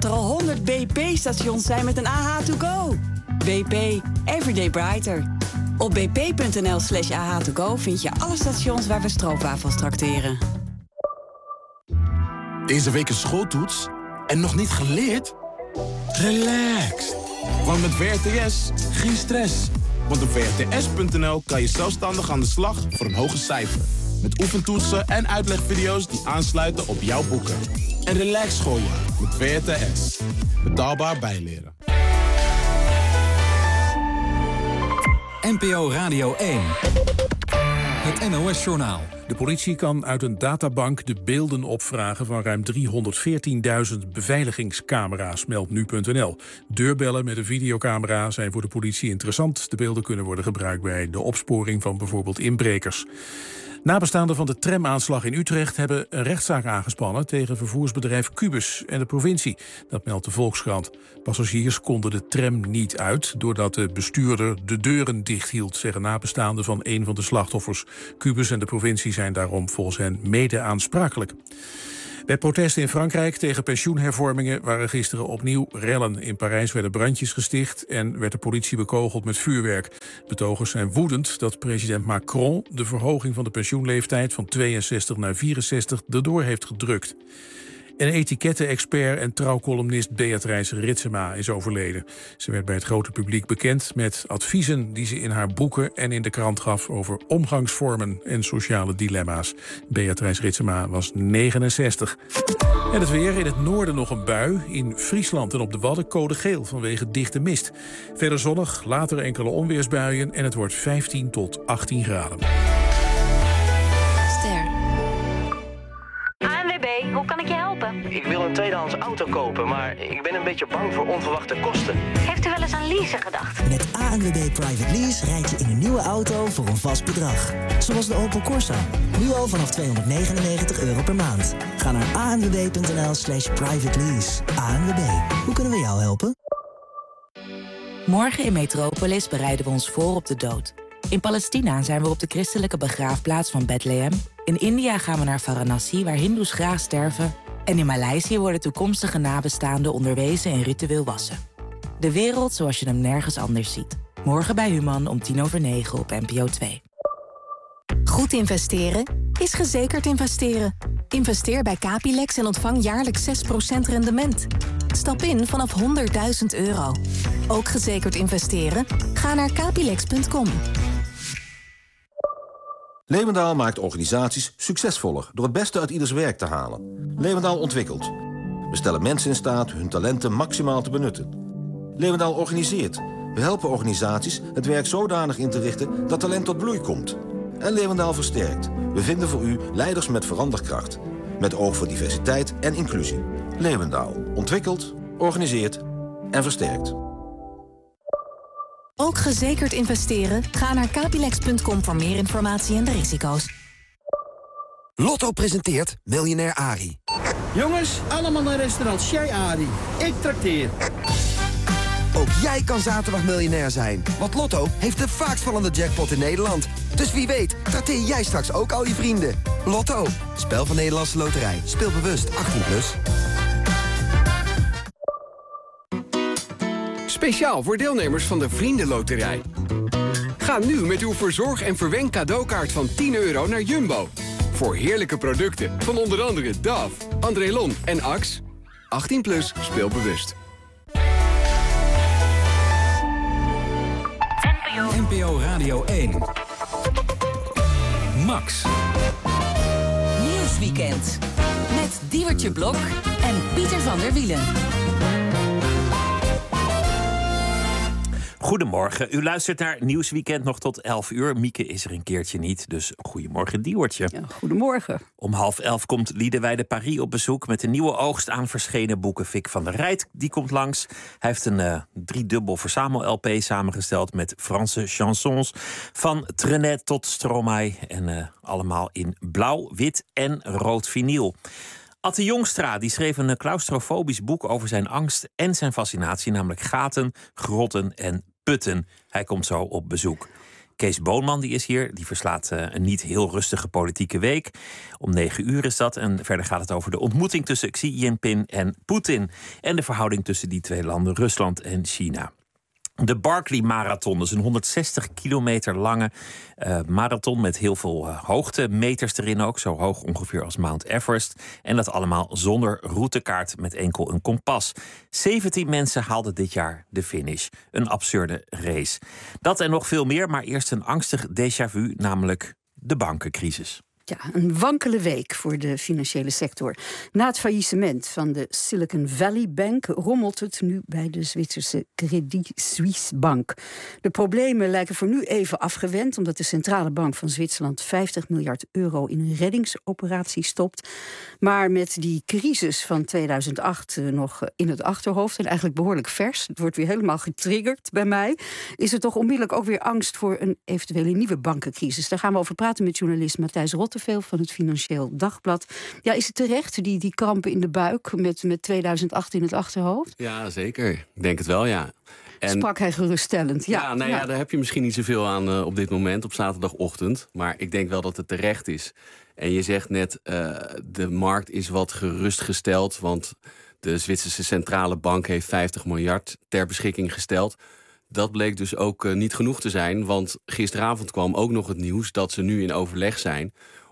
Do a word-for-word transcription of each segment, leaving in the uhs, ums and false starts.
er al honderd B P-stations zijn met een A H to go. B P, everyday brighter. Op bp.nl slash AH to go vind je alle stations waar we stroopwafels trakteren. Deze week een schooltoets en nog niet geleerd? Relaxed. Want met W R T S geen stress. Want op w r t s punt n l kan je zelfstandig aan de slag voor een hoger cijfer. Met oefentoetsen en uitlegvideo's die aansluiten op jouw boeken. Een relax schooljaar met W R T S. Betaalbaar bijleren. N P O Radio één. Het N O S-journaal. De politie kan uit een databank de beelden opvragen van ruim driehonderdveertienduizend beveiligingscamera's, meldt nu punt n l. Deurbellen met een videocamera zijn voor de politie interessant. De beelden kunnen worden gebruikt bij de opsporing van bijvoorbeeld inbrekers. Nabestaanden van de tramaanslag in Utrecht hebben een rechtszaak aangespannen tegen vervoersbedrijf Cubus en de provincie. Dat meldt de Volkskrant. Passagiers konden de tram niet uit doordat de bestuurder de deuren dichthield, zeggen nabestaanden van een van de slachtoffers. Cubus en de provincie zijn daarom volgens hen mede aansprakelijk. Bij protesten in Frankrijk tegen pensioenhervormingen waren gisteren opnieuw rellen. In Parijs werden brandjes gesticht en werd de politie bekogeld met vuurwerk. Betogers zijn woedend dat president Macron de verhoging van de pensioenleeftijd van tweeënzestig naar vierenzestig erdoor heeft gedrukt. Een etiketten-expert en trouwcolumnist Beatrice Ritsema is overleden. Ze werd bij het grote publiek bekend met adviezen die ze in haar boeken en in de krant gaf over omgangsvormen en sociale dilemma's. Beatrice Ritsema was negenenzestig. En het weer, in het noorden nog een bui. In Friesland en op de Wadden code geel vanwege dichte mist. Verder zonnig, later enkele onweersbuien en het wordt vijftien tot achttien graden. Hoe kan ik je helpen? Ik wil een tweedehands auto kopen, maar ik ben een beetje bang voor onverwachte kosten. Heeft u wel eens aan leasen gedacht? Met A N W B Private Lease rijd je in een nieuwe auto voor een vast bedrag. Zoals de Opel Corsa. Nu al vanaf tweehonderdnegenennegentig euro per maand. Ga naar a n w b punt n l slash private lease. A N W B, hoe kunnen we jou helpen? Morgen in Metropolis bereiden we ons voor op de dood. In Palestina zijn we op de christelijke begraafplaats van Bethlehem. In India gaan we naar Varanasi, waar hindoes graag sterven. En in Maleisië worden toekomstige nabestaanden onderwezen in ritueel wassen. De wereld zoals je hem nergens anders ziet. Morgen bij Human om tien over negen op N P O twee. Goed investeren is gezekerd investeren. Investeer bij Capilex en ontvang jaarlijks zes procent rendement. Stap in vanaf honderdduizend euro. Ook gezekerd investeren? Ga naar capilex punt com. Levendaal maakt organisaties succesvoller door het beste uit ieders werk te halen. Levendaal ontwikkelt. We stellen mensen in staat hun talenten maximaal te benutten. Levendaal organiseert. We helpen organisaties het werk zodanig in te richten dat talent tot bloei komt. En Levendaal versterkt. We vinden voor u leiders met veranderkracht. Met oog voor diversiteit en inclusie. Levendaal. Ontwikkelt, organiseert en versterkt. Ook gezekerd investeren? Ga naar capilex punt com voor meer informatie en de risico's. Lotto presenteert Miljonair Arie. Jongens, allemaal naar restaurant Chez Arie. Ik trakteer. Ook jij kan zaterdag miljonair zijn. Want Lotto heeft de vaakst vallende jackpot in Nederland. Dus wie weet, trakteer jij straks ook al je vrienden. Lotto, spel van Nederlandse Loterij. Speel bewust, achttien plus. Speciaal voor deelnemers van de Vriendenloterij. Ga nu met uw verzorg- en verwen cadeaukaart van tien euro naar Jumbo. Voor heerlijke producten van onder andere Dove, Andrelon en Axe. achttien plus, speel bewust. N P O Radio één. Max. Nieuwsweekend. Met Diewertje Blok en Pieter van der Wielen. Goedemorgen, u luistert naar Nieuwsweekend nog tot elf uur. Mieke is er een keertje niet, dus goedemorgen Diewertje. Ja, goedemorgen. Om half elf komt Liedewij de Paris op bezoek met een nieuwe oogst aan verschenen boeken. Vic van der Rijt, die komt langs. Hij heeft een uh, driedubbel verzamel-L P samengesteld met Franse chansons. Van Trenet tot Stromae en uh, allemaal in blauw, wit en rood vinyl. Atte Jongstra die schreef een claustrofobisch boek over zijn angst en zijn fascinatie, namelijk gaten, grotten en putten. Hij komt zo op bezoek. Kees Boonman die is hier. Die verslaat uh, een niet heel rustige politieke week. Om negen uur is dat. En verder gaat het over de ontmoeting tussen Xi Jinping en Poetin. En de verhouding tussen die twee landen, Rusland en China. De Barkley Marathon, dus een honderdzestig kilometer lange uh, marathon met heel veel uh, hoogtemeters erin ook. Zo hoog ongeveer als Mount Everest. En dat allemaal zonder routekaart met enkel een kompas. zeventien mensen haalden dit jaar de finish. Een absurde race. Dat en nog veel meer, maar eerst een angstig déjà vu, namelijk de bankencrisis. Ja, een wankele week voor de financiële sector. Na het faillissement van de Silicon Valley Bank rommelt het nu bij de Zwitserse Credit Suisse Bank. De problemen lijken voor nu even afgewend, omdat de Centrale Bank van Zwitserland vijftig miljard euro in een reddingsoperatie stopt. Maar met die crisis van tweeduizend acht nog in het achterhoofd en eigenlijk behoorlijk vers, het wordt weer helemaal getriggerd bij mij, is er toch onmiddellijk ook weer angst voor een eventuele nieuwe bankencrisis. Daar gaan we over praten met journalist Matthijs Rotteveel van het Financieel Dagblad. Ja, is het terecht, die, die krampen in de buik met, met tweeduizend acht in het achterhoofd? Ja, zeker. Ik denk het wel, ja. En, Sprak hij geruststellend. Ja, ja, nou ja, ja, daar heb je misschien niet zoveel aan uh, op dit moment, op zaterdagochtend. Maar ik denk wel dat het terecht is. En je zegt net, uh, de markt is wat gerustgesteld, want de Zwitserse Centrale Bank heeft vijftig miljard ter beschikking gesteld. Dat bleek dus ook uh, niet genoeg te zijn, want gisteravond kwam ook nog het nieuws dat ze nu in overleg zijn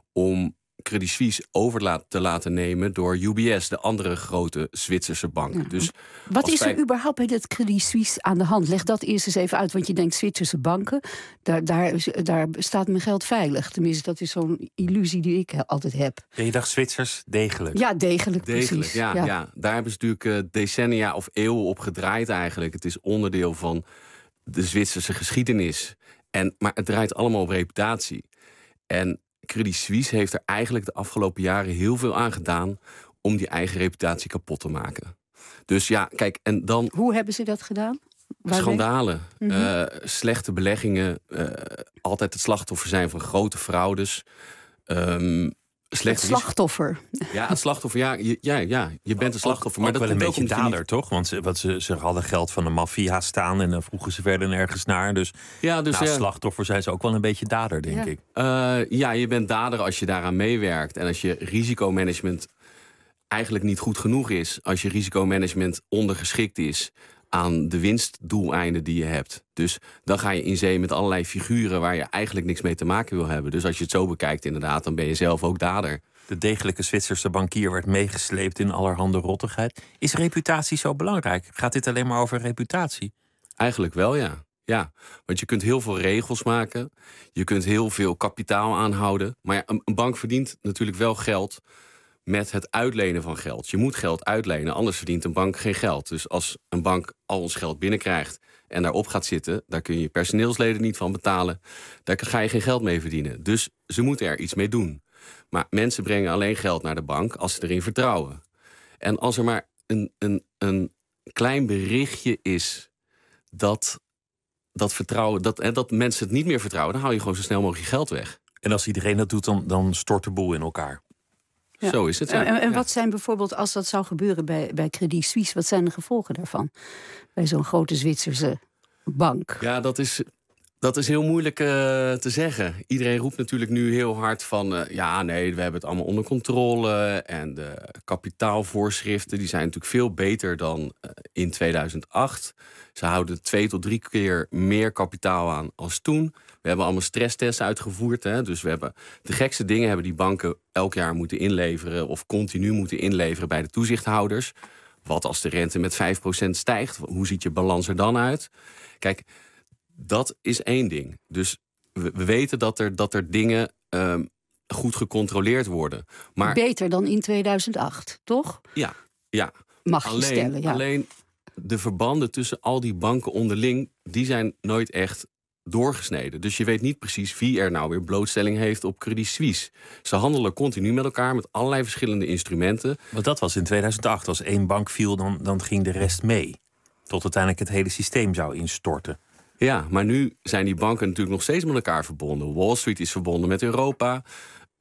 om Credit Suisse over te laten nemen door U B S, de andere grote Zwitserse bank. Ja. Dus wat is er wij... überhaupt bij dat Credit Suisse aan de hand? Leg dat eerst eens even uit, want je denkt Zwitserse banken, daar, daar, daar staat mijn geld veilig. Tenminste, dat is zo'n illusie die ik altijd heb. Ja, je dacht Zwitsers degelijk? Ja, degelijk, degelijk precies. Ja, ja. ja, daar hebben ze natuurlijk uh, decennia of eeuwen op gedraaid eigenlijk. Het is onderdeel van de Zwitserse geschiedenis. En, maar het draait allemaal op reputatie. En Credit Suisse heeft er eigenlijk de afgelopen jaren heel veel aan gedaan om die eigen reputatie kapot te maken. Dus ja, kijk, en dan... Hoe hebben ze dat gedaan? Waar Schandalen, mm-hmm. uh, slechte beleggingen, uh, altijd het slachtoffer zijn van grote fraudes. Um, Het slachtoffer. Ja, het slachtoffer. Ja, je, ja, ja, je bent een slachtoffer. Maar ook dat wel een beetje dader, niet... toch? Want, ze, want ze, ze hadden geld van de maffia staan en dan vroegen ze verder nergens naar. Dus, ja, dus naast ja. slachtoffer zijn ze ook wel een beetje dader, denk ja. ik. Uh, ja, je bent dader als je daaraan meewerkt. En als je risicomanagement eigenlijk niet goed genoeg is. Als je risicomanagement ondergeschikt is aan de winstdoeleinden die je hebt. Dus dan ga je in zee met allerlei figuren waar je eigenlijk niks mee te maken wil hebben. Dus als je het zo bekijkt inderdaad, dan ben je zelf ook dader. De degelijke Zwitserse bankier werd meegesleept in allerhande rottigheid. Is reputatie zo belangrijk? Gaat dit alleen maar over reputatie? Eigenlijk wel, ja. Ja, want je kunt heel veel regels maken. Je kunt heel veel kapitaal aanhouden. Maar ja, een bank verdient natuurlijk wel geld met het uitlenen van geld. Je moet geld uitlenen, anders verdient een bank geen geld. Dus als een bank al ons geld binnenkrijgt en daarop gaat zitten, daar kun je personeelsleden niet van betalen. Daar ga je geen geld mee verdienen. Dus ze moeten er iets mee doen. Maar mensen brengen alleen geld naar de bank als ze erin vertrouwen. En als er maar een, een, een klein berichtje is dat, dat, vertrouwen, dat, en dat mensen het niet meer vertrouwen, dan haal je gewoon zo snel mogelijk je geld weg. En als iedereen dat doet, dan, dan stort de boel in elkaar. Ja. Zo is het. Ja. En, en ja. wat zijn bijvoorbeeld, als dat zou gebeuren bij, bij Credit Suisse, wat zijn de gevolgen daarvan? Bij zo'n grote Zwitserse bank. Ja, dat is, dat is heel moeilijk uh, te zeggen. Iedereen roept natuurlijk nu heel hard van Uh, ja, nee, we hebben het allemaal onder controle. En de kapitaalvoorschriften die zijn natuurlijk veel beter dan uh, in tweeduizend acht. Ze houden twee tot drie keer meer kapitaal aan als toen. We hebben allemaal stresstests uitgevoerd. Hè? Dus we hebben de gekste dingen hebben die banken elk jaar moeten inleveren of continu moeten inleveren bij de toezichthouders. Wat als de rente met vijf procent stijgt? Hoe ziet je balans er dan uit? Kijk, dat is één ding. Dus we, we weten dat er, dat er dingen um, goed gecontroleerd worden. Maar, beter dan in tweeduizend acht, toch? Ja, ja. Mag je alleen, stellen, ja. Alleen de verbanden tussen al die banken onderling, die zijn nooit echt doorgesneden. Dus je weet niet precies wie er nou weer blootstelling heeft op Credit Suisse. Ze handelen continu met elkaar met allerlei verschillende instrumenten. Want dat was in tweeduizend acht. Als één bank viel, dan, dan ging de rest mee. Tot uiteindelijk het hele systeem zou instorten. Ja, maar nu zijn die banken natuurlijk nog steeds met elkaar verbonden. Wall Street is verbonden met Europa.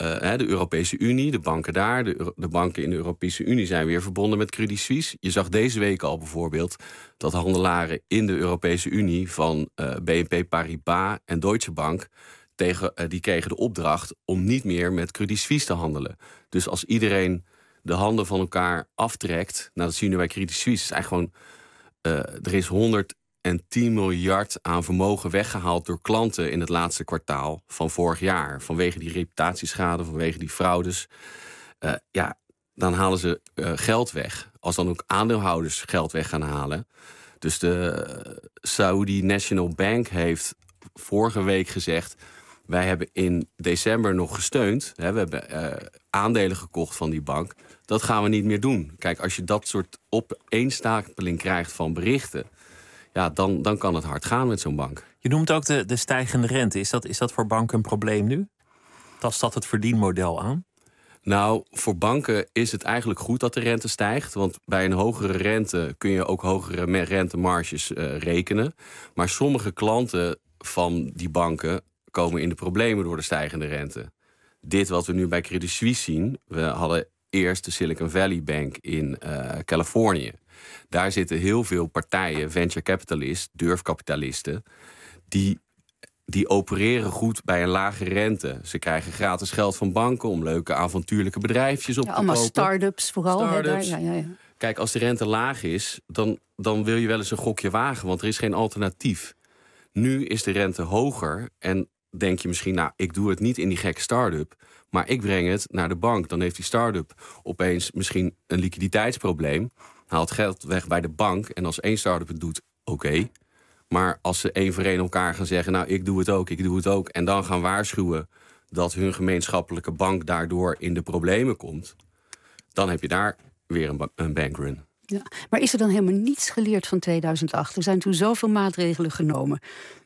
uh, de Europese Unie, de banken daar... De, de banken in de Europese Unie zijn weer verbonden met Credit Suisse. Je zag deze week al bijvoorbeeld dat handelaren in de Europese Unie... van uh, B N P Paribas en Deutsche Bank... Tegen, uh, die kregen de opdracht om niet meer met Credit Suisse te handelen. Dus als iedereen de handen van elkaar aftrekt... nou, dat zien we bij Credit Suisse, is eigenlijk gewoon... Uh, er is honderdtien miljard aan vermogen weggehaald door klanten... in het laatste kwartaal van vorig jaar. Vanwege die reputatieschade, vanwege die fraudes. Uh, ja, dan halen ze uh, geld weg. Als dan ook aandeelhouders geld weg gaan halen. Dus de uh, Saudi National Bank heeft vorige week gezegd... wij hebben in december nog gesteund. Hè, we hebben uh, aandelen gekocht van die bank. Dat gaan we niet meer doen. Kijk, als je dat soort opeenstapeling krijgt van berichten... ja, dan, dan kan het hard gaan met zo'n bank. Je noemt ook de, de stijgende rente. Is dat, is dat voor banken een probleem nu? Tast dat het verdienmodel aan? Nou, voor banken is het eigenlijk goed dat de rente stijgt. Want bij een hogere rente kun je ook hogere rentemarges uh, rekenen. Maar sommige klanten van die banken komen in de problemen door de stijgende rente. Dit wat we nu bij Credit Suisse zien... we hadden eerst de Silicon Valley Bank in uh, Californië. Daar zitten heel veel partijen, venture capitalisten, durfkapitalisten... die, die opereren goed bij een lage rente. Ze krijgen gratis geld van banken om leuke avontuurlijke bedrijfjes op ja, te allemaal kopen. start-ups vooral. Start-ups. Hè, daar, ja, ja, ja. Kijk, als de rente laag is, dan, dan wil je wel eens een gokje wagen... want er is geen alternatief. Nu is de rente hoger en denk je misschien... nou, ik doe het niet in die gekke start-up... maar ik breng het naar de bank. Dan heeft die start-up opeens misschien een liquiditeitsprobleem... haalt geld weg bij de bank en als één start-up het doet, oké. Okay. Maar als ze één voor één elkaar gaan zeggen... nou, ik doe het ook, ik doe het ook... en dan gaan waarschuwen dat hun gemeenschappelijke bank... daardoor in de problemen komt... dan heb je daar weer een, ba- een bankrun. Ja, maar is er dan helemaal niets geleerd van tweeduizend acht? Er zijn toen zoveel maatregelen genomen.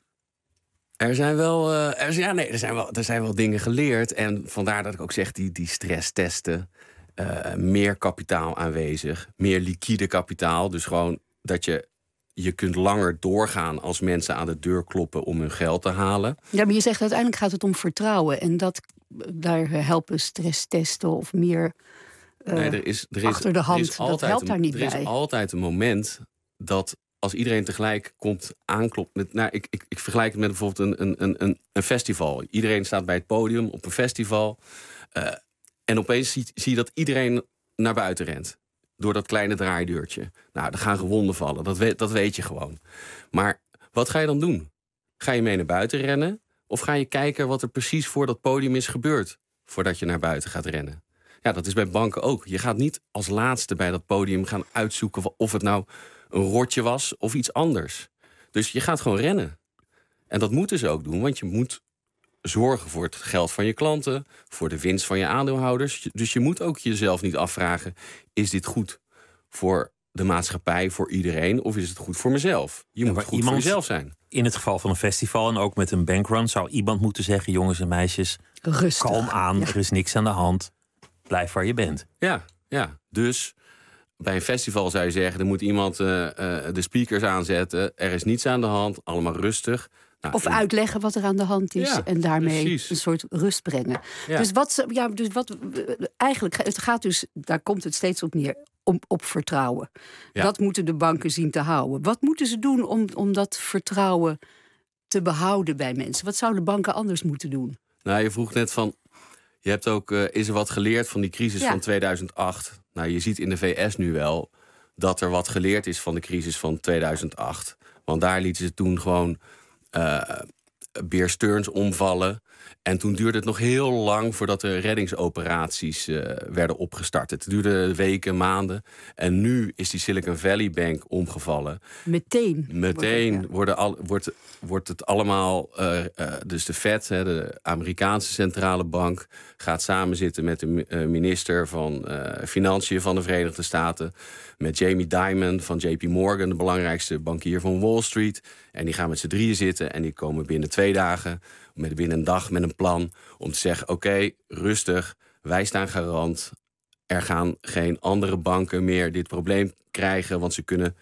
Er zijn wel, uh, er, ja, nee, er zijn wel, er zijn wel dingen geleerd. En vandaar dat ik ook zeg, die, die stresstesten... Uh, meer kapitaal aanwezig, meer liquide kapitaal. Dus gewoon dat je, je kunt langer doorgaan als mensen aan de deur kloppen om hun geld te halen. Ja, maar je zegt uiteindelijk gaat het om vertrouwen. En dat, daar helpen stresstesten of meer uh, nee, er is, er is, achter de hand. Dat helpt een, daar niet er bij. Er is altijd een moment dat als iedereen tegelijk komt aankloppen... Nou, ik, ik, ik vergelijk het met bijvoorbeeld een, een, een, een festival. Iedereen staat bij het podium op een festival... Uh, En opeens zie, zie je dat iedereen naar buiten rent. Door dat kleine draaideurtje. Nou, er gaan gewonden vallen. Dat weet, dat weet je gewoon. Maar wat ga je dan doen? Ga je mee naar buiten rennen? Of ga je kijken wat er precies voor dat podium is gebeurd... voordat je naar buiten gaat rennen? Ja, dat is bij banken ook. Je gaat niet als laatste bij dat podium gaan uitzoeken... of het nou een rotje was of iets anders. Dus je gaat gewoon rennen. En dat moeten ze ook doen, want je moet... zorgen voor het geld van je klanten, voor de winst van je aandeelhouders. Dus je moet ook jezelf niet afvragen... is dit goed voor de maatschappij, voor iedereen... of is het goed voor mezelf? Je ja, moet goed voor jezelf zijn. In het geval van een festival en ook met een bankrun... zou iemand moeten zeggen, jongens en meisjes... rustig, kalm aan, ja. Er is niks aan de hand. Blijf waar je bent. Ja, ja. Dus bij een festival zou je zeggen... er moet iemand uh, uh, de speakers aanzetten. Er is niets aan de hand, allemaal rustig... Nou, of uitleggen wat er aan de hand is ja, en daarmee precies. een soort rust brengen. Ja. Dus wat, ja, dus wat eigenlijk, het gaat dus, daar komt het steeds op neer, om, op vertrouwen. Ja. Dat moeten de banken zien te houden. Wat moeten ze doen om, om dat vertrouwen te behouden bij mensen? Wat zouden banken anders moeten doen? Nou, je vroeg net van, je hebt ook, uh, is er wat geleerd van die crisis ja. van tweeduizend acht? Nou, je ziet in de V S nu wel dat er wat geleerd is van de crisis van tweeduizend acht. Want daar lieten ze toen gewoon... Uh, Bear Stearns omvallen. En toen duurde het nog heel lang voordat de reddingsoperaties uh, werden opgestart. Het duurde weken, maanden. En nu is die Silicon Valley Bank omgevallen. Meteen. Meteen wordt, ja. worden al, wordt, wordt het allemaal... Uh, uh, dus de Fed, hè, de Amerikaanse centrale bank... gaat samenzitten met de uh, minister van uh, Financiën van de Verenigde Staten... met Jamie Dimon van J P Morgan, de belangrijkste bankier van Wall Street. En die gaan met z'n drieën zitten en die komen binnen twee dagen... met binnen een dag met een plan om te zeggen... oké, okay, rustig, wij staan garant. Er gaan geen andere banken meer dit probleem krijgen... want ze kunnen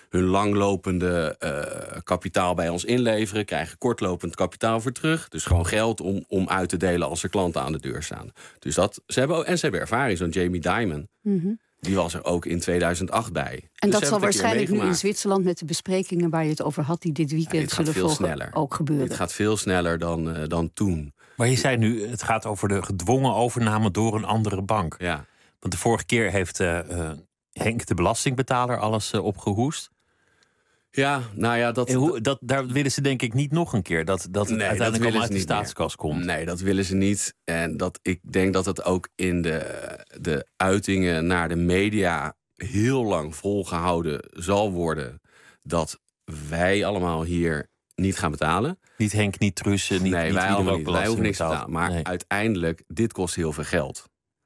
hun langlopende uh, kapitaal bij ons inleveren, krijgen kortlopend kapitaal voor terug. Dus gewoon geld om, om uit te delen als er klanten aan de deur staan. Dus dat, ze hebben, en ze hebben ervaring, zo'n Jamie Dimon. Mm-hmm. Die was er ook in tweeduizend acht bij. En dus dat zal waarschijnlijk nu in Zwitserland met de besprekingen waar je het over had, die dit weekend ja, dit zullen volgen, ook gebeuren. Het gaat veel sneller dan, uh, dan toen. Maar je zei nu, het gaat over de gedwongen overname door een andere bank. Ja. Want de vorige keer heeft uh, uh, Henk de belastingbetaler alles uh, opgehoest. Ja, nou ja, dat, hoe, dat... Daar willen ze denk ik niet nog een keer. Dat, dat het nee, uiteindelijk dat allemaal uit de staatskas meer. komt. Nee, dat willen ze niet. En dat, ik denk dat het ook in de, de uitingen naar de media heel lang volgehouden zal worden. Dat wij allemaal hier niet gaan betalen. Niet Henk, niet Truus, niet, nee, niet wij, wie er ook niet. wij hoeven niks te betalen. Maar nee. uiteindelijk, dit kost heel veel geld.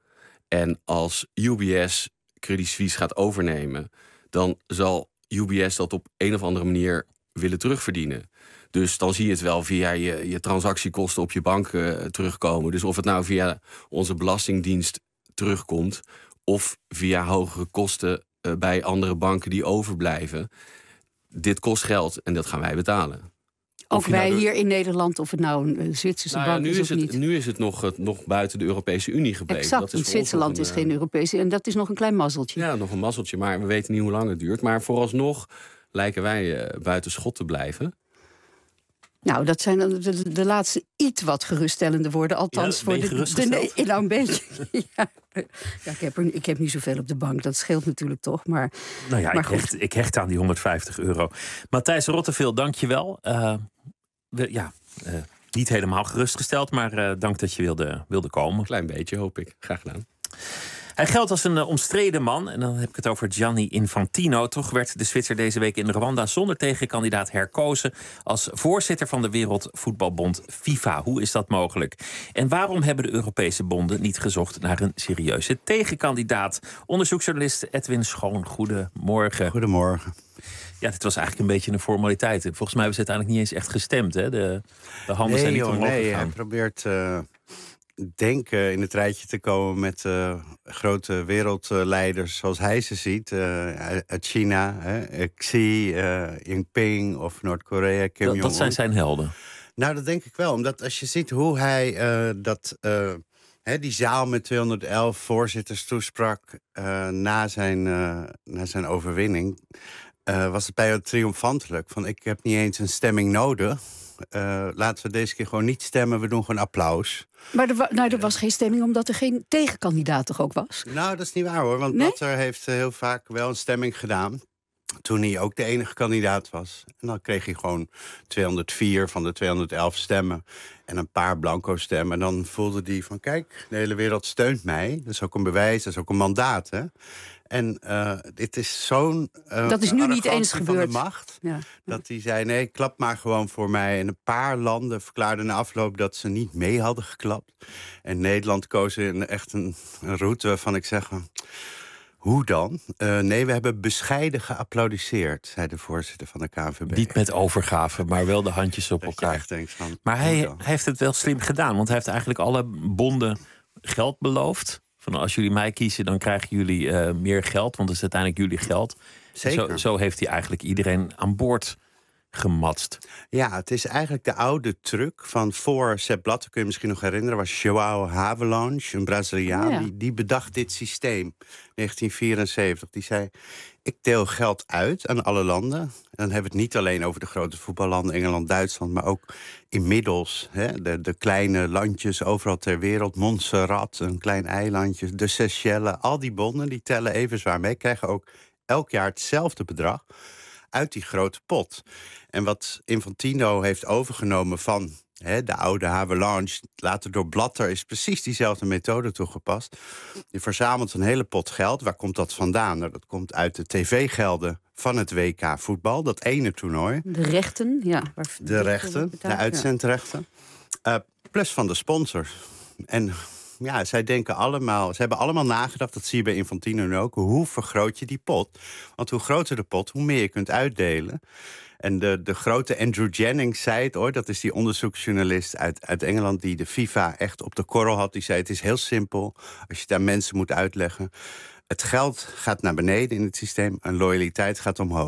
En als U B S Credit Suisse gaat overnemen, dan zal U B S dat op een of andere manier willen terugverdienen. Dus dan zie je het wel via je, je transactiekosten op je bank uh, terugkomen. Dus of het nou via onze belastingdienst terugkomt, of via hogere kosten uh, bij andere banken die overblijven. Dit kost geld en dat gaan wij betalen. Ook wij nou hier in Nederland, of het nou een Zwitserse nou ja, bank nu is, is of het, niet. Nu is het nog, nog buiten de Europese Unie gebleven. Exact, dat is want Zwitserland is geen Europese... En dat is nog een klein mazzeltje. Ja, nog een mazzeltje, maar we weten niet hoe lang het duurt. Maar vooralsnog lijken wij uh, buiten schot te blijven. Nou, dat zijn de, de, de laatste iets wat geruststellende woorden. Althans, ja, voor de, de nee, nou een beetje. ja. Ja, ik, heb er, ik heb niet zoveel op de bank, dat scheelt natuurlijk toch. Maar, nou ja, maar ik, hecht, ik hecht aan die honderdvijftig euro. Matthijs Rotteveel, dank je wel. Uh, we, ja, uh, niet helemaal gerustgesteld, maar uh, dank dat je wilde, wilde komen. Klein beetje, hoop ik. Graag gedaan. Hij geldt als een uh, omstreden man, en dan heb ik het over Gianni Infantino. Toch werd de Zwitser deze week in Rwanda zonder tegenkandidaat herkozen als voorzitter van de Wereldvoetbalbond FIFA. Hoe is dat mogelijk? En waarom hebben de Europese bonden niet gezocht naar een serieuze tegenkandidaat? Onderzoeksjournalist Edwin Schoon, goedemorgen. Goedemorgen. Ja, dit was eigenlijk een beetje een formaliteit. Volgens mij hebben ze uiteindelijk niet eens echt gestemd. Hè? De, de handen nee, zijn niet omhoog nee, gegaan. Hij probeert uh, denken in het rijtje te komen met uh, grote wereldleiders zoals hij ze ziet. Uh, uit China, hè? Xi, uh, Jinping of Noord-Korea, Kim Jong-un. Dat zijn zijn helden. Nou, dat denk ik wel. Omdat als je ziet hoe hij uh, dat... Uh, He, die zaal met tweehonderdelf voorzitters toesprak uh, na, zijn, uh, na zijn overwinning, uh, was het bijna triomfantelijk. Van ik heb niet eens een stemming nodig. Uh, laten we deze keer gewoon niet stemmen, we doen gewoon applaus. Maar er, wa- nou, er was geen stemming omdat er geen tegenkandidaat toch ook was? Nou, dat is niet waar hoor, want nee? Blatter heeft uh, heel vaak wel een stemming gedaan. Toen hij ook de enige kandidaat was. En dan kreeg hij gewoon tweehonderdvier van de tweehonderdelf stemmen. En een paar blanco stemmen. En dan voelde hij van, kijk, de hele wereld steunt mij. Dat is ook een bewijs, dat is ook een mandaat. Hè? En uh, dit is zo'n uh, dat is nu niet eens gebeurd. Van de macht. Ja. Dat hij zei, nee, klap maar gewoon voor mij. En een paar landen verklaarden na afloop dat ze niet mee hadden geklapt. En Nederland koos in echt een, een route waarvan ik zeg... Hoe dan? Uh, nee, we hebben bescheiden geapplaudisseerd, zei de voorzitter van de K N V B. Niet met overgave, maar wel de handjes op dat elkaar. Echt denkt van, maar hij, hij heeft het wel slim gedaan, want hij heeft eigenlijk alle bonden geld beloofd. Van als jullie mij kiezen, dan krijgen jullie uh, meer geld, want het is uiteindelijk jullie geld. Zeker. Zo, zo heeft hij eigenlijk iedereen aan boord gematst. Ja, het is eigenlijk de oude truc van voor Sepp Blatter, kun je misschien nog herinneren, was João Havelange, een Braziliaan, oh ja. die, die bedacht dit systeem. negentien vierenzeventig. Die zei, ik deel geld uit aan alle landen. En dan hebben we het niet alleen over de grote voetballanden, Engeland, Duitsland, maar ook inmiddels hè, de, de kleine landjes overal ter wereld. Montserrat, een klein eilandje, de Seychelles. Al die bonden die tellen even zwaar mee, krijgen ook elk jaar hetzelfde bedrag uit die grote pot. En wat Infantino heeft overgenomen van hè, de oude Havelange, later door Blatter, is precies diezelfde methode toegepast. Je verzamelt een hele pot geld. Waar komt dat vandaan? Nou, dat komt uit de tv-gelden van het W K voetbal, dat ene toernooi. De rechten, ja. Waar de rechten, de uitzendrechten. Uh, plus van de sponsors. En ja, zij denken allemaal, ze hebben allemaal nagedacht, dat zie je bij Infantino nu ook, hoe vergroot je die pot? Want hoe groter de pot, hoe meer je kunt uitdelen. En de, de grote Andrew Jennings zei het ooit, dat is die onderzoeksjournalist uit, uit Engeland die de FIFA echt op de korrel had. Die zei, het is heel simpel, als je het aan mensen moet uitleggen. Het geld gaat naar beneden in het systeem en loyaliteit gaat omhoog.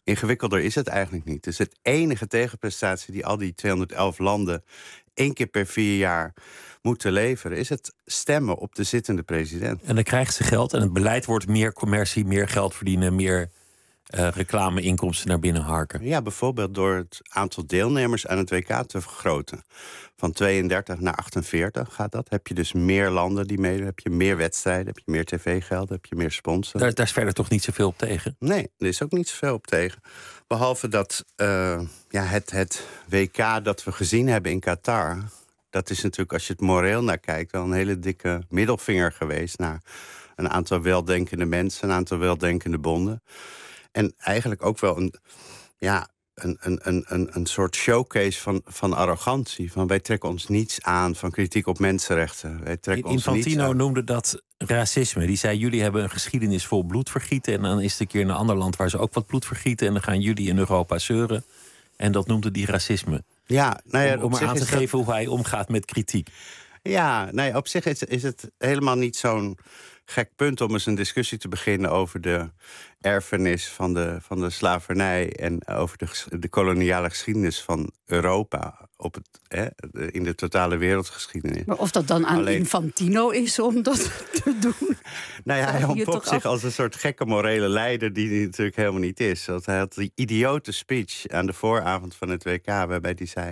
Ingewikkelder is het eigenlijk niet. Dus het enige tegenprestatie die al die tweehonderdelf landen één keer per vier jaar moeten leveren, is het stemmen op de zittende president. En dan krijgen ze geld en het beleid wordt meer commercie, meer geld verdienen, meer uh, reclameinkomsten naar binnen harken. Ja, bijvoorbeeld door het aantal deelnemers aan het W K te vergroten. Van tweeëndertig naar achtenveertig gaat dat. Heb je dus meer landen die meedoen, heb je meer wedstrijden, heb je meer tv-geld, heb je meer sponsoren. Daar, daar is verder toch niet zoveel op tegen? Nee, er is ook niet zoveel op tegen. Behalve dat uh, ja, het, het W K dat we gezien hebben in Qatar, dat is natuurlijk, als je het moreel naar kijkt, wel een hele dikke middelvinger geweest naar een aantal weldenkende mensen, een aantal weldenkende bonden. En eigenlijk ook wel een, ja, een, een, een, een, een soort showcase van, van arrogantie. Van wij trekken ons niets aan van kritiek op mensenrechten. Wij trekken ons Infantino niets aan. noemde dat racisme. Die zei, jullie hebben een geschiedenis vol bloedvergieten en dan is het een keer in een ander land waar ze ook wat bloed vergieten en dan gaan jullie in Europa zeuren. En dat noemde die racisme. Ja, nou ja, om, om maar aan te dat... geven hoe hij omgaat met kritiek. Ja, nee, op zich is, is het helemaal niet zo'n gek punt om eens een discussie te beginnen over de erfenis van de, van de slavernij en over de, de koloniale geschiedenis van Europa op het, hè, in de totale wereldgeschiedenis. Maar of dat dan aan Alleen... Infantino is om dat te doen? Nou ja, hij ontpopt zich af... als een soort gekke morele leider die hij natuurlijk helemaal niet is. Want hij had die idiote speech aan de vooravond van het W K waarbij hij zei: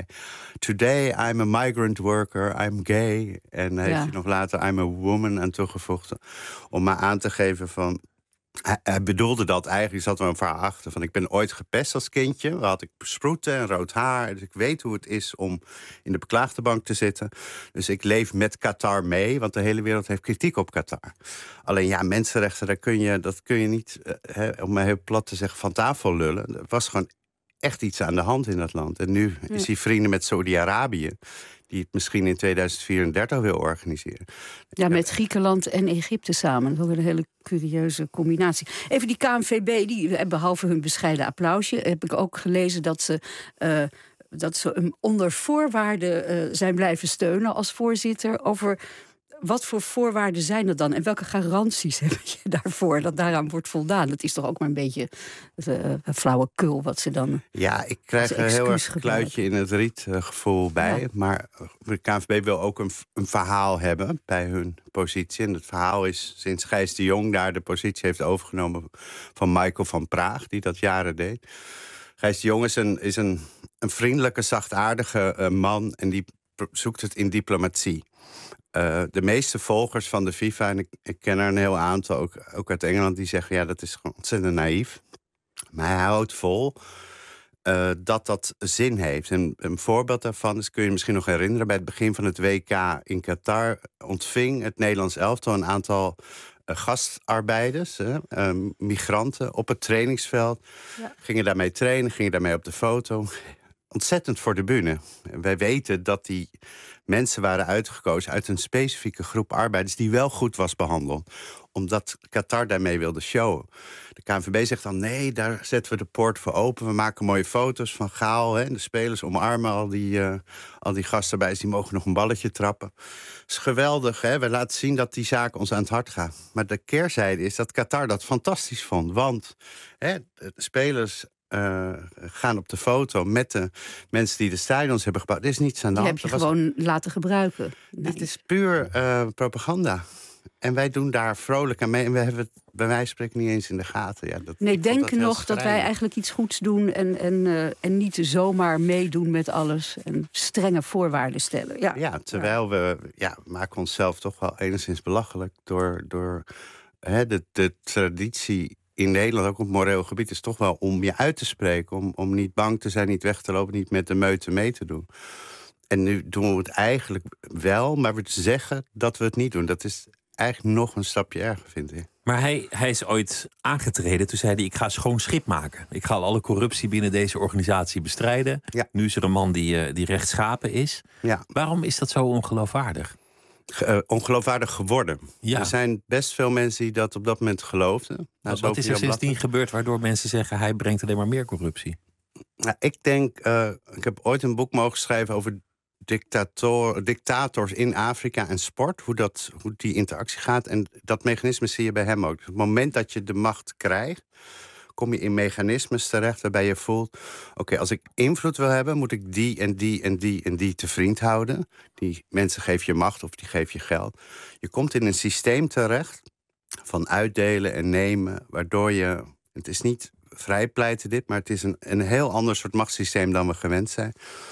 Today I'm a migrant worker, I'm gay. En heeft ja. hij nog later I'm a woman aan toegevoegd. Om maar aan te geven van... Hij, hij bedoelde dat eigenlijk, zat er een verhaal achter van ik ben ooit gepest als kindje. Dan had ik sproeten en rood haar. Dus ik weet hoe het is om in de beklaagde bank te zitten. Dus ik leef met Qatar mee, want de hele wereld heeft kritiek op Qatar. Alleen ja, mensenrechten, daar kun je, dat kun je niet, he, om maar heel plat te zeggen, van tafel lullen. Er was gewoon echt iets aan de hand in dat land. En nu ja. is hij vrienden met Saudi-Arabië, die het misschien in tweeduizend vierendertig wil organiseren. Ja, met Griekenland en Egypte samen. Dat is een hele curieuze combinatie. Even die K N V B, die, behalve hun bescheiden applausje, heb ik ook gelezen dat ze, uh, dat ze hem onder voorwaarden uh, zijn blijven steunen als voorzitter. Over wat voor voorwaarden zijn er dan? En welke garanties heb je daarvoor dat daaraan wordt voldaan? Dat is toch ook maar een beetje uh, een flauwekul wat ze dan... Ja, ik krijg er heel erg een kluitje in het riet uh, gevoel bij. Ja. Maar de K N V B wil ook een, een verhaal hebben bij hun positie. En het verhaal is sinds Gijs de Jong daar de positie heeft overgenomen van Michael van Praag, die dat jaren deed. Gijs de Jong is een, is een, een vriendelijke, zachtaardige uh, man en die zoekt het in diplomatie. Uh, de meeste volgers van de FIFA, en ik, ik ken er een heel aantal, ook, ook uit Engeland, die zeggen ja, dat is gewoon ontzettend naïef. Maar hij houdt vol uh, dat dat zin heeft. En een voorbeeld daarvan is, kun je, je misschien nog herinneren, bij het begin van het W K in Qatar ontving het Nederlands elftal een aantal uh, gastarbeiders, uh, uh, migranten, op het trainingsveld. Ja. Gingen daarmee trainen, gingen daarmee op de foto. Ontzettend voor de bühne. Wij weten dat die mensen waren uitgekozen uit een specifieke groep arbeiders die wel goed was behandeld, omdat Qatar daarmee wilde showen. De K N V B zegt dan nee, daar zetten we de poort voor open. We maken mooie foto's van Gaal. Hè, de spelers omarmen al die, uh, al die gastarbeiders, die mogen nog een balletje trappen. Dat is geweldig, hè? We laten zien dat die zaak ons aan het hart gaat. Maar de keerzijde is dat Qatar dat fantastisch vond. Want hè, de spelers Uh, gaan op de foto met de mensen die de stadions hebben gebouwd. Er is niets aan de die hand. Die heb je was... gewoon laten gebruiken. Nee. Dit is puur uh, propaganda. En wij doen daar vrolijk aan mee. En we hebben het bij wijze van spreken niet eens in de gaten. Ja, dat, nee, denken nog schrijnend. Dat wij eigenlijk iets goeds doen en, en, uh, en niet zomaar meedoen met alles en strenge voorwaarden stellen. Ja, ja terwijl we ja, maken onszelf toch wel enigszins belachelijk door, door hè, de, de traditie in Nederland, ook op moreel gebied, is toch wel om je uit te spreken. Om, om niet bang te zijn, niet weg te lopen, niet met de meute mee te doen. En nu doen we het eigenlijk wel, maar we zeggen dat we het niet doen. Dat is eigenlijk nog een stapje erger, vind ik. Maar hij, hij is ooit aangetreden. Toen zei hij, ik ga schoon schip maken. Ik ga alle corruptie binnen deze organisatie bestrijden. Ja. Nu is er een man die, die rechtschapen is. Ja. Waarom is dat zo ongeloofwaardig? Uh, ongeloofwaardig geworden. Ja. Er zijn best veel mensen die dat op dat moment geloofden. Wat, wat is er sindsdien gebeurd waardoor mensen zeggen hij brengt alleen maar meer corruptie? Nou, ik denk, uh, ik heb ooit een boek mogen schrijven over dictator, dictators in Afrika en sport. Hoe, dat, hoe die interactie gaat. En dat mechanisme zie je bij hem ook. Op het moment dat je de macht krijgt, kom je in mechanismes terecht waarbij je voelt... oké, okay, als ik invloed wil hebben, moet ik die en die en die en die te vriend houden. Die mensen geven je macht of die geven je geld. Je komt in een systeem terecht van uitdelen en nemen, waardoor je... Het is niet vrijpleiten dit, maar het is een, een heel ander soort machtssysteem dan we gewend zijn.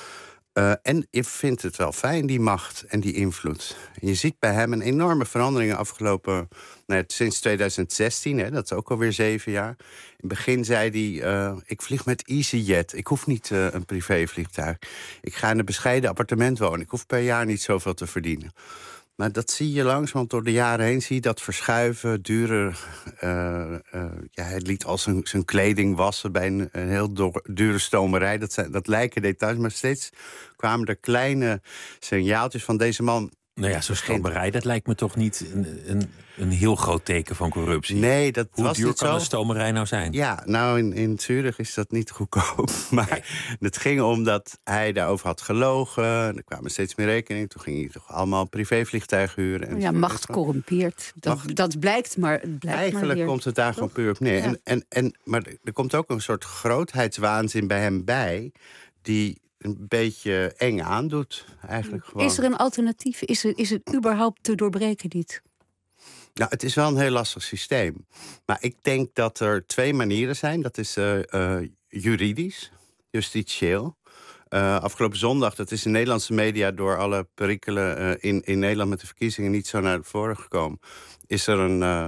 Uh, en je vindt het wel fijn, die macht en die invloed. En je ziet bij hem een enorme verandering afgelopen... Nou, sinds tweeduizend zestien, hè, dat is ook alweer zeven jaar. In het begin zei hij, uh, ik vlieg met EasyJet. Ik hoef niet uh, een privévliegtuig. Ik ga in een bescheiden appartement wonen. Ik hoef per jaar niet zoveel te verdienen. Maar dat zie je langzaam, want door de jaren heen zie je dat verschuiven, duren. Uh, uh, ja, hij liet al zijn, zijn kleding wassen bij een, een heel do- dure stomerij. Dat, zijn, dat lijken details, maar steeds kwamen er kleine signaaltjes van deze man. Nou ja, zo'n stomerij, dat lijkt me toch niet een, een, een heel groot teken van corruptie. Nee, dat Hoe was duur niet kan zo. een stomerij nou zijn? Ja, nou, in, in Zurich is dat niet goedkoop. Maar nee. Het ging om dat hij daarover had gelogen. Er kwamen steeds meer rekeningen. Toen ging hij toch allemaal privévliegtuigen huren. En ja, zo. macht corrumpeert. Dat, Macht... dat blijkt, maar het blijkt Eigenlijk maar weer. komt het daar gewoon puur op neer. Ja. En, en, en, maar er komt ook een soort grootheidswaanzin bij hem bij... die een beetje eng aandoet, eigenlijk gewoon. Is er een alternatief? Is, er, is het überhaupt te doorbreken, dit? Nou, het is wel een heel lastig systeem. Maar ik denk dat er twee manieren zijn. Dat is uh, uh, juridisch, justitieel. Uh, afgelopen zondag, dat is in Nederlandse media... door alle perikelen uh, in, in Nederland met de verkiezingen niet zo naar voren gekomen... is er een, uh,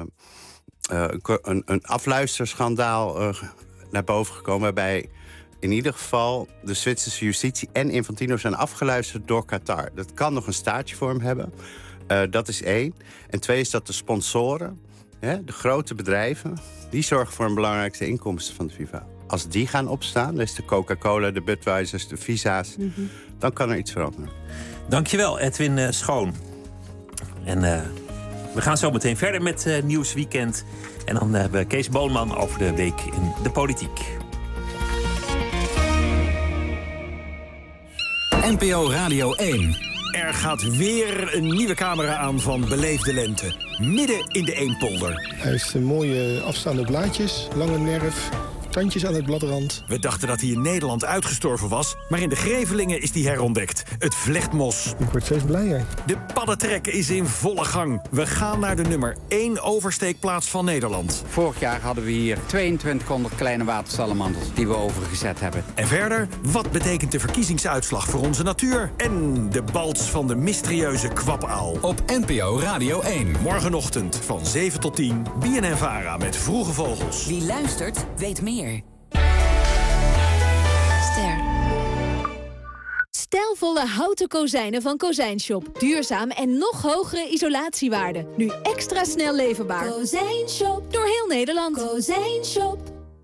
uh, een, een afluisterschandaal uh, naar boven gekomen... waarbij in ieder geval de Zwitserse justitie en Infantino zijn afgeluisterd door Qatar. Dat kan nog een staartjevorm hebben. Uh, dat is één. En twee is dat de sponsoren, hè, de grote bedrijven... die zorgen voor een belangrijkste inkomsten van de FIFA. Als die gaan opstaan, dus de Coca-Cola, de Budweisers, de Visa's... Mm-hmm. dan kan er iets veranderen. Dankjewel, Edwin uh, Schoon. En uh, we gaan zo meteen verder met uh, Nieuwsweekend. En dan hebben we Kees Boonman over de week in de politiek. N P O Radio één. Er gaat weer een nieuwe camera aan van Beleefde Lente. Midden in de Eempolder. Hij heeft mooie afstaande blaadjes, lange nerf, tandjes aan het bladrand. We dachten dat hij in Nederland uitgestorven was, maar in de Grevelingen is hij herontdekt. Het vlechtmos. Ik word steeds blijer. De paddentrek is in volle gang. We gaan naar de nummer één oversteekplaats van Nederland. Vorig jaar hadden we hier tweeëntwintighonderd kleine watersalamanders die we overgezet hebben. En verder, wat betekent de verkiezingsuitslag voor onze natuur? En de balts van de mysterieuze kwapaal. Op N P O Radio één. Morgenochtend van zeven tot tien. B N N Vara met Vroege Vogels. Wie luistert, weet meer. Ster. Stijlvolle houten kozijnen van Kozijnshop. Duurzaam en nog hogere isolatiewaarde. Nu extra snel leverbaar. Kozijnshop. Door heel Nederland. Kozijnshop.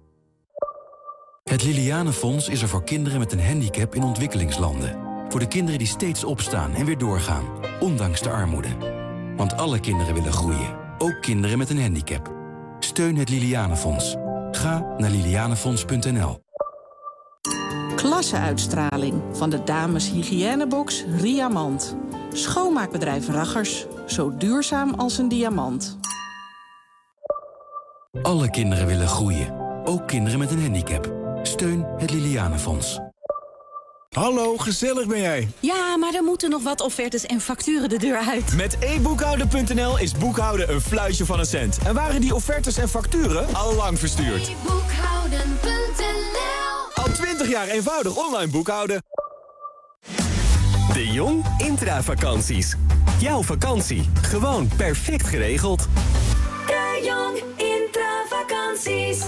Het Lilianenfonds is er voor kinderen met een handicap in ontwikkelingslanden. Voor de kinderen die steeds opstaan en weer doorgaan, ondanks de armoede. Want alle kinderen willen groeien, ook kinderen met een handicap. Steun het Lilianenfonds. Ga naar lilianenfonds punt n l. Klasseuitstraling van de dames hygiënebox Riamant. Schoonmaakbedrijf Raggers. Zo duurzaam als een diamant. Alle kinderen willen groeien, ook kinderen met een handicap. Steun het Lilianenfonds. Hallo, gezellig ben jij. Ja, maar er moeten nog wat offertes en facturen de deur uit. Met e boekhouden punt n l is boekhouden een fluitje van een cent. En waren die offertes en facturen al lang verstuurd. e boekhouden punt n l. Al twintig jaar eenvoudig online boekhouden. De Jong Intravakanties. Jouw vakantie, gewoon perfect geregeld. De Jong Intravakanties.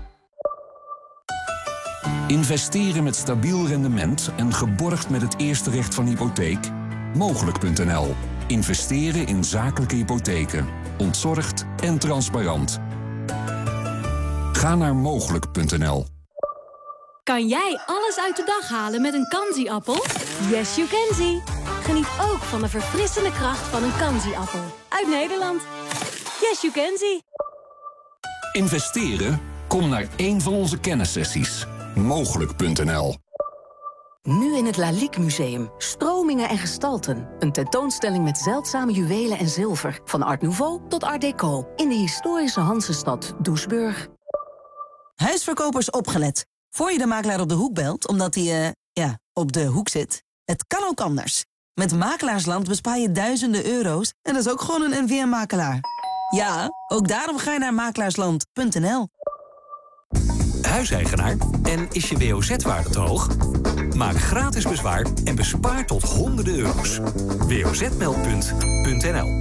Investeren met stabiel rendement en geborgd met het eerste recht van hypotheek? Mogelijk punt n l. Investeren in zakelijke hypotheken. Ontzorgd en transparant. Ga naar mogelijk punt n l. Kan jij alles uit de dag halen met een Kanzi-appel? Yes, you can see. Geniet ook van de verfrissende kracht van een Kanzi-appel. Uit Nederland. Yes, you can see. Investeren? Kom naar één van onze kennissessies. Mogelijk punt n l. Nu in het Lalique Museum. Stromingen en gestalten. Een tentoonstelling met zeldzame juwelen en zilver. Van Art Nouveau tot Art Deco. In de historische Hansestad Doesburg. Huisverkopers opgelet. Voor je de makelaar op de hoek belt, omdat hij, uh, ja, op de hoek zit. Het kan ook anders. Met Makelaarsland bespaar je duizenden euro's en dat is ook gewoon een N V M-makelaar. Ja, ook daarom ga je naar makelaarsland punt n l. Huiseigenaar, en is je W O Z-waarde te hoog? Maak gratis bezwaar en bespaar tot honderden euro's. W O Z meldpunt punt n l.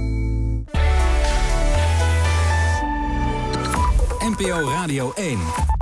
N P O Radio één.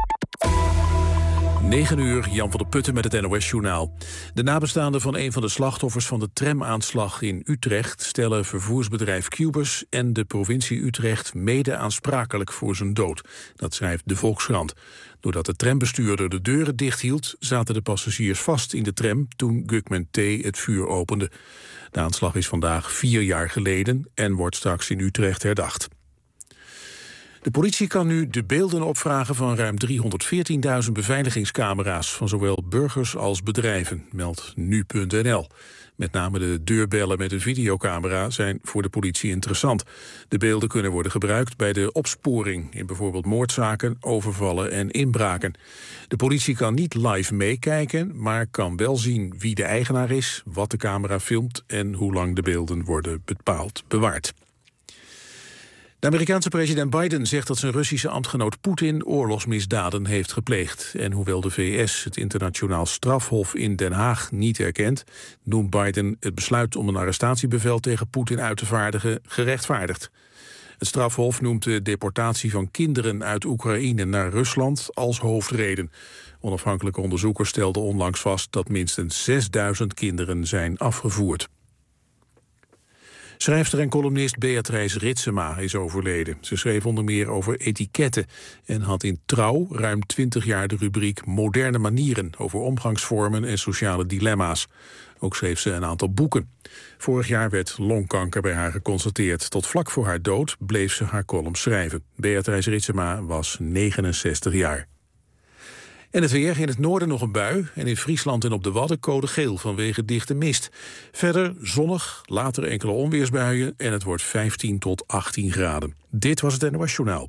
negen uur, Jan van der Putten met het N O S-journaal. De nabestaanden van een van de slachtoffers van de tramaanslag in Utrecht stellen vervoersbedrijf Qbus en de provincie Utrecht mede aansprakelijk voor zijn dood. Dat schrijft de Volkskrant. Doordat de trambestuurder de deuren dichthield, zaten de passagiers vast in de tram toen Gugman T. het vuur opende. De aanslag is vandaag vier jaar geleden en wordt straks in Utrecht herdacht. De politie kan nu de beelden opvragen van ruim driehonderdveertienduizend beveiligingscamera's van zowel burgers als bedrijven, meldt nu punt n l. Met name de deurbellen met een videocamera zijn voor de politie interessant. De beelden kunnen worden gebruikt bij de opsporing in bijvoorbeeld moordzaken, overvallen en inbraken. De politie kan niet live meekijken, maar kan wel zien wie de eigenaar is, wat de camera filmt en hoe lang de beelden worden bepaald bewaard. De Amerikaanse president Biden zegt dat zijn Russische ambtgenoot Poetin oorlogsmisdaden heeft gepleegd. En hoewel de V S het internationaal strafhof in Den Haag niet erkent, noemt Biden het besluit om een arrestatiebevel tegen Poetin uit te vaardigen gerechtvaardigd. Het strafhof noemt de deportatie van kinderen uit Oekraïne naar Rusland als hoofdreden. Onafhankelijke onderzoekers stelden onlangs vast dat minstens zesduizend kinderen zijn afgevoerd. Schrijfster en columnist Beatrice Ritsema is overleden. Ze schreef onder meer over etiketten en had in Trouw ruim twintig jaar de rubriek Moderne Manieren over omgangsvormen en sociale dilemma's. Ook schreef ze een aantal boeken. Vorig jaar werd longkanker bij haar geconstateerd. Tot vlak voor haar dood bleef ze haar column schrijven. Beatrice Ritsema was negenenzestig jaar. En het weer, in het noorden nog een bui en in Friesland en op de Wadden code geel vanwege dichte mist. Verder zonnig, later enkele onweersbuien en het wordt vijftien tot achttien graden. Dit was het N O S-journaal.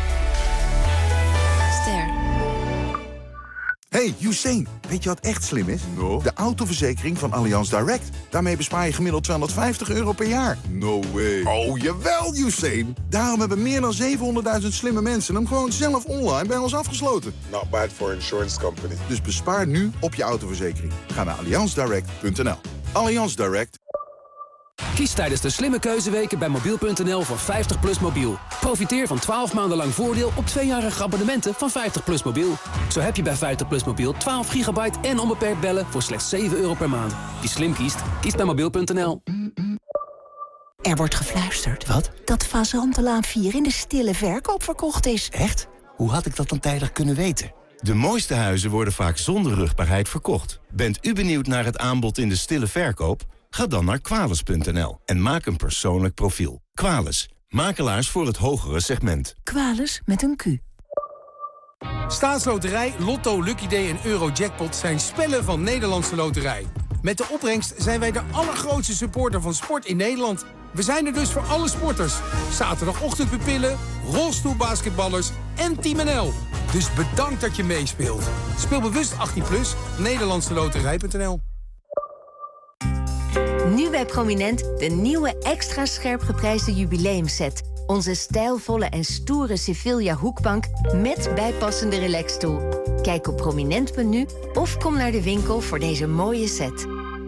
Ster. Hey, Usain, weet je wat echt slim is? No. De autoverzekering van Allianz Direct. Daarmee bespaar je gemiddeld tweehonderdvijftig euro per jaar. No way. Oh, jawel, Usain. Daarom hebben meer dan zevenhonderdduizend slimme mensen hem gewoon zelf online bij ons afgesloten. Not bad for insurance company. Dus bespaar nu op je autoverzekering. Ga naar allianz direct punt n l. Allianz Direct. Kies tijdens de slimme keuzeweken bij mobiel punt n l voor vijftig plus mobiel. Profiteer van twaalf maanden lang voordeel op tweejarige abonnementen van vijftig plus mobiel. Zo heb je bij vijftig plus mobiel twaalf gigabyte en onbeperkt bellen voor slechts zeven euro per maand. Wie slim kiest, kiest bij mobiel punt n l. Er wordt gefluisterd. Wat? Dat Fazantenlaan vier in de stille verkoop verkocht is. Echt? Hoe had ik dat dan tijdig kunnen weten? De mooiste huizen worden vaak zonder rugbaarheid verkocht. Bent u benieuwd naar het aanbod in de stille verkoop? Ga dan naar kwales punt n l en maak een persoonlijk profiel. Kwales, makelaars voor het hogere segment. Kwales met een Q. Staatsloterij, Lotto, Lucky Day en Eurojackpot zijn spellen van Nederlandse Loterij. Met de opbrengst zijn wij de allergrootste supporter van sport in Nederland. We zijn er dus voor alle sporters. Zaterdagochtendpupillen, rolstoelbasketballers en Team N L. Dus bedankt dat je meespeelt. Speel bewust achttien plus, nederlandse loterij punt n l. Nu bij Prominent de nieuwe extra scherp geprijsde jubileumset. Onze stijlvolle en stoere Sevilla hoekbank met bijpassende relaxstoel. Kijk op prominent punt n u of kom naar de winkel voor deze mooie set.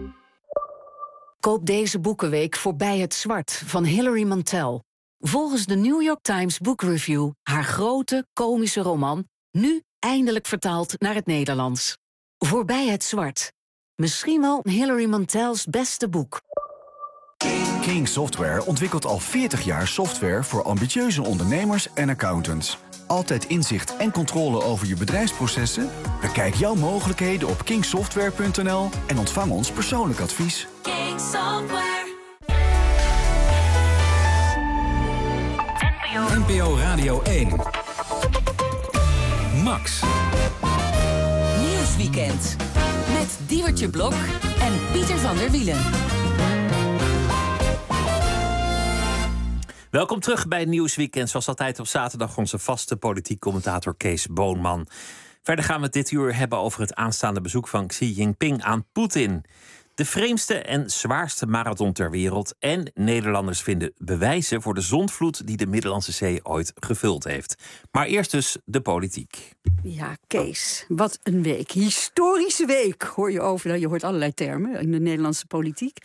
Koop deze boekenweek Voorbij het Zwart van Hilary Mantel. Volgens de New York Times Book Review haar grote, komische roman, nu eindelijk vertaald naar het Nederlands. Voorbij het Zwart. Misschien wel Hilary Mantels beste boek. King Software ontwikkelt al veertig jaar software voor ambitieuze ondernemers en accountants. Altijd inzicht en controle over je bedrijfsprocessen? Bekijk jouw mogelijkheden op king software punt n l en ontvang ons persoonlijk advies. King Software. N P O Radio één. Max. Nieuwsweekend. Met Diewertje Blok en Pieter van der Wielen. Welkom terug bij Nieuwsweekend. Zoals altijd op zaterdag onze vaste politiek commentator Kees Boonman. Verder gaan we het dit uur hebben over het aanstaande bezoek van Xi Jinping aan Poetin. De vreemdste en zwaarste marathon ter wereld. En Nederlanders vinden bewijzen voor de zondvloed die de Middellandse Zee ooit gevuld heeft. Maar eerst dus de politiek. Ja, Kees, wat een week. Historische week, hoor je over. Nou, je hoort allerlei termen in de Nederlandse politiek.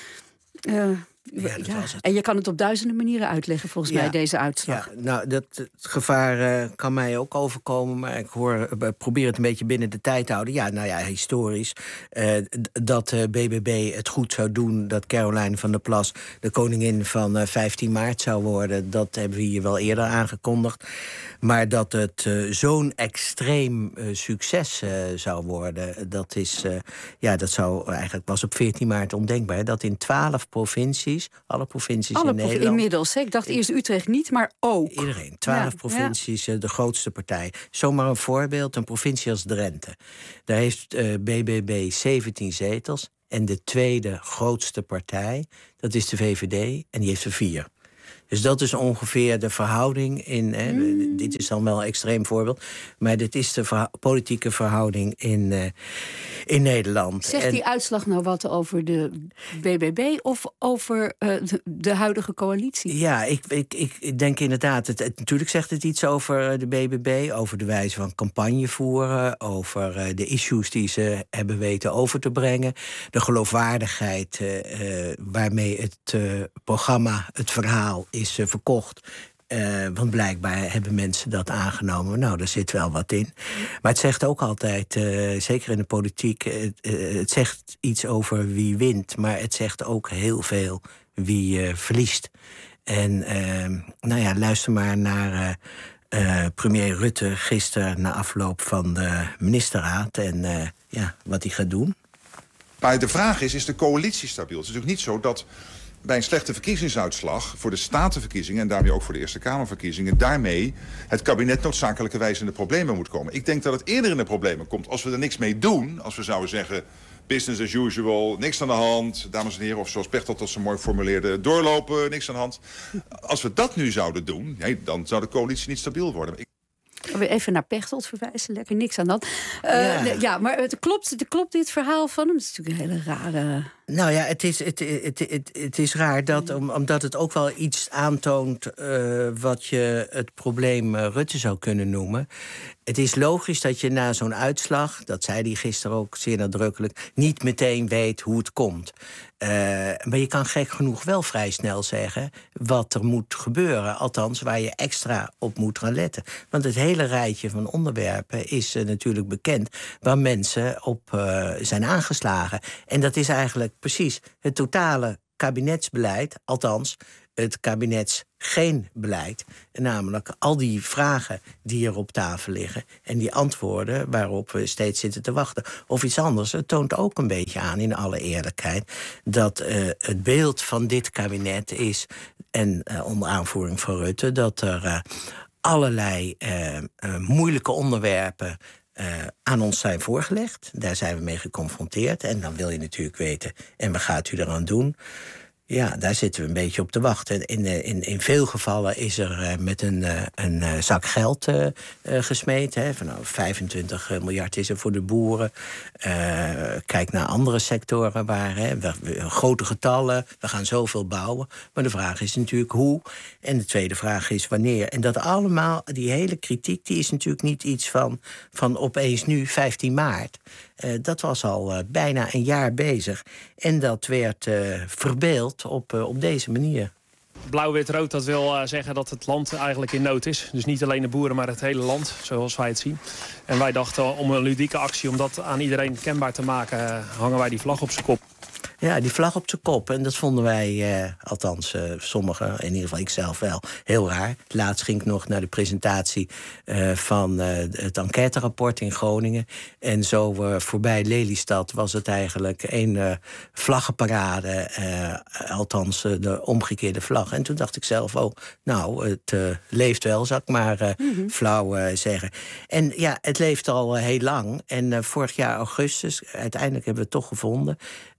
Uh, Ja, ja. En je kan het op duizenden manieren uitleggen, volgens ja. mij, deze uitslag. Ja, nou, dat het gevaar uh, kan mij ook overkomen, maar ik hoor, uh, probeer het een beetje binnen de tijd te houden. Ja, nou ja, historisch. Uh, dat uh, B B B het goed zou doen, dat Caroline van der Plas de koningin van uh, vijftien maart zou worden, dat hebben we hier wel eerder aangekondigd. Maar dat het uh, zo'n extreem uh, succes uh, zou worden, dat is, uh, ja, dat zou eigenlijk was op veertien maart ondenkbaar. Dat in twaalf provincies, alle provincies alle in prov- Nederland. Inmiddels, hè? Ik dacht eerst Utrecht niet, maar ook. Iedereen, twaalf ja, provincies, ja. De grootste partij. Zomaar een voorbeeld, een provincie als Drenthe. Daar heeft uh, B B B zeventien zetels. En de tweede grootste partij, dat is de V V D, en die heeft er vier. Dus dat is ongeveer de verhouding in... Hè, mm. Dit is dan wel een extreem voorbeeld. Maar dit is de verha- politieke verhouding in, uh, in Nederland. Zegt en, die uitslag nou wat over de B B B of over uh, de, de huidige coalitie? Ja, ik, ik, ik denk inderdaad... Het, het, natuurlijk zegt het iets over de B B B... over de wijze van campagne voeren... over uh, de issues die ze hebben weten over te brengen... de geloofwaardigheid uh, uh, waarmee het uh, programma, het verhaal... is uh, verkocht. Uh, want blijkbaar hebben mensen dat aangenomen. Nou, daar zit wel wat in. Maar het zegt ook altijd, uh, zeker in de politiek... Uh, uh, het zegt iets over wie wint... maar het zegt ook heel veel wie uh, verliest. En uh, nou ja, luister maar naar uh, uh, premier Rutte... gisteren na afloop van de ministerraad... en uh, ja, wat hij gaat doen. Maar de vraag is, is de coalitie stabiel? Het is natuurlijk niet zo dat... bij een slechte verkiezingsuitslag voor de statenverkiezingen... en daarmee ook voor de Eerste Kamerverkiezingen... daarmee het kabinet noodzakelijkerwijs in de problemen moet komen. Ik denk dat het eerder in de problemen komt als we er niks mee doen. Als we zouden zeggen, business as usual, niks aan de hand. Dames en heren, of zoals Pechtold dat zo mooi formuleerde... doorlopen, niks aan de hand. Als we dat nu zouden doen, nee, dan zou de coalitie niet stabiel worden. Ik... Even naar Pechtold verwijzen, lekker niks aan dat. Uh, ja. De, ja, maar het klopt, het klopt dit verhaal van hem? Het is natuurlijk een hele rare... Nou ja, het is, het, het, het, het is raar dat, om, omdat het ook wel iets aantoont... Uh, wat je het probleem uh, Rutte zou kunnen noemen. Het is logisch dat je na zo'n uitslag, dat zei hij gisteren ook zeer nadrukkelijk... niet meteen weet hoe het komt. Uh, maar je kan gek genoeg wel vrij snel zeggen wat er moet gebeuren. Althans, waar je extra op moet gaan letten. Want het hele rijtje van onderwerpen is uh, natuurlijk bekend... waar mensen op uh, zijn aangeslagen. En dat is eigenlijk precies het totale kabinetsbeleid, althans het kabinets geen beleid. En namelijk al die vragen die er op tafel liggen... en die antwoorden waarop we steeds zitten te wachten. Of iets anders, het toont ook een beetje aan, in alle eerlijkheid... dat uh, het beeld van dit kabinet is, en uh, onder aanvoering van Rutte... dat er uh, allerlei uh, uh, moeilijke onderwerpen... Uh, aan ons zijn voorgelegd. Daar zijn we mee geconfronteerd. En dan wil je natuurlijk weten, en wat gaat u eraan doen? Ja, daar zitten we een beetje op te wachten. In, in, in veel gevallen is er uh, met een, uh, een uh, zak geld uh, uh, gesmeed. Hè. Van, nou, vijfentwintig miljard is er voor de boeren. Uh, kijk naar andere sectoren waar hè, we, we, grote getallen. We gaan zoveel bouwen. Maar de vraag is natuurlijk hoe. En de tweede vraag is wanneer. En dat allemaal, die hele kritiek, die is natuurlijk niet iets van, van opeens nu vijftien maart. Uh, dat was al uh, bijna een jaar bezig. En dat werd uh, verbeeld op, uh, op deze manier. Blauw-wit-rood, dat wil uh, zeggen dat het land eigenlijk in nood is. Dus niet alleen de boeren, maar het hele land, zoals wij het zien. En wij dachten om een ludieke actie, om dat aan iedereen kenbaar te maken... Uh, hangen wij die vlag op zijn kop. Ja, die vlag op zijn kop. En dat vonden wij, uh, althans uh, sommigen, in ieder geval ik zelf wel, heel raar. Laatst ging ik nog naar de presentatie uh, van uh, het enquêterapport in Groningen. En zo uh, voorbij Lelystad was het eigenlijk één uh, vlaggenparade. Uh, althans, uh, de omgekeerde vlag. En toen dacht ik zelf, oh, nou, het uh, leeft wel, zou ik maar uh, mm-hmm. flauw uh, zeggen. En ja, het leeft al uh, heel lang. En uh, vorig jaar augustus, uiteindelijk hebben we het toch gevonden... Uh,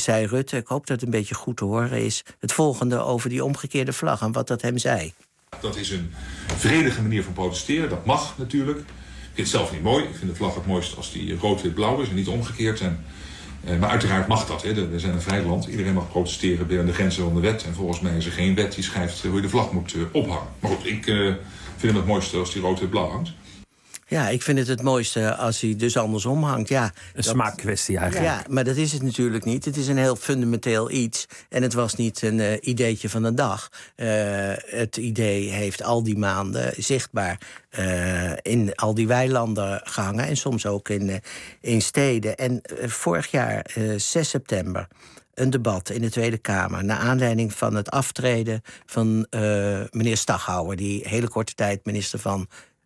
zei Rutte, ik hoop dat het een beetje goed te horen is, het volgende over die omgekeerde vlag en wat dat hem zei. Dat is een vredige manier van protesteren, dat mag natuurlijk. Ik vind het zelf niet mooi. Ik vind de vlag het mooist als die rood-wit-blauw is en niet omgekeerd. En, eh, maar uiteraard mag dat. Hè. We zijn een vrij land. Iedereen mag protesteren binnen de grenzen van de wet. En volgens mij is er geen wet die schrijft hoe je de vlag moet uh, ophangen. Maar goed, ik uh, vind hem het mooiste als die rood-wit-blauw hangt. Ja, ik vind het het mooiste als hij dus andersom hangt. Ja, een dat, smaakkwestie eigenlijk. Ja, maar dat is het natuurlijk niet. Het is een heel fundamenteel iets. En het was niet een uh, ideetje van een dag. Uh, het idee heeft al die maanden zichtbaar uh, in al die weilanden gehangen. En soms ook in, uh, in steden. En uh, vorig jaar, uh, zes september... een debat in de Tweede Kamer naar aanleiding van het aftreden van uh, meneer Staghouwer, die hele korte tijd minister van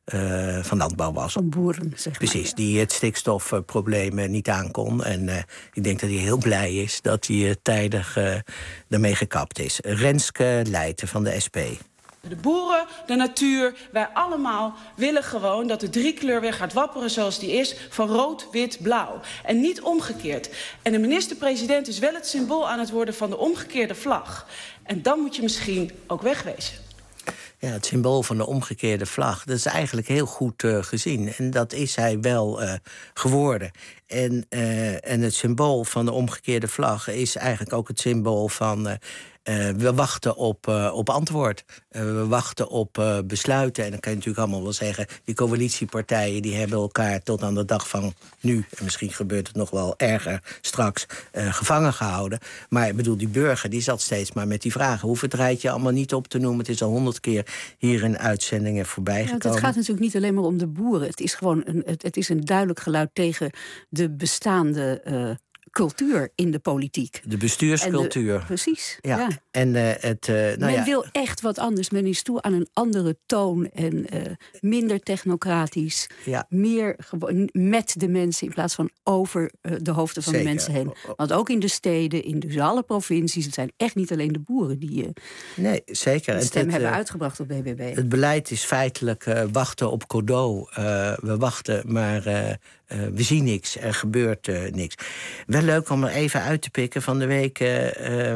Uh, van landbouw was. Van boeren, zeg maar. Precies, ja. Die het stikstofprobleem uh, niet aankon. En uh, ik denk dat hij heel blij is dat hij uh, tijdig uh, daarmee gekapt is. Renske Leijten van de S P. De boeren, de natuur, wij allemaal willen gewoon dat de driekleur weer gaat wapperen zoals die is, van rood, wit, blauw. En niet omgekeerd. En de minister-president is wel het symbool aan het worden van de omgekeerde vlag. En dan moet je misschien ook wegwezen. Ja, het symbool van de omgekeerde vlag, dat is eigenlijk heel goed uh, gezien. En dat is hij wel uh, geworden. En, uh, en het symbool van de omgekeerde vlag is eigenlijk ook het symbool van... Uh, Uh, we wachten op, uh, op antwoord. Uh, we wachten op uh, besluiten. En dan kan je natuurlijk allemaal wel zeggen, die coalitiepartijen die hebben elkaar tot aan de dag van nu, en misschien gebeurt het nog wel erger straks, uh, gevangen gehouden. Maar ik bedoel, die burger die zat steeds maar met die vragen. Hoef het rijtje allemaal niet op te noemen. Het is al honderd keer hier in uitzendingen voorbij gekomen. Ja, het gaat natuurlijk niet alleen maar om de boeren. Het is gewoon een, het, het is een duidelijk geluid tegen de bestaande uh, cultuur in de politiek. De bestuurscultuur. De, precies, ja. ja. En, uh, het, uh, nou Men ja. wil echt wat anders. Men is toe aan een andere toon en uh, minder technocratisch. Ja. Meer met de mensen in plaats van over uh, de hoofden van Zeker. de mensen heen. Want ook in de steden, in dus alle provincies, het zijn echt niet alleen de boeren die uh, nee, zeker. een stem het, hebben uh, uitgebracht op B B B. Het beleid is feitelijk uh, wachten op Godot. Uh, we wachten, maar uh, uh, we zien niks. Er gebeurt uh, niks. Wel leuk om er even uit te pikken. Van de week uh, uh,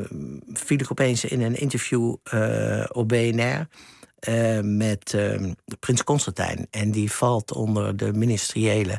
viel ik opeens in een interview uh, op B N R... Uh, met uh, prins Constantijn. En die valt onder de ministeriële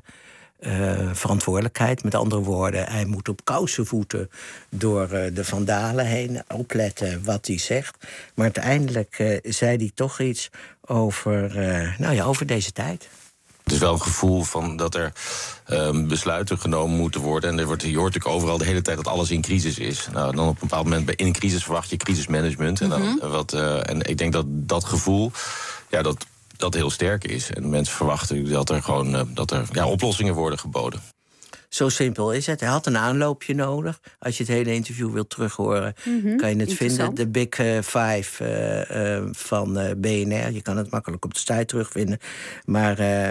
uh, verantwoordelijkheid. Met andere woorden, hij moet op kousenvoeten door uh, de vandalen heen opletten wat hij zegt. Maar uiteindelijk uh, zei hij toch iets over, uh, nou ja, over deze tijd. Het is wel een gevoel van dat er um, besluiten genomen moeten worden. En er wordt, je hoort natuurlijk overal de hele tijd dat alles in crisis is. Nou, dan op een bepaald moment bij in een crisis verwacht je crisismanagement. En, dan, Mm-hmm. wat, uh, en ik denk dat dat gevoel, ja, dat, dat heel sterk is. En mensen verwachten dat er gewoon uh, dat er, ja, oplossingen worden geboden. Zo simpel is het. Hij had een aanloopje nodig. Als je het hele interview wilt terughoren, Mm-hmm. kan je het vinden. Interessant. De Big uh, Five uh, uh, van uh, B N R. Je kan het makkelijk op de site terugvinden. Maar uh, uh,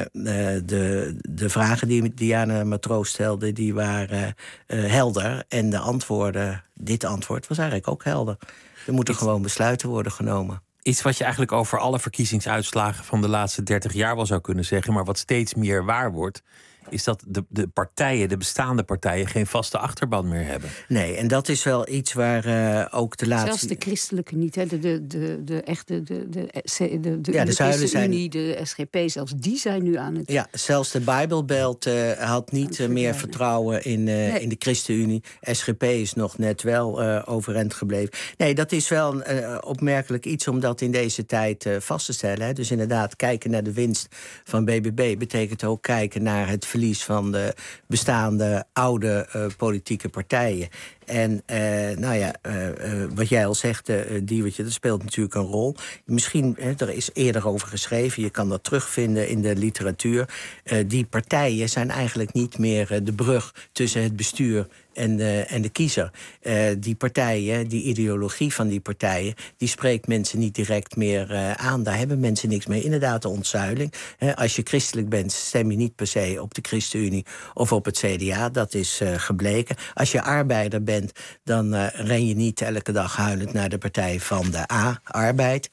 de, de vragen die Diana Matroos stelde, die waren uh, helder. En de antwoorden, dit antwoord was eigenlijk ook helder. Er moeten Iets... gewoon besluiten worden genomen. Iets wat je eigenlijk over alle verkiezingsuitslagen van de laatste dertig jaar wel zou kunnen zeggen, maar wat steeds meer waar wordt, is dat de, de partijen, de bestaande partijen, geen vaste achterban meer hebben. Nee, en dat is wel iets waar uh, ook de laatste... Zelfs de christelijke niet, hè? De, de, de, de echte, de, de, de, de, de, ja, de de ChristenUnie, zijn... de S G P, zelfs die zijn nu aan het... Ja, zelfs de Bijbelbelt uh, had niet uh, meer vertrouwen in, uh, nee. in de ChristenUnie. S G P is nog net wel uh, overeind gebleven. Nee, dat is wel een uh, opmerkelijk iets om dat in deze tijd uh, vast te stellen. Hè. Dus inderdaad, kijken naar de winst van B B B betekent ook kijken naar het verlies van de bestaande oude uh, politieke partijen. En uh, nou ja, uh, uh, wat jij al zegt, uh, Diewertje, dat speelt natuurlijk een rol. Misschien, hè, er is eerder over geschreven, je kan dat terugvinden in de literatuur. Uh, die partijen zijn eigenlijk niet meer uh, de brug tussen het bestuur en de, en de kiezer. Uh, die partijen, die ideologie van die partijen, die spreekt mensen niet direct meer uh, aan. Daar hebben mensen niks mee. Inderdaad, de ontzuiling. Uh, als je christelijk bent, stem je niet per se op de ChristenUnie of op het C D A. Dat is uh, gebleken. Als je arbeider bent, dan uh, ren je niet elke dag huilend naar de partij van de A, Arbeid.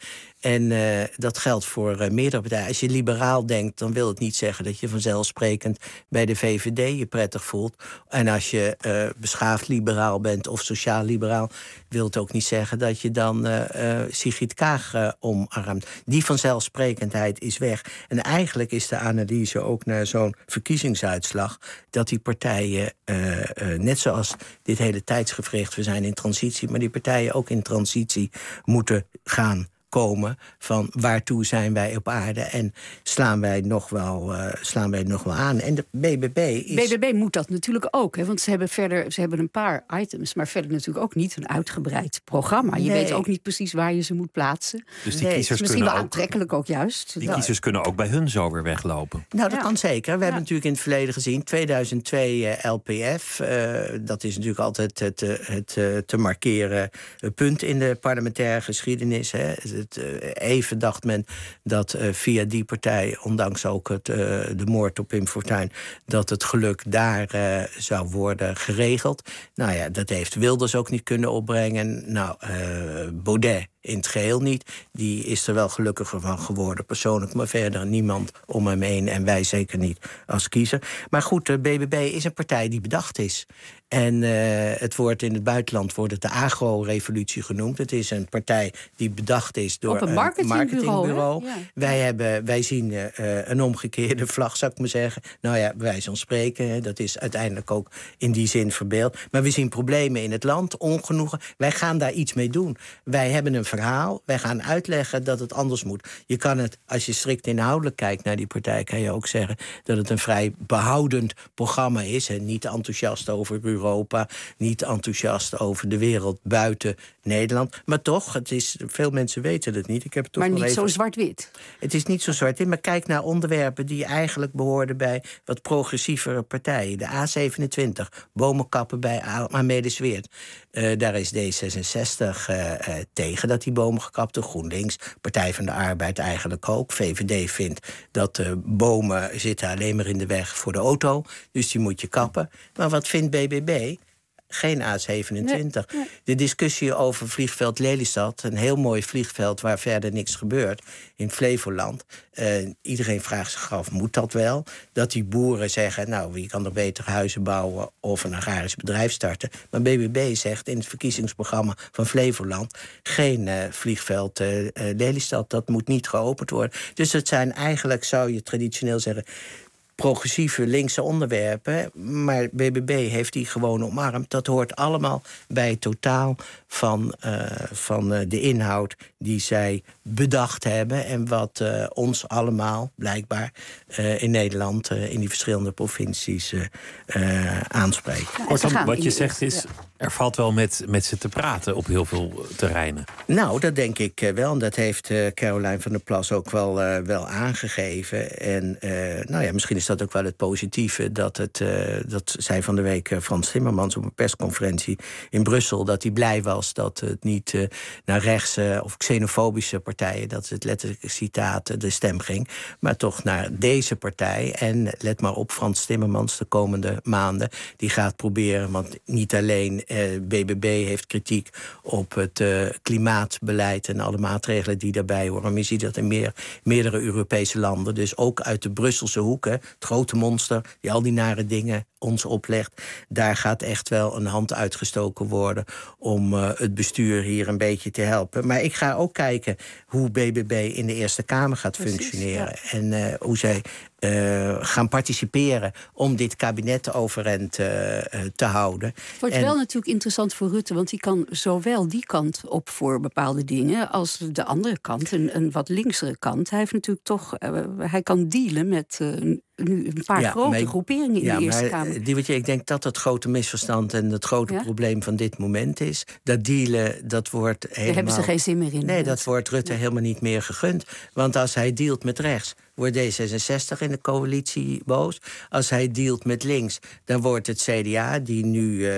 En uh, dat geldt voor uh, meerdere partijen. Als je liberaal denkt, dan wil het niet zeggen dat je vanzelfsprekend bij de V V D je prettig voelt. En als je uh, beschaafd liberaal bent of sociaal liberaal, wil het ook niet zeggen dat je dan uh, uh, Sigrid Kaag uh, omarmt. Die vanzelfsprekendheid is weg. En eigenlijk is de analyse ook naar zo'n verkiezingsuitslag dat die partijen, uh, uh, net zoals dit hele tijdsgevricht, we zijn in transitie, maar die partijen ook in transitie moeten gaan komen van waartoe zijn wij op aarde en slaan wij nog wel, uh, slaan wij nog wel aan. En de B B B is... B B B moet dat natuurlijk ook, hè, want ze hebben verder ze hebben een paar items, maar verder natuurlijk ook niet een uitgebreid programma. Je Nee. weet ook niet precies waar je ze moet plaatsen. Dus die Nee, kiezers misschien kunnen wel ook- aantrekkelijk ook juist. Die Dat- kiezers kunnen ook bij hun zo weer weglopen. Nou, dat kan zeker. We hebben natuurlijk in het verleden gezien, tweeduizend twee uh, L P F. Uh, dat is natuurlijk altijd het, uh, het uh, te markeren uh, punt in de parlementaire geschiedenis. Hè. Het, uh, even dacht men dat uh, via die partij, ondanks ook het, uh, de moord op Pim Fortuyn, dat het geluk daar uh, zou worden geregeld. Nou ja, dat heeft Wilders ook niet kunnen opbrengen. Nou, uh, Baudet in het geheel niet. Die is er wel gelukkiger van geworden, persoonlijk, maar verder niemand om hem heen en wij zeker niet als kiezer. Maar goed, de B B B is een partij die bedacht is. En uh, het wordt in het buitenland wordt het de agro-revolutie genoemd. Het is een partij die bedacht is door Op een marketingbureau, marketingbureau. hè? Ja. Wij, hebben, wij zien uh, een omgekeerde vlag, zou ik maar zeggen. Nou ja, bij wijze van spreken, hè, dat is uiteindelijk ook in die zin verbeeld. Maar we zien problemen in het land, ongenoegen. Wij gaan daar iets mee doen. Wij hebben een verhaal, wij gaan uitleggen dat het anders moet. Je kan het, als je strikt inhoudelijk kijkt naar die partij, kan je ook zeggen dat het een vrij behoudend programma is. En niet enthousiast over Europa, niet enthousiast over de wereld buiten Nederland. Maar toch, het is, veel mensen weten het niet. Ik heb het toch Maar nog niet even... zo zwart-wit. Het is niet zo zwart-wit, maar kijk naar onderwerpen die eigenlijk behoorden bij wat progressievere partijen. De A zevenentwintig, bomen kappen bij Amelis Weert. Uh, daar is D zesenzestig uh, uh, tegen dat die bomen gekapt worden. GroenLinks, Partij van de Arbeid eigenlijk ook. V V D vindt dat uh, bomen zitten alleen maar in de weg voor de auto. Dus die moet je kappen. Maar wat vindt B B B? Geen A zevenentwintig. Nee, nee. De discussie over vliegveld Lelystad, een heel mooi vliegveld waar verder niks gebeurt in Flevoland. Uh, iedereen vraagt zich af, moet dat wel? Dat die boeren zeggen, nou, je kan er beter huizen bouwen of een agrarisch bedrijf starten. Maar B B B zegt in het verkiezingsprogramma van Flevoland geen uh, vliegveld uh, uh, Lelystad, dat moet niet geopend worden. Dus het zijn eigenlijk, zou je traditioneel zeggen, progressieve linkse onderwerpen, maar B B B heeft die gewoon omarmd. Dat hoort allemaal bij het totaal van, uh, van uh, de inhoud die zij bedacht hebben en wat uh, ons allemaal, blijkbaar, uh, in Nederland, uh, in die verschillende provincies uh, uh, aanspreekt. Kortom, wat je zegt is, er valt wel met, met ze te praten op heel veel terreinen. Nou, dat denk ik uh, wel. En dat heeft uh, Caroline van der Plas ook wel, uh, wel aangegeven. En uh, nou ja, misschien is dat ook wel het positieve dat het, uh, dat zei van de week uh, Frans Timmermans op een persconferentie in Brussel, dat hij blij was dat het niet uh, naar rechtse of xenofobische partijen, dat is het letterlijke citaat, de stem ging, maar toch naar deze partij. En let maar op, Frans Timmermans de komende maanden, die gaat proberen, want niet alleen uh, B B B heeft kritiek op het uh, klimaatbeleid en alle maatregelen die daarbij horen, maar je ziet dat in meer, meerdere Europese landen, dus ook uit de Brusselse hoek, hè, het grote monster die al die nare dingen ons oplegt, daar gaat echt wel een hand uitgestoken worden om uh, het bestuur hier een beetje te helpen. Maar ik ga ook kijken hoe B B B in de Eerste Kamer gaat Precies, functioneren. Ja. En uh, hoe zij uh, gaan participeren om dit kabinet overeind uh, te houden. Het wordt en... wel natuurlijk interessant voor Rutte, want die kan zowel die kant op voor bepaalde dingen als de andere kant, een, een wat linksere kant. Hij heeft natuurlijk toch, uh, hij kan dealen met uh, nu een paar ja, grote ik, groeperingen in ja, de Eerste maar, Kamer. Diewertje, ik denk dat het grote misverstand en het grote ja? probleem van dit moment is. Dat dealen, dat wordt helemaal... Daar hebben ze geen zin meer in. Nee, dat wordt Rutte nee. helemaal niet meer gegund. Want als hij dealt met rechts, wordt D zesenzestig in de coalitie boos. Als hij dealt met links, dan wordt het C D A, die nu uh,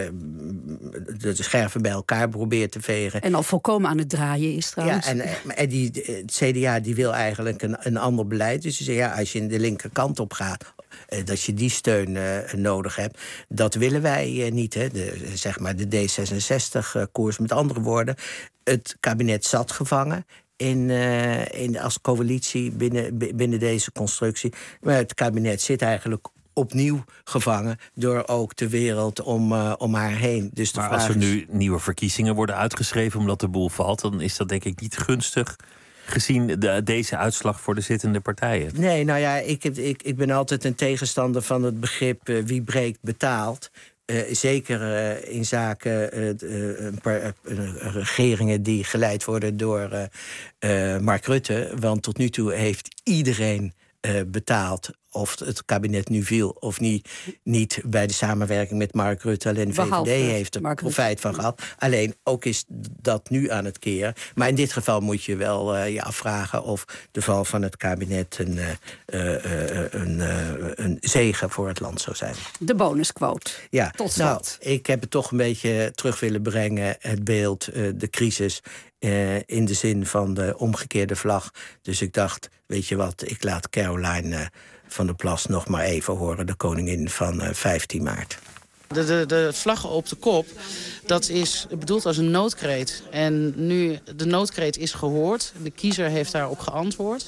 de scherven bij elkaar probeert te vegen. En al volkomen aan het draaien is trouwens. Ja, en, en die, het C D A die wil eigenlijk een, een ander beleid. Dus ze zeggen, ja, als je in de linkerkant op gaat, uh, dat je die steun uh, nodig hebt. Dat willen wij uh, niet, hè. De, zeg maar de D zesenzestig-koers. Met andere woorden, het kabinet zat gevangen. in, uh, in, als coalitie binnen, binnen deze constructie. Maar het kabinet zit eigenlijk opnieuw gevangen door ook de wereld om, uh, om haar heen. Dus de maar vraag als er is, nu nieuwe verkiezingen worden uitgeschreven omdat de boel valt, dan is dat denk ik niet gunstig gezien de, deze uitslag voor de zittende partijen. Nee, nou ja, ik, ik, ik ben altijd een tegenstander van het begrip uh, wie breekt betaalt. Uh, zeker uh, in zaken uh, uh, een paar, uh, regeringen die geleid worden door uh, uh, Mark Rutte. Want tot nu toe heeft iedereen uh, betaald. Of het kabinet nu viel of niet, niet bij de samenwerking met Mark Rutte. Alleen de Behalve V V D heeft er Mark profijt van gehad. Alleen ook is dat nu aan het keren. Maar in dit geval moet je wel uh, je afvragen of de val van het kabinet een, uh, uh, een, uh, een zegen voor het land zou zijn. De bonusquote. Ja, tot slot. Nou, ik heb het toch een beetje terug willen brengen, het beeld, uh, de crisis. Uh, in de zin van de omgekeerde vlag. Dus ik dacht, weet je wat, ik laat Caroline Uh, van der Plas nog maar even horen, de koningin van uh, vijftien maart. De, de, de vlaggen op de kop, dat is bedoeld als een noodkreet. En nu, de noodkreet is gehoord, de kiezer heeft daarop geantwoord.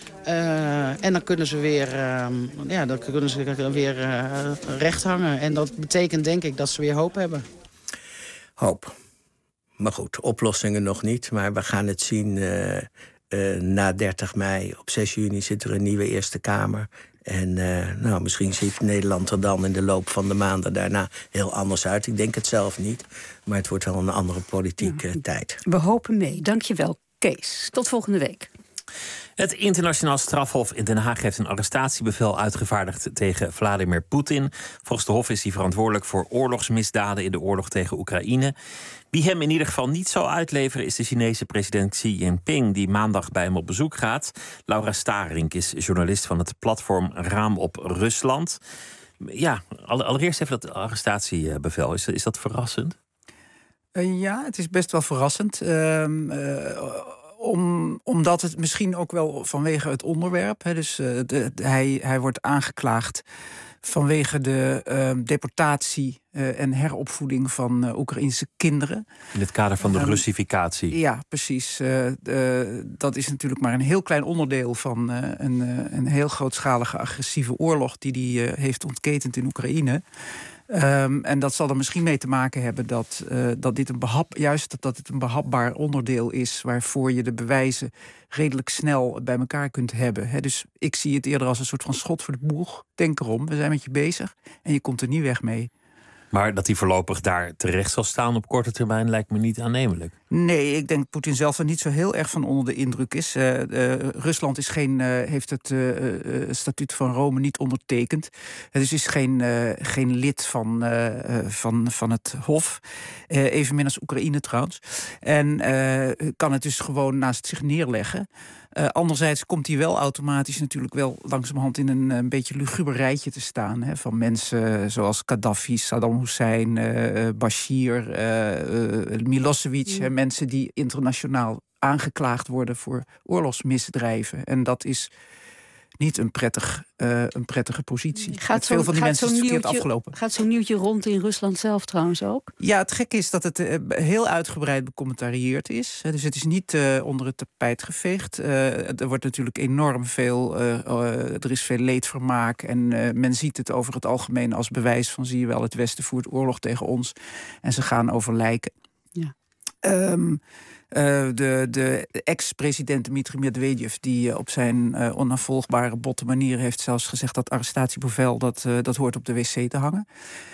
Uh, en dan kunnen ze weer, uh, ja, dan kunnen ze weer uh, recht hangen. En dat betekent denk ik dat ze weer hoop hebben. Hoop. Maar goed, oplossingen nog niet, maar we gaan het zien. Uh, Uh, na dertig mei, op zes juni, zit er een nieuwe Eerste Kamer. En uh, nou, misschien ziet Nederland er dan in de loop van de maanden daarna heel anders uit. Ik denk het zelf niet, maar het wordt wel een andere politieke ja. tijd. We hopen mee. Dank je wel, Kees. Tot volgende week. Het internationaal strafhof in Den Haag heeft een arrestatiebevel uitgevaardigd tegen Vladimir Poetin. Volgens de hof is hij verantwoordelijk voor oorlogsmisdaden in de oorlog tegen Oekraïne. Wie hem in ieder geval niet zal uitleveren is de Chinese president Xi Jinping, die maandag bij hem op bezoek gaat. Laura Starink is journalist van het platform Raam op Rusland. Ja, allereerst even dat arrestatiebevel. Is, is dat verrassend? Uh, ja, het is best wel verrassend. Uh, uh, Om, omdat het misschien ook wel vanwege het onderwerp. Hè, dus uh, de, de, hij, hij wordt aangeklaagd vanwege de uh, deportatie uh, en heropvoeding van uh, Oekraïnse kinderen. In het kader van de um, Russificatie. Ja, precies. Uh, uh, dat is natuurlijk maar een heel klein onderdeel van uh, een, uh, een heel grootschalige agressieve oorlog die hij uh, heeft ontketend in Oekraïne. Um, en dat zal er misschien mee te maken hebben dat, uh, dat dit een behap, juist dat het een behapbaar onderdeel is waarvoor je de bewijzen redelijk snel bij elkaar kunt hebben. He, dus ik zie het eerder als een soort van schot voor de boeg. Denk erom, we zijn met je bezig en je komt er niet weg mee. Maar dat hij voorlopig daar terecht zal staan op korte termijn lijkt me niet aannemelijk. Nee, ik denk Poetin zelf er niet zo heel erg van onder de indruk is. Uh, uh, Rusland is geen, uh, heeft het uh, uh, statuut van Rome niet ondertekend. Het dus is geen, uh, geen lid van, uh, uh, van, van het Hof. Uh, evenmin als Oekraïne trouwens. En uh, kan het dus gewoon naast zich neerleggen. Uh, anderzijds komt hij wel automatisch natuurlijk wel langzamerhand in een, een beetje luguber rijtje te staan. Hè, van mensen zoals Gaddafi, Saddam Hussein, uh, Bashir, uh, uh, Milosevic. Ja. Hè, mensen die internationaal aangeklaagd worden voor oorlogsmisdrijven. En dat is niet een, prettig, uh, een prettige positie. Gaat veel van die mensen is verkeerd nieuwtje, afgelopen. Gaat zo'n nieuwtje rond in Rusland zelf trouwens ook? Ja, het gekke is dat het uh, heel uitgebreid becommentarieerd is. Dus het is niet uh, onder het tapijt geveegd. Uh, er wordt natuurlijk enorm veel, uh, uh, er is veel leedvermaak. En uh, men ziet het over het algemeen als bewijs van, zie je wel, het Westen voert oorlog tegen ons. En ze gaan over lijken. Ja. Um, Uh, de, de ex-president Dmitri Medvedev, die uh, op zijn uh, onafvolgbare botte manier heeft zelfs gezegd dat arrestatiebevel dat, uh, dat hoort op de wc te hangen.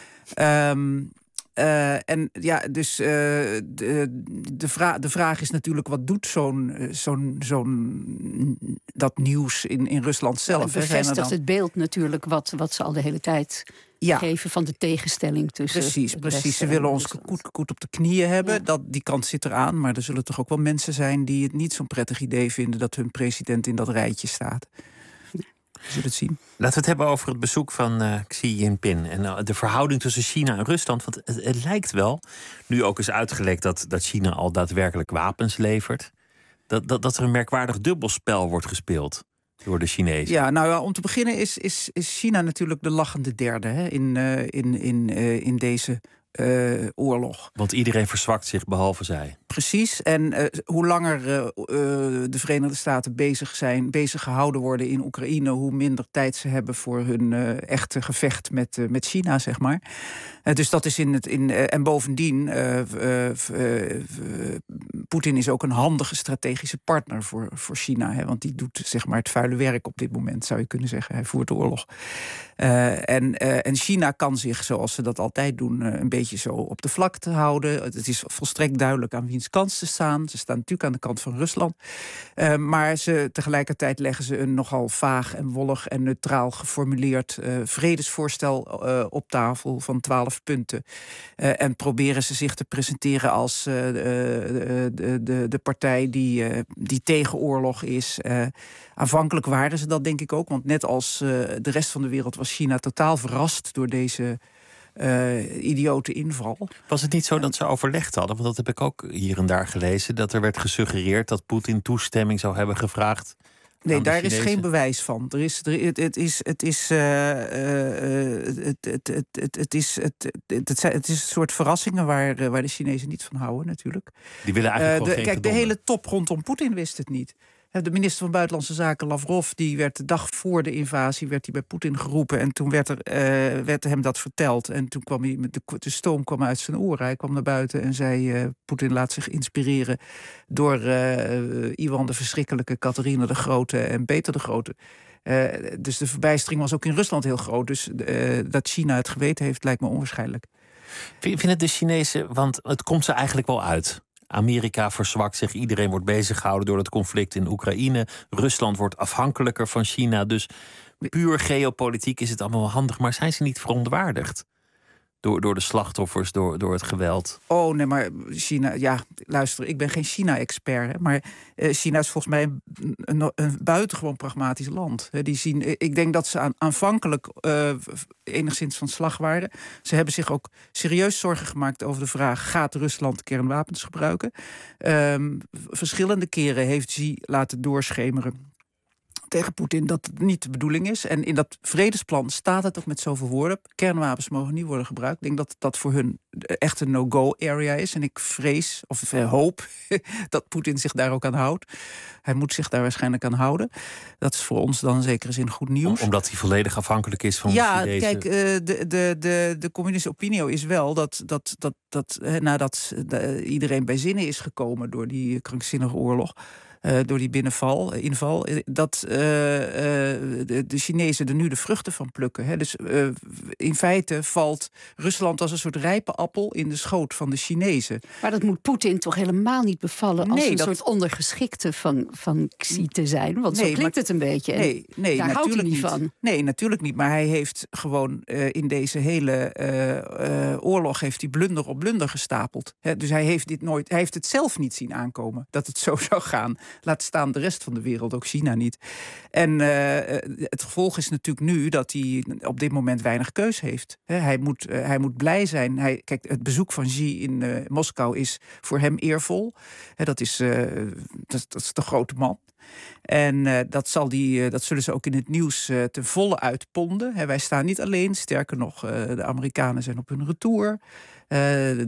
Um, uh, en ja, dus uh, de, de, vra- de vraag is natuurlijk, wat doet zo'n, zo'n, zo'n dat nieuws in, in Rusland zelf? Het bevestigt dan het beeld natuurlijk wat, wat ze al de hele tijd ja. geven van de tegenstelling tussen. Precies, precies. Ze willen ons koet, koet op de knieën hebben. Ja. Dat, die kant zit eraan. Maar er zullen toch ook wel mensen zijn die het niet zo'n prettig idee vinden dat hun president in dat rijtje staat. We zullen het zien. Laten we het hebben over het bezoek van uh, Xi Jinping en uh, de verhouding tussen China en Rusland. Want het, het lijkt wel, nu ook is uitgelekt dat, dat China al daadwerkelijk wapens levert, dat, dat, dat er een merkwaardig dubbelspel wordt gespeeld door de Chinezen. Ja, nou ja, om te beginnen is, is, is China natuurlijk de lachende derde hè, in, uh, in, in, uh, in deze uh, oorlog. Want iedereen verzwakt zich behalve zij. Precies. En uh, hoe langer uh, uh, de Verenigde Staten bezig zijn, bezig gehouden worden in Oekraïne, hoe minder tijd ze hebben voor hun uh, echte gevecht met, uh, met China, zeg maar. Uh, dus dat is in het. In, uh, en bovendien, uh, uh, uh, uh, Poetin is ook een handige strategische partner voor, voor China. Hè, want die doet zeg maar het vuile werk op dit moment, zou je kunnen zeggen. Hij voert de oorlog. Uh, en, uh, en China kan zich, zoals ze dat altijd doen, uh, een beetje zo op de vlakte houden. Het is volstrekt duidelijk aan wiens kant ze staan. Ze staan natuurlijk aan de kant van Rusland. Uh, maar ze, tegelijkertijd leggen ze een nogal vaag en wollig en neutraal geformuleerd uh, vredesvoorstel uh, op tafel van twaalf punten. Uh, en proberen ze zich te presenteren als uh, de, de, de, de partij die, uh, die tegen oorlog is. Uh, aanvankelijk waren ze dat denk ik ook, want net als uh, de rest van de wereld was China totaal verrast door deze uh, idiote inval. Was het niet zo dat ze overlegd hadden? Want dat heb ik ook hier en daar gelezen. Dat er werd gesuggereerd dat Poetin toestemming zou hebben gevraagd. Nee, daar is geen bewijs van. Er is, er, het, het is, het is, uh, uh, het, het, het, het, het is, het, het, het, het is een soort verrassingen waar, uh, waar de Chinezen niet van houden, natuurlijk. Die willen eigenlijk uh, de, geen Kijk, gedonde. de hele top rondom Poetin wist het niet. De minister van Buitenlandse Zaken, Lavrov, die werd de dag voor de invasie werd hij bij Poetin geroepen. En toen werd, er, uh, werd hem dat verteld. En toen kwam hij met de, de stoom kwam uit zijn oren. Hij kwam naar buiten en zei: uh, Poetin laat zich inspireren door uh, Iwan de Verschrikkelijke, Catharina de Grote en Peter de Grote. Uh, dus de verbijstering was ook in Rusland heel groot. Dus uh, dat China het geweten heeft, lijkt me onwaarschijnlijk. Vinden de Chinezen, want het komt ze eigenlijk wel uit. Amerika verzwakt zich, iedereen wordt bezig gehouden door het conflict in Oekraïne. Rusland wordt afhankelijker van China. Dus puur geopolitiek is het allemaal wel handig. Maar zijn ze niet verontwaardigd door, door de slachtoffers, door, door het geweld? Oh, nee, maar China... Ja, luister, ik ben geen China-expert. Hè, maar uh, China is volgens mij een, een, een buitengewoon pragmatisch land. Hè, die zien, ik denk dat ze aan, aanvankelijk uh, enigszins van slag waren. Ze hebben zich ook serieus zorgen gemaakt over de vraag: gaat Rusland kernwapens gebruiken? Um, verschillende keren heeft Xi laten doorschemeren tegen Poetin dat het niet de bedoeling is. En in dat vredesplan staat het ook met zoveel woorden: kernwapens mogen niet worden gebruikt. Ik denk dat dat voor hun echt een no-go area is. En ik vrees, of uh, hoop, dat Poetin zich daar ook aan houdt. Hij moet zich daar waarschijnlijk aan houden. Dat is voor ons dan in zekere zin goed nieuws. Om, omdat hij volledig afhankelijk is van ja, de kijk, uh, de, de, de, de communistische opinie is wel dat, dat, dat, dat uh, nadat de, iedereen bij zinnen is gekomen door die krankzinnige oorlog, Uh, door die binnenval, uh, inval, uh, dat uh, uh, de, de Chinezen er nu de vruchten van plukken. Hè. Dus uh, in feite valt Rusland als een soort rijpe appel in de schoot van de Chinezen. Maar dat moet Poetin toch helemaal niet bevallen als nee, een dat... soort ondergeschikte van, van Xi te zijn? Want nee, zo klinkt maar... het een beetje. En nee, nee, daar houdt hij niet van. Nee, natuurlijk niet. Maar hij heeft gewoon uh, in deze hele uh, uh, oorlog heeft hij blunder op blunder gestapeld. Hè. Dus hij heeft dit nooit, hij heeft het zelf niet zien aankomen dat het zo zou gaan. Laat staan de rest van de wereld, ook China niet. En uh, het gevolg is natuurlijk nu dat hij op dit moment weinig keus heeft. He, hij, moet, uh, hij moet blij zijn. Hij, kijk, het bezoek van Xi in uh, Moskou is voor hem eervol. He, dat, is, uh, dat, dat is de grote man. En uh, dat, zal die, uh, dat zullen ze ook in het nieuws uh, ten volle uitponden. He, wij staan niet alleen, sterker nog, uh, de Amerikanen zijn op hun retour. Uh,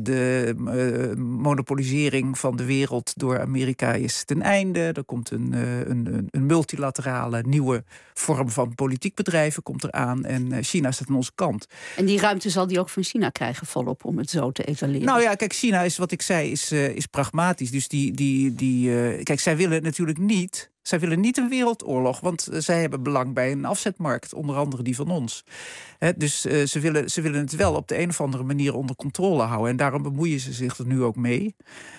de uh, monopolisering van de wereld door Amerika is ten einde. Er komt een, uh, een, een multilaterale nieuwe vorm van politiek bedrijven komt eraan. En uh, China staat aan onze kant. En die ruimte zal die ook van China krijgen volop, om het zo te etaleren? Nou ja, kijk, China is, wat ik zei, is, uh, is pragmatisch. Dus die, die, die, uh, kijk, zij willen natuurlijk niet... Zij willen niet een wereldoorlog, want uh, zij hebben belang bij een afzetmarkt, onder andere die van ons. He, dus uh, ze, willen, ze willen het wel op de een of andere manier onder controle houden. En daarom bemoeien ze zich er nu ook mee.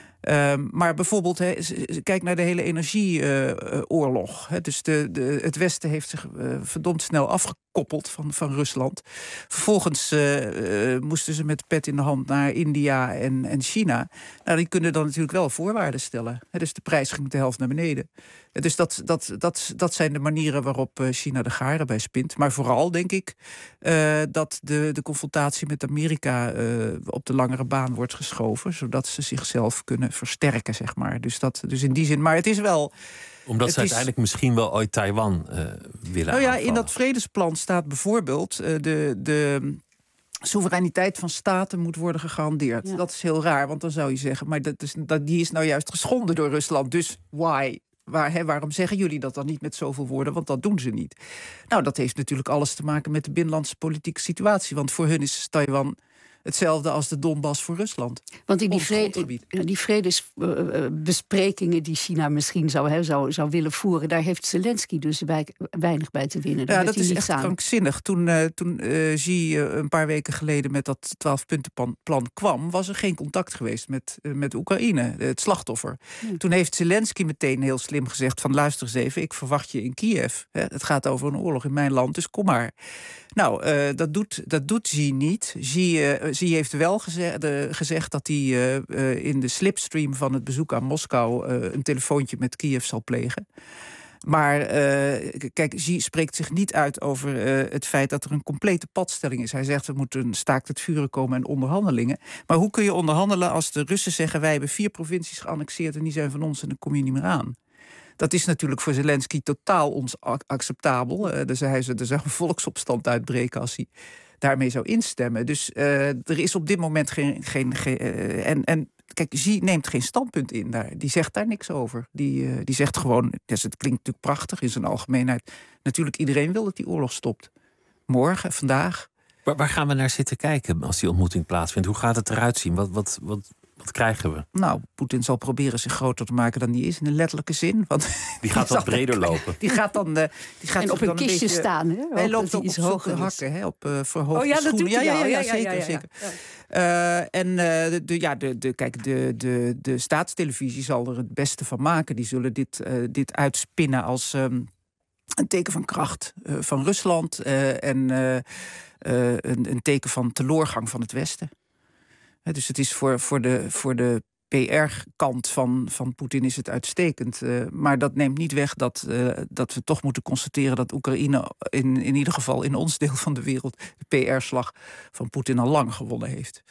Um, maar bijvoorbeeld, he, kijk naar de hele energieoorlog. Uh, dus de, de, het Westen heeft zich uh, verdomd snel afgekoppeld van, van Rusland. Vervolgens uh, uh, moesten ze met pet in de hand naar India en, en China. Nou, die kunnen dan natuurlijk wel voorwaarden stellen. He, dus de prijs ging met de helft naar beneden. Uh, dus dat, dat, dat, dat zijn de manieren waarop China de garen bij spint. Maar vooral denk ik uh, dat de, de confrontatie met Amerika uh, op de langere baan wordt geschoven, zodat ze zichzelf kunnen versterken, zeg maar. Dus, dat, dus in die zin, maar het is wel... Omdat ze is, uiteindelijk misschien wel ooit Taiwan uh, willen Nou ja, aanvallen. in dat vredesplan staat bijvoorbeeld uh, de... de soevereiniteit van staten moet worden gegarandeerd. Ja. Dat is heel raar, want dan zou je zeggen, maar dat is, dat, die is nou juist geschonden door Rusland. Dus why? Waar, hè, waarom zeggen jullie dat dan niet met zoveel woorden? Want dat doen ze niet. Nou, dat heeft natuurlijk alles te maken met de binnenlandse politieke situatie. Want voor hun is Taiwan hetzelfde als de Donbass voor Rusland. Want in die, vrede, die vredesbesprekingen die China misschien zou, he, zou, zou willen voeren, daar heeft Zelensky dus bij, weinig bij te winnen. Daar ja, dat is echt aan. krankzinnig. Toen, uh, toen uh, Xi uh, een paar weken geleden met dat twaalf-puntenplan kwam, was er geen contact geweest met, uh, met Oekraïne, het slachtoffer. Ja. Toen heeft Zelensky meteen heel slim gezegd van luister eens even, ik verwacht je in Kiev. Hè, het gaat over een oorlog in mijn land, dus kom maar. Nou, uh, dat, doet, dat doet Xi niet. Xi, uh, Xi heeft wel geze- de, gezegd dat hij uh, uh, in de slipstream van het bezoek aan Moskou uh, een telefoontje met Kiev zal plegen. Maar uh, kijk, Xi spreekt zich niet uit over uh, het feit dat er een complete padstelling is. Hij zegt er moet een staakt het vuren komen en onderhandelingen. Maar hoe kun je onderhandelen als de Russen zeggen wij hebben vier provincies geannexeerd en die zijn van ons en dan kom je niet meer aan? Dat is natuurlijk voor Zelensky totaal onacceptabel. Uh, dus hij zou dus een volksopstand uitbreken als hij daarmee zou instemmen. Dus uh, er is op dit moment geen... geen, geen uh, en, en kijk, Xi neemt geen standpunt in daar. Die zegt daar niks over. Die, uh, die zegt gewoon, dus het klinkt natuurlijk prachtig in zijn algemeenheid. Natuurlijk, iedereen wil dat die oorlog stopt. Morgen, vandaag. Waar, waar gaan we naar zitten kijken als die ontmoeting plaatsvindt? Hoe gaat het eruit zien? Wat... wat, wat... Wat krijgen we? Nou, Poetin zal proberen zich groter te maken dan die is, in de letterlijke zin. Want die gaat wat breder lopen. Die gaat dan, uh, die gaat en op een dan kistje een beetje, staan. Hè? Hij loopt ook op hoge hakken, hè, op uh, verhoogde oh, ja, schoenen. Dat doet ja, ja, ja, ja, ja, zeker, ja, ja, zeker. Ja. Uh, en uh, de, de, ja, de, de, kijk, de, de, de staatstelevisie zal er het beste van maken. Die zullen dit, uh, dit uitspinnen als um, een teken van kracht uh, van Rusland uh, en uh, uh, een, een teken van teloorgang van het Westen. Uh, dus het is voor, voor de, voor de P R-kant van, van Poetin is het uitstekend. Uh, maar dat neemt niet weg dat, uh, dat we toch moeten constateren dat Oekraïne in, in ieder geval in ons deel van de wereld de P R-slag van Poetin al lang gewonnen heeft.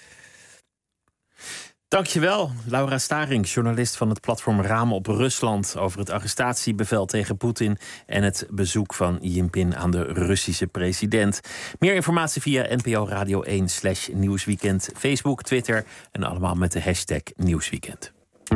Dankjewel, Laura Staring, journalist van het platform Ramen op Rusland, over het arrestatiebevel tegen Poetin en het bezoek van Jinping aan de Russische president. Meer informatie via N P O Radio één slash Nieuwsweekend, Facebook, Twitter en allemaal met de hashtag Nieuwsweekend.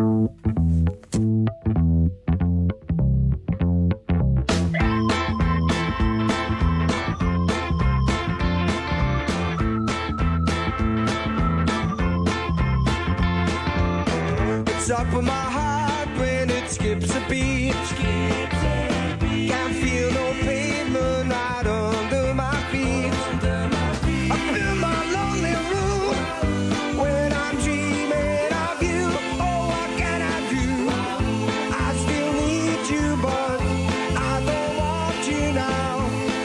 It's up with my heart when it skips a beat. Skips a beat. Can't feel no pavement right under my feet. Up in my lonely room when I'm dreaming of you. Oh, what can I do? I still need you, but I don't want you now.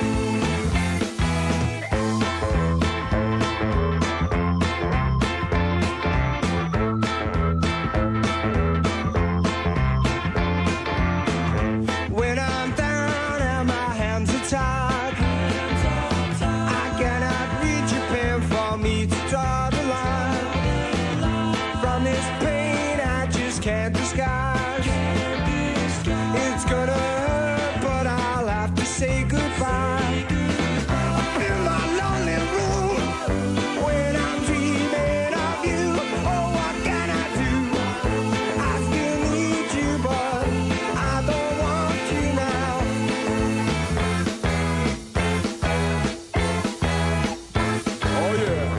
Can't disguise. It's gonna hurt, but I'll have to say goodbye. Up in my lonely room when I'm dreaming of you. Oh, what can I do? I still need you, but I don't want you now. Oh yeah.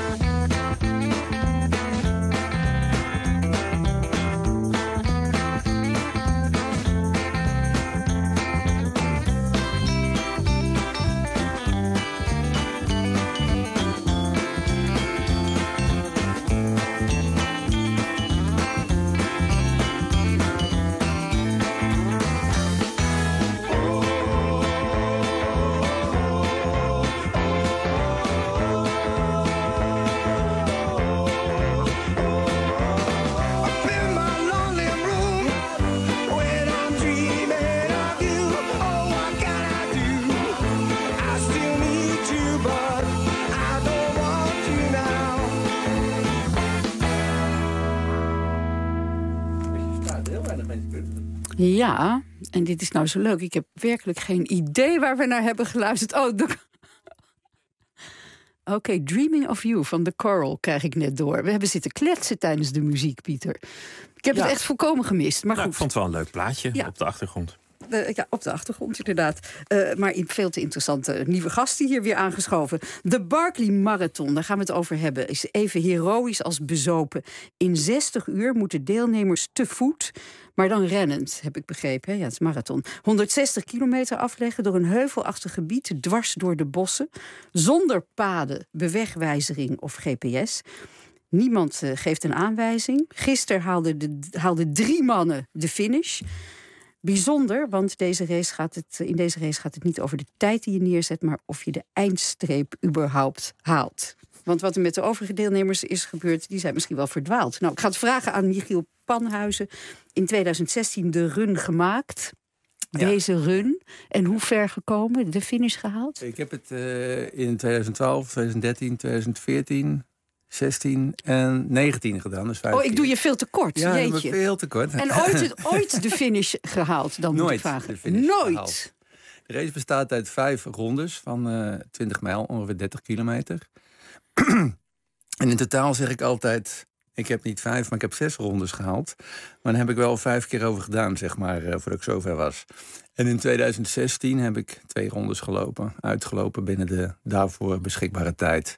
Ja, en dit is nou zo leuk. Ik heb werkelijk geen idee waar we naar hebben geluisterd. Oh, de... Oké, okay, Dreaming of You van The Coral krijg ik net door. We hebben zitten kletsen tijdens de muziek, Pieter. Ik heb ja. het echt volkomen gemist. Maar nou, goed. Ik vond het wel een leuk plaatje ja. op de achtergrond. Uh, ja, op de achtergrond inderdaad. Uh, maar veel te interessante nieuwe gasten hier weer aangeschoven. De Barkley Marathon, daar gaan we het over hebben. Is even heroïs als bezopen. In zestig uur moeten deelnemers te voet, maar dan rennend, heb ik begrepen. Hè? Ja, het is marathon. honderdzestig kilometer afleggen door een heuvelachtig gebied, dwars door de bossen. Zonder paden, bewegwijzering of G P S. Niemand uh, geeft een aanwijzing. Gisteren haalden de, haalden drie mannen de finish. Bijzonder, want deze race gaat het, in deze race gaat het niet over de tijd die je neerzet, maar of je de eindstreep überhaupt haalt. Want wat er met de overige deelnemers is gebeurd, die zijn misschien wel verdwaald. Nou, ik ga het vragen aan Michiel Panhuizen. In tweeduizend zestien de run gemaakt. Ja. Deze run. En hoe ver gekomen? De finish gehaald? Ik heb het uh, in tweeduizend twaalf, tweeduizend dertien, tweeduizend veertien... zestien en negentien gedaan. Dus vijf oh, ik keer. doe je veel te kort. Ja, jeetje. veel te kort. En ooit, ooit de finish gehaald, dan Nooit moet ik vragen. de finish Nooit. Gehaald. De race bestaat uit vijf rondes van uh, twintig mijl, ongeveer dertig kilometer. En in totaal zeg ik altijd, ik heb niet vijf, maar ik heb zes rondes gehaald. Maar daar heb ik wel vijf keer over gedaan, zeg maar, uh, voordat ik zover was. En in tweeduizend zestien heb ik twee rondes gelopen. Uitgelopen binnen de daarvoor beschikbare tijd.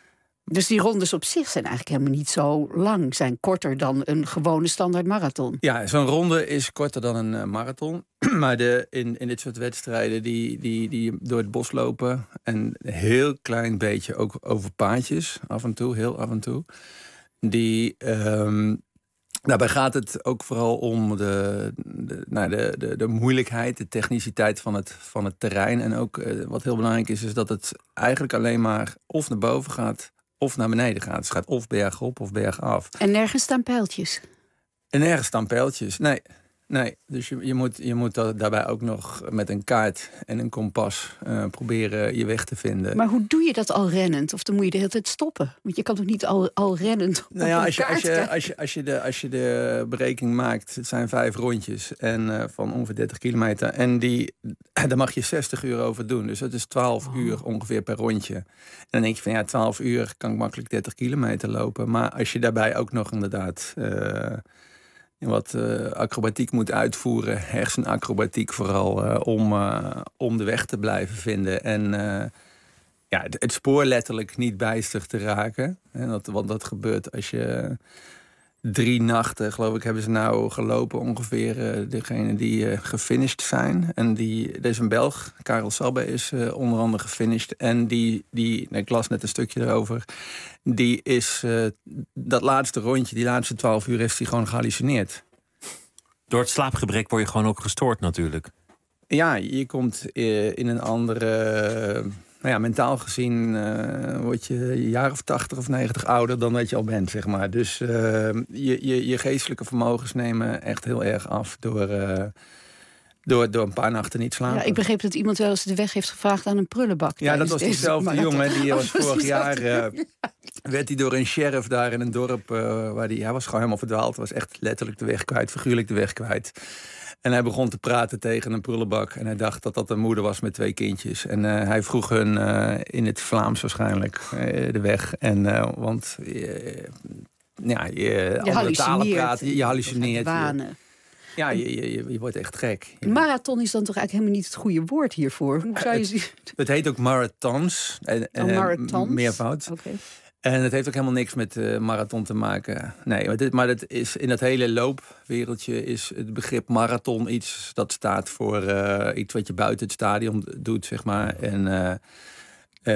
Dus die rondes op zich zijn eigenlijk helemaal niet zo lang. Zijn korter dan een gewone standaard marathon. Ja, zo'n ronde is korter dan een uh, marathon. Maar de, in, in dit soort wedstrijden die, die, die door het bos lopen... en een heel klein beetje ook over paadjes, af en toe, heel af en toe... die... Um, daarbij gaat het ook vooral om de, de, nou de, de, de moeilijkheid, de techniciteit van het, van het terrein. En ook uh, wat heel belangrijk is, is dat het eigenlijk alleen maar of naar boven gaat... of naar beneden gaat. Dus het gaat of bergop of bergaf. En nergens staan pijltjes? En nergens staan pijltjes, nee. nee. Dus je, je, moet, je moet daarbij ook nog met een kaart en een kompas uh, proberen je weg te vinden. Maar hoe doe je dat al rennend? Of dan moet je de hele tijd stoppen? Want je kan toch niet al, al rennend op nou ja, een als je, kaart als je, als je, als je, de, als je de berekening maakt, het zijn vijf rondjes en uh, van ongeveer dertig kilometer. En die, daar mag je zestig uur over doen. Dus dat is twaalf oh. uur ongeveer per rondje. En dan denk je van ja, twaalf uur kan ik makkelijk dertig kilometer lopen. Maar als je daarbij ook nog inderdaad... Uh, wat uh, acrobatiek moet uitvoeren, hersenacrobatiek vooral, uh, om, uh, om de weg te blijven vinden. En uh, ja, het, het spoor letterlijk niet bijster te raken. Hè, dat, want dat gebeurt als je drie nachten, geloof ik, hebben ze nou gelopen ongeveer. Uh, degene die uh, gefinished zijn. En die, er is een Belg, Karel Sabbe, is uh, onder andere gefinished. En die, die nou, ik las net een stukje erover... die is uh, dat laatste rondje, die laatste twaalf uur, heeft hij gewoon gehallucineerd. Door het slaapgebrek word je gewoon ook gestoord natuurlijk. Ja, je komt uh, in een andere... Uh, nou ja, mentaal gezien uh, word je een jaar of tachtig of negentig ouder dan dat je al bent, zeg maar. Dus uh, je, je, je geestelijke vermogens nemen echt heel erg af door... Uh, Door, door een paar nachten niet slapen. Ja, ik begreep dat iemand wel eens de weg heeft gevraagd aan een prullenbak. Ja, dat was diezelfde jongen. Die was vorig jaar... Uh, werd hij door een sheriff daar in een dorp... Uh, waar die, hij was gewoon helemaal verdwaald. Was echt letterlijk de weg kwijt, figuurlijk de weg kwijt. En hij begon te praten tegen een prullenbak. En hij dacht dat dat een moeder was met twee kindjes. En uh, hij vroeg hun uh, in het Vlaams waarschijnlijk uh, de weg. En, uh, want uh, ja, je, je andere talen praten, je, je hallucineert. Ja, je, je, je wordt echt gek. Marathon is dan toch eigenlijk helemaal niet het goede woord hiervoor? Hoe zou je zien? Het, het heet ook marathons. En, oh, marathons? Meervoud. Okay. En het heeft ook helemaal niks met uh, marathon te maken. Nee, maar, dit, maar het is, in dat hele loopwereldje is het begrip marathon iets dat staat voor uh, iets wat je buiten het stadion doet, zeg maar. En uh, Uh,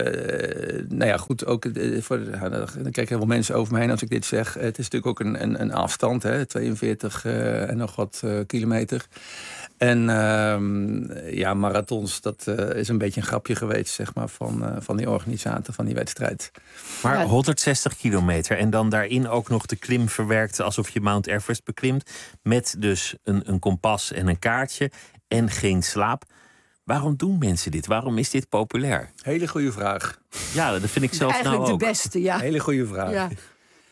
nou ja, goed, ook uh, voor, uh, dan kijken heel veel mensen over me heen als ik dit zeg. Het is natuurlijk ook een, een, een afstand, hè, tweeënveertig uh, en nog wat uh, kilometer. En uh, ja, marathons, dat uh, is een beetje een grapje geweest, zeg maar, van, uh, van die organisator van die wedstrijd. Maar honderdzestig kilometer en dan daarin ook nog de klim verwerkt alsof je Mount Everest beklimt. Met dus een, een kompas en een kaartje en geen slaap. Waarom doen mensen dit? Waarom is dit populair? Hele goede vraag. Ja, dat vind ik zelf Eigenlijk nou ook. de beste, ja. Hele goede vraag. Ja.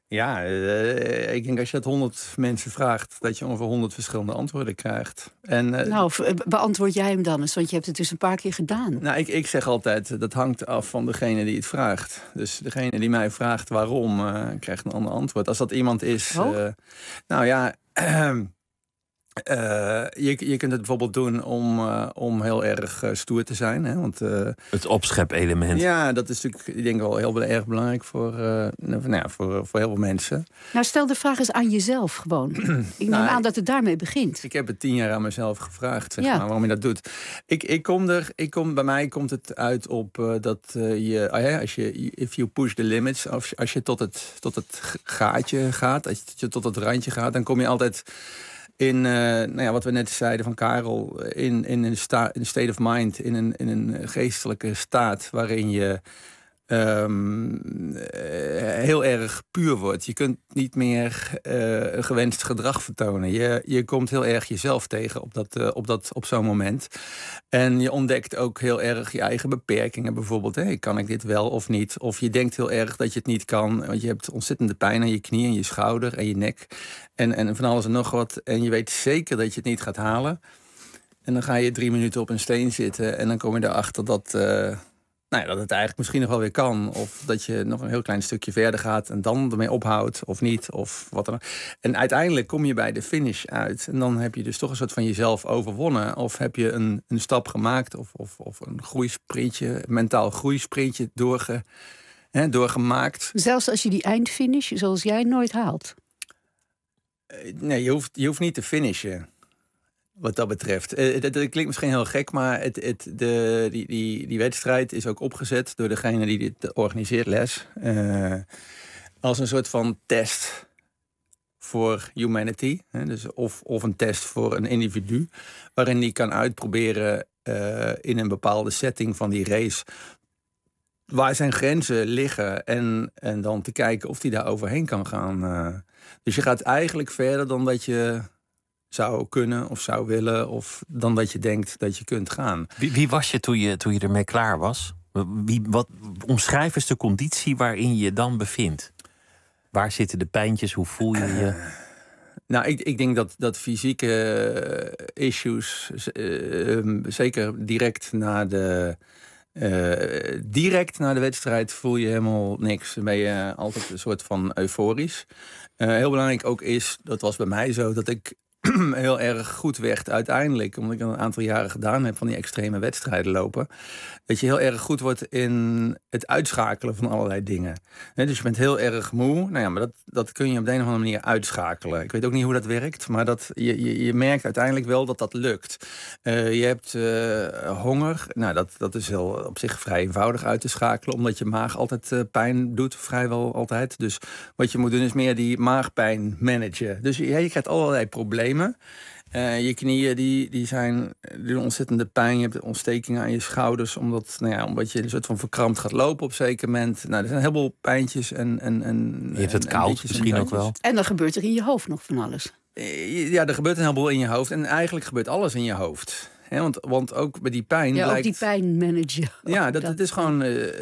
Ja, uh, ik denk als je het honderd mensen vraagt, dat je ongeveer honderd verschillende antwoorden krijgt. En, uh, nou, beantwoord jij hem dan eens, want je hebt het dus een paar keer gedaan. Nou, ik, ik zeg altijd, dat hangt af van degene die het vraagt. Dus degene die mij vraagt waarom, uh, krijgt een ander antwoord. Als dat iemand is... Oh? Uh, nou ja... Uh, Uh, je, je kunt het bijvoorbeeld doen om, uh, om heel erg uh, stoer te zijn. Hè? Want, uh, het opschep-element. Ja, dat is natuurlijk, ik denk wel heel erg belangrijk voor, uh, nou ja, voor, voor heel veel mensen. Nou, stel de vraag eens aan jezelf gewoon. Ik neem nou, aan dat het daarmee begint. Ik heb het tien jaar aan mezelf gevraagd, zeg ja. maar, waarom je dat doet. Ik, ik kom er, ik kom, bij mij komt het uit op uh, dat uh, je, uh, ja, als je, if you push the limits, als, als je tot het, tot het gaatje gaat, als je tot het randje gaat, dan kom je altijd... In, uh, nou ja, wat we net zeiden van Karel, in, in, een, sta, in een state of mind, in een, in een geestelijke staat waarin je um, uh, heel erg puur wordt. Je kunt niet meer uh, gewenst gedrag vertonen. Je, je komt heel erg jezelf tegen op, dat, uh, op, dat, op zo'n moment. En je ontdekt ook heel erg je eigen beperkingen. Bijvoorbeeld, hey, kan ik dit wel of niet? Of je denkt heel erg dat je het niet kan. Want je hebt ontzettende pijn aan je knie en je schouder en je nek. En, en van alles en nog wat. En je weet zeker dat je het niet gaat halen. En dan ga je drie minuten op een steen zitten. En dan kom je erachter dat, uh, nou ja, dat het eigenlijk misschien nog wel weer kan. Of dat je nog een heel klein stukje verder gaat. En dan ermee ophoudt of niet. Of wat dan ook. En uiteindelijk kom je bij de finish uit. En dan heb je dus toch een soort van jezelf overwonnen. Of heb je een, een stap gemaakt. Of, of, of een groeisprintje. Een mentaal groeisprintje doorge, hè, doorgemaakt. Zelfs als je die eindfinish, zoals jij, nooit haalt. Nee, je hoeft, je hoeft niet te finishen. Wat dat betreft. Uh, dat, dat klinkt misschien heel gek, maar het, het, de, die, die, die wedstrijd is ook opgezet door degene die dit organiseert, Les. Uh, als een soort van test voor humanity. Hè, dus of, of een test voor een individu. Waarin die kan uitproberen uh, in een bepaalde setting van die race waar zijn grenzen liggen. En, en dan te kijken of hij daar overheen kan gaan. Uh, dus je gaat eigenlijk verder dan dat je zou kunnen of zou willen, of dan dat je denkt dat je kunt gaan. Wie, wie was je toen, je toen je ermee klaar was? Wie, wat, omschrijf eens de conditie waarin je je dan bevindt. Waar zitten de pijntjes? Hoe voel je je? Uh, nou, ik, ik denk dat, dat fysieke issues, uh, zeker direct na de... Uh, direct na de wedstrijd voel je helemaal niks. Dan ben je altijd een soort van euforisch. Uh, heel belangrijk ook is, dat was bij mij zo, dat ik heel erg goed werd uiteindelijk, omdat ik een aantal jaren gedaan heb van die extreme wedstrijden lopen, dat je heel erg goed wordt in het uitschakelen van allerlei dingen. He, dus je bent heel erg moe, nou ja, maar dat, dat kun je op de een of andere manier uitschakelen. Ik weet ook niet hoe dat werkt, maar dat, je, je, je merkt uiteindelijk wel dat dat lukt. Uh, je hebt uh, honger, nou dat, dat is heel op zich vrij eenvoudig uit te schakelen, omdat je maag altijd uh, pijn doet, vrijwel altijd. Dus wat je moet doen is meer die maagpijn managen. Dus ja, je krijgt allerlei problemen. Uh, je knieën die, die zijn die doen ontzettende pijn. Je hebt ontstekingen aan je schouders. Omdat, nou ja, omdat je een soort van verkrampt gaat lopen op een zeker moment. Nou, er zijn heel veel pijntjes. En, en, en, je hebt het en, koud en misschien ook wel. En dan gebeurt er in je hoofd nog van alles. Ja, er gebeurt een heleboel in je hoofd. En eigenlijk gebeurt alles in je hoofd. He, want, want ook bij die pijn. Ja, blijkt, ook die pijn managen. Ja, dat, dat. Het is gewoon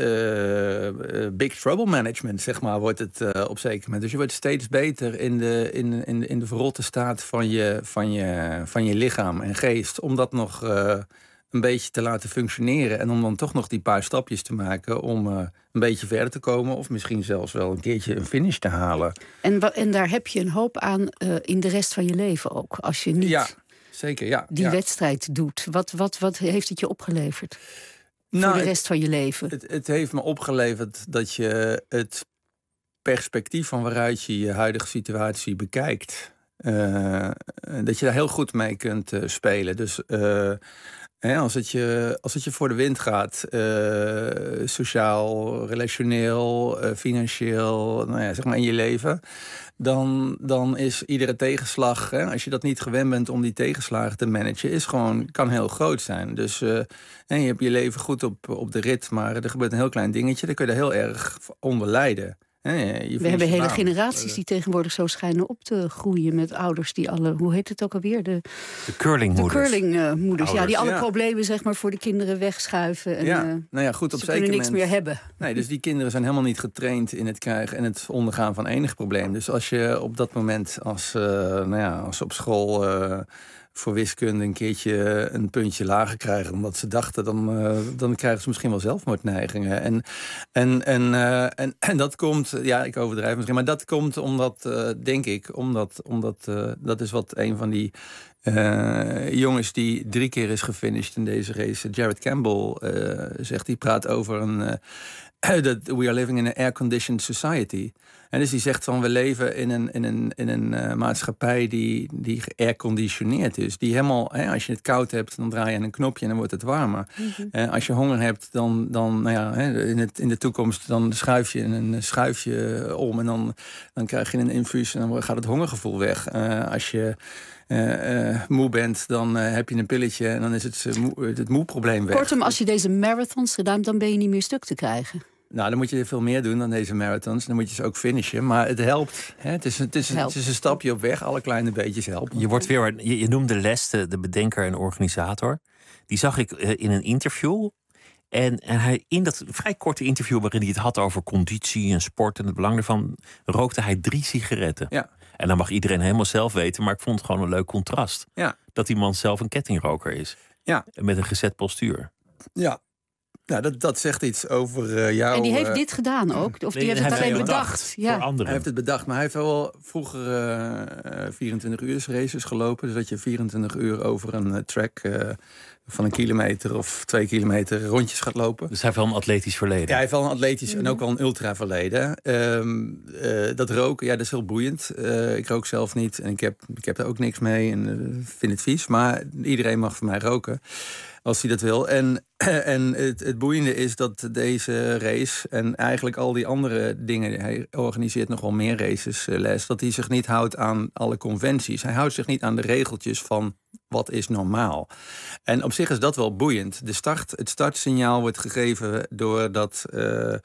uh, uh, big trouble management, zeg maar, wordt het uh, op zeker moment. Dus je wordt steeds beter in de, in, in, in de verrotte staat van je, van, je, van je lichaam en geest. Om dat nog uh, een beetje te laten functioneren. En om dan toch nog die paar stapjes te maken om uh, een beetje verder te komen. Of misschien zelfs wel een keertje een finish te halen. En, en daar heb je een hoop aan uh, in de rest van je leven ook. Als je niet... Ja. Zeker, ja. Die ja. wedstrijd doet. Wat, wat, wat heeft het je opgeleverd? Nou, voor de rest het, van je leven? Het, het heeft me opgeleverd dat je het perspectief van waaruit je je huidige situatie bekijkt, Uh, dat je daar heel goed mee kunt uh, spelen. Dus uh, hè, als, het je, als het je voor de wind gaat, uh, sociaal, relationeel, uh, financieel, nou ja, zeg maar in je leven, dan, dan is iedere tegenslag, hè, als je dat niet gewend bent om die tegenslagen te managen, is gewoon, kan heel groot zijn. Dus uh, hè, je hebt je leven goed op, op de rit, maar er gebeurt een heel klein dingetje, dan kun je er heel erg onder lijden. We hebben hele generaties die tegenwoordig zo schijnen op te groeien met ouders die alle, hoe heet het ook alweer? De, de curlingmoeders. De curlingmoeders, uh, ja, die alle ja. problemen zeg maar voor de kinderen wegschuiven. En, ja, uh, nou ja, goed, op ze zeker kunnen niks moment, meer hebben. Nee, dus die kinderen zijn helemaal niet getraind in het krijgen en het ondergaan van enig probleem. Dus als je op dat moment als, uh, nou ja, als op school uh, voor wiskunde een keertje een puntje lager krijgen omdat ze dachten, dan, uh, dan krijgen ze misschien wel zelfmoordneigingen. En, en, en, uh, en, en dat komt, ja, ik overdrijf misschien, maar dat komt omdat, uh, denk ik, omdat, omdat uh, dat is wat een van die Uh, jongens die drie keer is gefinished in deze race, Jared Campbell, uh, zegt, die praat over een uh, that we are living in an air-conditioned society. En dus die zegt van, we leven in een, in een, in een uh, maatschappij die, die geairconditioneerd is. Die helemaal, hè, als je het koud hebt, dan draai je aan een knopje en dan wordt het warmer. Mm-hmm. Uh, als je honger hebt, dan, dan nou ja, hè, in, het, in de toekomst, dan schuif je een schuifje om en dan, dan krijg je een infuus en dan gaat het hongergevoel weg. Uh, als je Uh, uh, moe bent, dan uh, heb je een pilletje en dan is het, uh, moe, het moe-probleem weg. Kortom, als je deze marathons gedaan, dan ben je niet meer stuk te krijgen. Nou, dan moet je veel meer doen dan deze marathons. Dan moet je ze ook finishen. Maar het helpt. Hè? Het, is, het, is, het is een stapje op weg. Alle kleine beetjes helpen. Je wordt weer, je, je noemde Les, de, de bedenker en organisator. Die zag ik uh, in een interview. En, en hij, in dat vrij korte interview waarin hij het had over conditie en sport en het belang ervan, rookte hij drie sigaretten. Ja. En dan mag iedereen helemaal zelf weten, maar ik vond het gewoon een leuk contrast. Ja. Dat die man zelf een kettingroker is. Ja. Met een gezet postuur. Ja. Nou, dat, dat zegt iets over uh, jou. En die heeft uh, dit gedaan ook? Of die nee, heeft het alleen bedacht? bedacht ja. voor anderen. Hij heeft het bedacht, maar hij heeft wel vroeger uh, vierentwintig uur races gelopen. Dus dat je vierentwintig uur over een uh, track uh, van een kilometer of twee kilometer rondjes gaat lopen. Dus hij heeft wel een atletisch verleden. Ja, hij heeft wel een atletisch mm-hmm. en ook wel een ultra verleden. Um, uh, dat roken, ja, dat is heel boeiend. Uh, ik rook zelf niet en ik heb, ik heb er ook niks mee en uh, vind het vies. Maar iedereen mag van mij roken. Als hij dat wil. En, en het, het boeiende is dat deze race en eigenlijk al die andere dingen, hij organiseert nog wel meer races, Les, dat hij zich niet houdt aan alle conventies. Hij houdt zich niet aan de regeltjes van wat is normaal. En op zich is dat wel boeiend. De start, het startsignaal wordt gegeven doordat uh,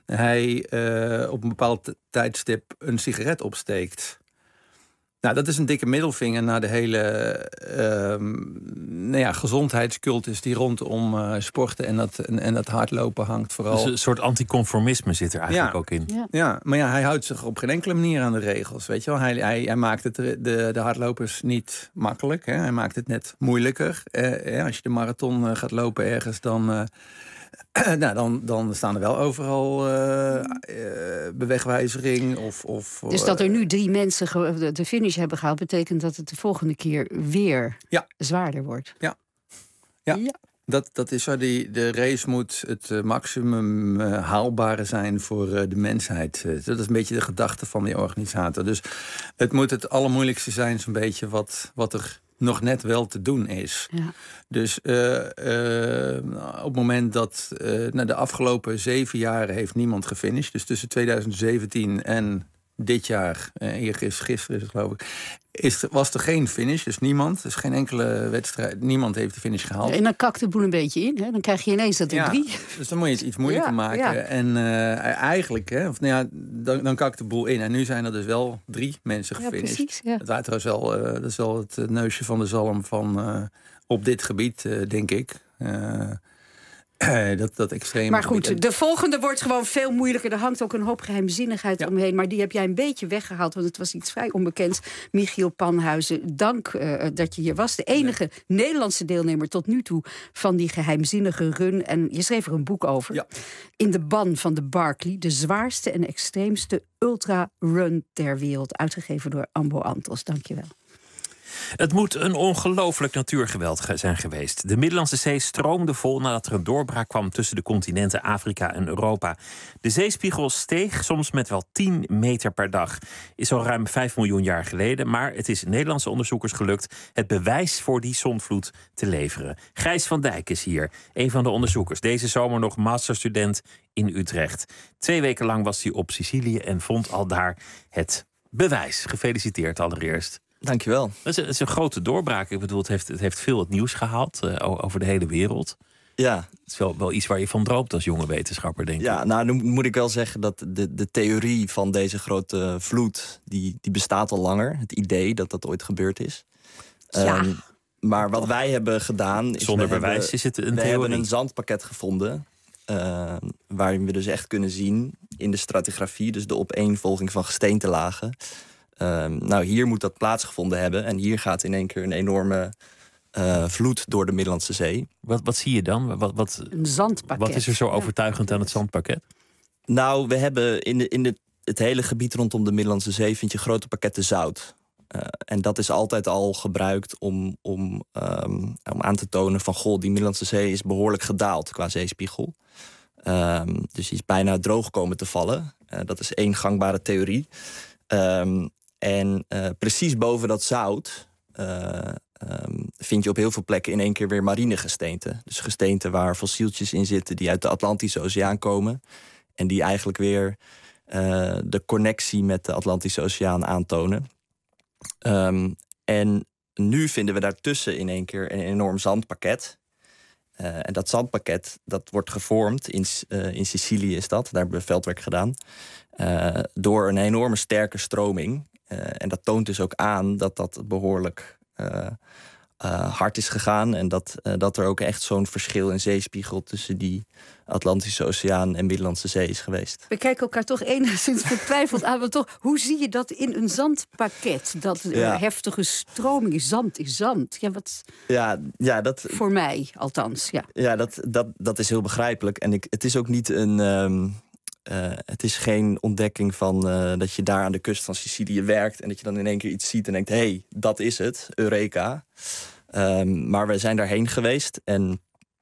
hij uh, op een bepaald tijdstip een sigaret opsteekt. Nou, dat is een dikke middelvinger naar de hele uh, nou ja, gezondheidscultus die rondom uh, sporten en dat, en, en dat hardlopen hangt vooral. Dus een soort anticonformisme zit er eigenlijk ja, ook in. Ja. ja, maar ja, hij houdt zich op geen enkele manier aan de regels. Weet je wel? Hij, hij, hij maakt het de, de hardlopers niet makkelijk. Hè? Hij maakt het net moeilijker. Uh, als je de marathon uh, gaat lopen ergens, dan... Uh, Nou, dan, dan staan er wel overal uh, uh, bewegwijzering. Of, of, dus dat er nu drie mensen ge- de finish hebben gehaald, betekent dat het de volgende keer weer ja. zwaarder wordt. Ja, ja. ja. Dat, dat is zo. Die, de race moet het uh, maximum uh, haalbare zijn voor uh, de mensheid. Uh, dat is een beetje de gedachte van die organisator. Dus het moet het allermoeilijkste zijn, zo'n beetje wat, wat er nog net wel te doen is. Ja. Dus uh, uh, op het moment dat uh, na de afgelopen zeven jaren heeft niemand gefinished. Dus tussen tweeduizend zeventien en dit jaar, uh, gisteren is het geloof ik, is, was er geen finish. Dus niemand, dus geen enkele wedstrijd, niemand heeft de finish gehaald. En dan kakt de boel een beetje in, hè? Dan krijg je ineens dat er ja, drie. Dus dan moet je het iets moeilijker ja, maken. Ja. En uh, eigenlijk, hè, of, nou ja, dan, dan kakt de boel in. En nu zijn er dus wel drie mensen gefinished. Ja, precies, ja. Dat, waren trouwens wel, uh, dat is wel het neusje van de zalm van uh, op dit gebied, uh, denk ik. Uh, dat, dat extreme maar goed, gebied. de volgende wordt gewoon veel moeilijker. Er hangt ook een hoop geheimzinnigheid ja. omheen. Maar die heb jij een beetje weggehaald, want het was iets vrij onbekends. Michiel Panhuizen, dank uh, dat je hier was. De enige nee. Nederlandse deelnemer tot nu toe van die geheimzinnige run. En je schreef er een boek over. Ja. In de ban van de Barkley. De zwaarste en extreemste ultra-run ter wereld. Uitgegeven door Ambo Antos. Dank je wel. Het moet een ongelooflijk natuurgeweld zijn geweest. De Middellandse Zee stroomde vol nadat er een doorbraak kwam tussen de continenten Afrika en Europa. De zeespiegel steeg soms met wel tien meter per dag. Is al ruim vijf miljoen jaar geleden, maar het is Nederlandse onderzoekers gelukt het bewijs voor die zondvloed te leveren. Gijs van Dijk is hier, een van de onderzoekers. Deze zomer nog masterstudent in Utrecht. Twee weken lang was hij op Sicilië en vond al daar het bewijs. Gefeliciteerd allereerst. Dankjewel. Dat is, een, dat is een grote doorbraak. Ik bedoel, het heeft, het heeft veel het nieuws gehaald uh, over de hele wereld. Ja. Het is wel, wel iets waar je van droomt als jonge wetenschapper, denk ik. Ja, nou, nu moet ik wel zeggen dat de, de theorie van deze grote vloed, die, die bestaat al langer. Het idee dat dat ooit gebeurd is. Ja. Um, maar wat wij hebben gedaan... Is Zonder we bewijs hebben, is het een we theorie. hebben een zandpakket gevonden, Uh, waarin we dus echt kunnen zien in de stratigrafie, dus de opeenvolging van gesteentelagen. Uh, nou, hier moet dat plaatsgevonden hebben. En hier gaat in één keer een enorme uh, vloed door de Middellandse Zee. Wat, wat zie je dan? Wat, wat, een zandpakket. Wat is er zo overtuigend aan het zandpakket? Nou, we hebben in, de, in de, het hele gebied rondom de Middellandse Zee vind je grote pakketten zout. Uh, en dat is altijd al gebruikt om, om, um, om aan te tonen van, goh, die Middellandse Zee is behoorlijk gedaald qua zeespiegel. Um, dus die is bijna droog komen te vallen. Uh, dat is één gangbare theorie. Um, en uh, precies boven dat zout uh, um, vind je op heel veel plekken in één keer weer marine gesteenten. Dus gesteenten waar fossieltjes in zitten die uit de Atlantische Oceaan komen. En die eigenlijk weer uh, de connectie met de Atlantische Oceaan aantonen. Um, en nu vinden we daartussen in één keer een enorm zandpakket. Uh, en dat zandpakket dat wordt gevormd, in, uh, in Sicilië is dat, daar hebben we veldwerk gedaan, uh, door een enorme sterke stroming. Uh, en dat toont dus ook aan dat dat behoorlijk uh, uh, hard is gegaan. En dat, uh, dat er ook echt zo'n verschil in zeespiegel tussen die Atlantische Oceaan en Middellandse Zee is geweest. We kijken elkaar toch enigszins vertwijfeld aan. Maar toch, hoe zie je dat in een zandpakket? Dat uh, Ja. heftige stroming is zand, is zand. Ja, wat... Ja, ja, dat, Voor mij, althans, ja. ja dat, dat, dat is heel begrijpelijk. En ik, het is ook niet een... Um, uh, het is geen ontdekking van uh, dat je daar aan de kust van Sicilië werkt en dat je dan in één keer iets ziet en denkt, hé, hey, dat is het, Eureka. Um, maar we zijn daarheen geweest en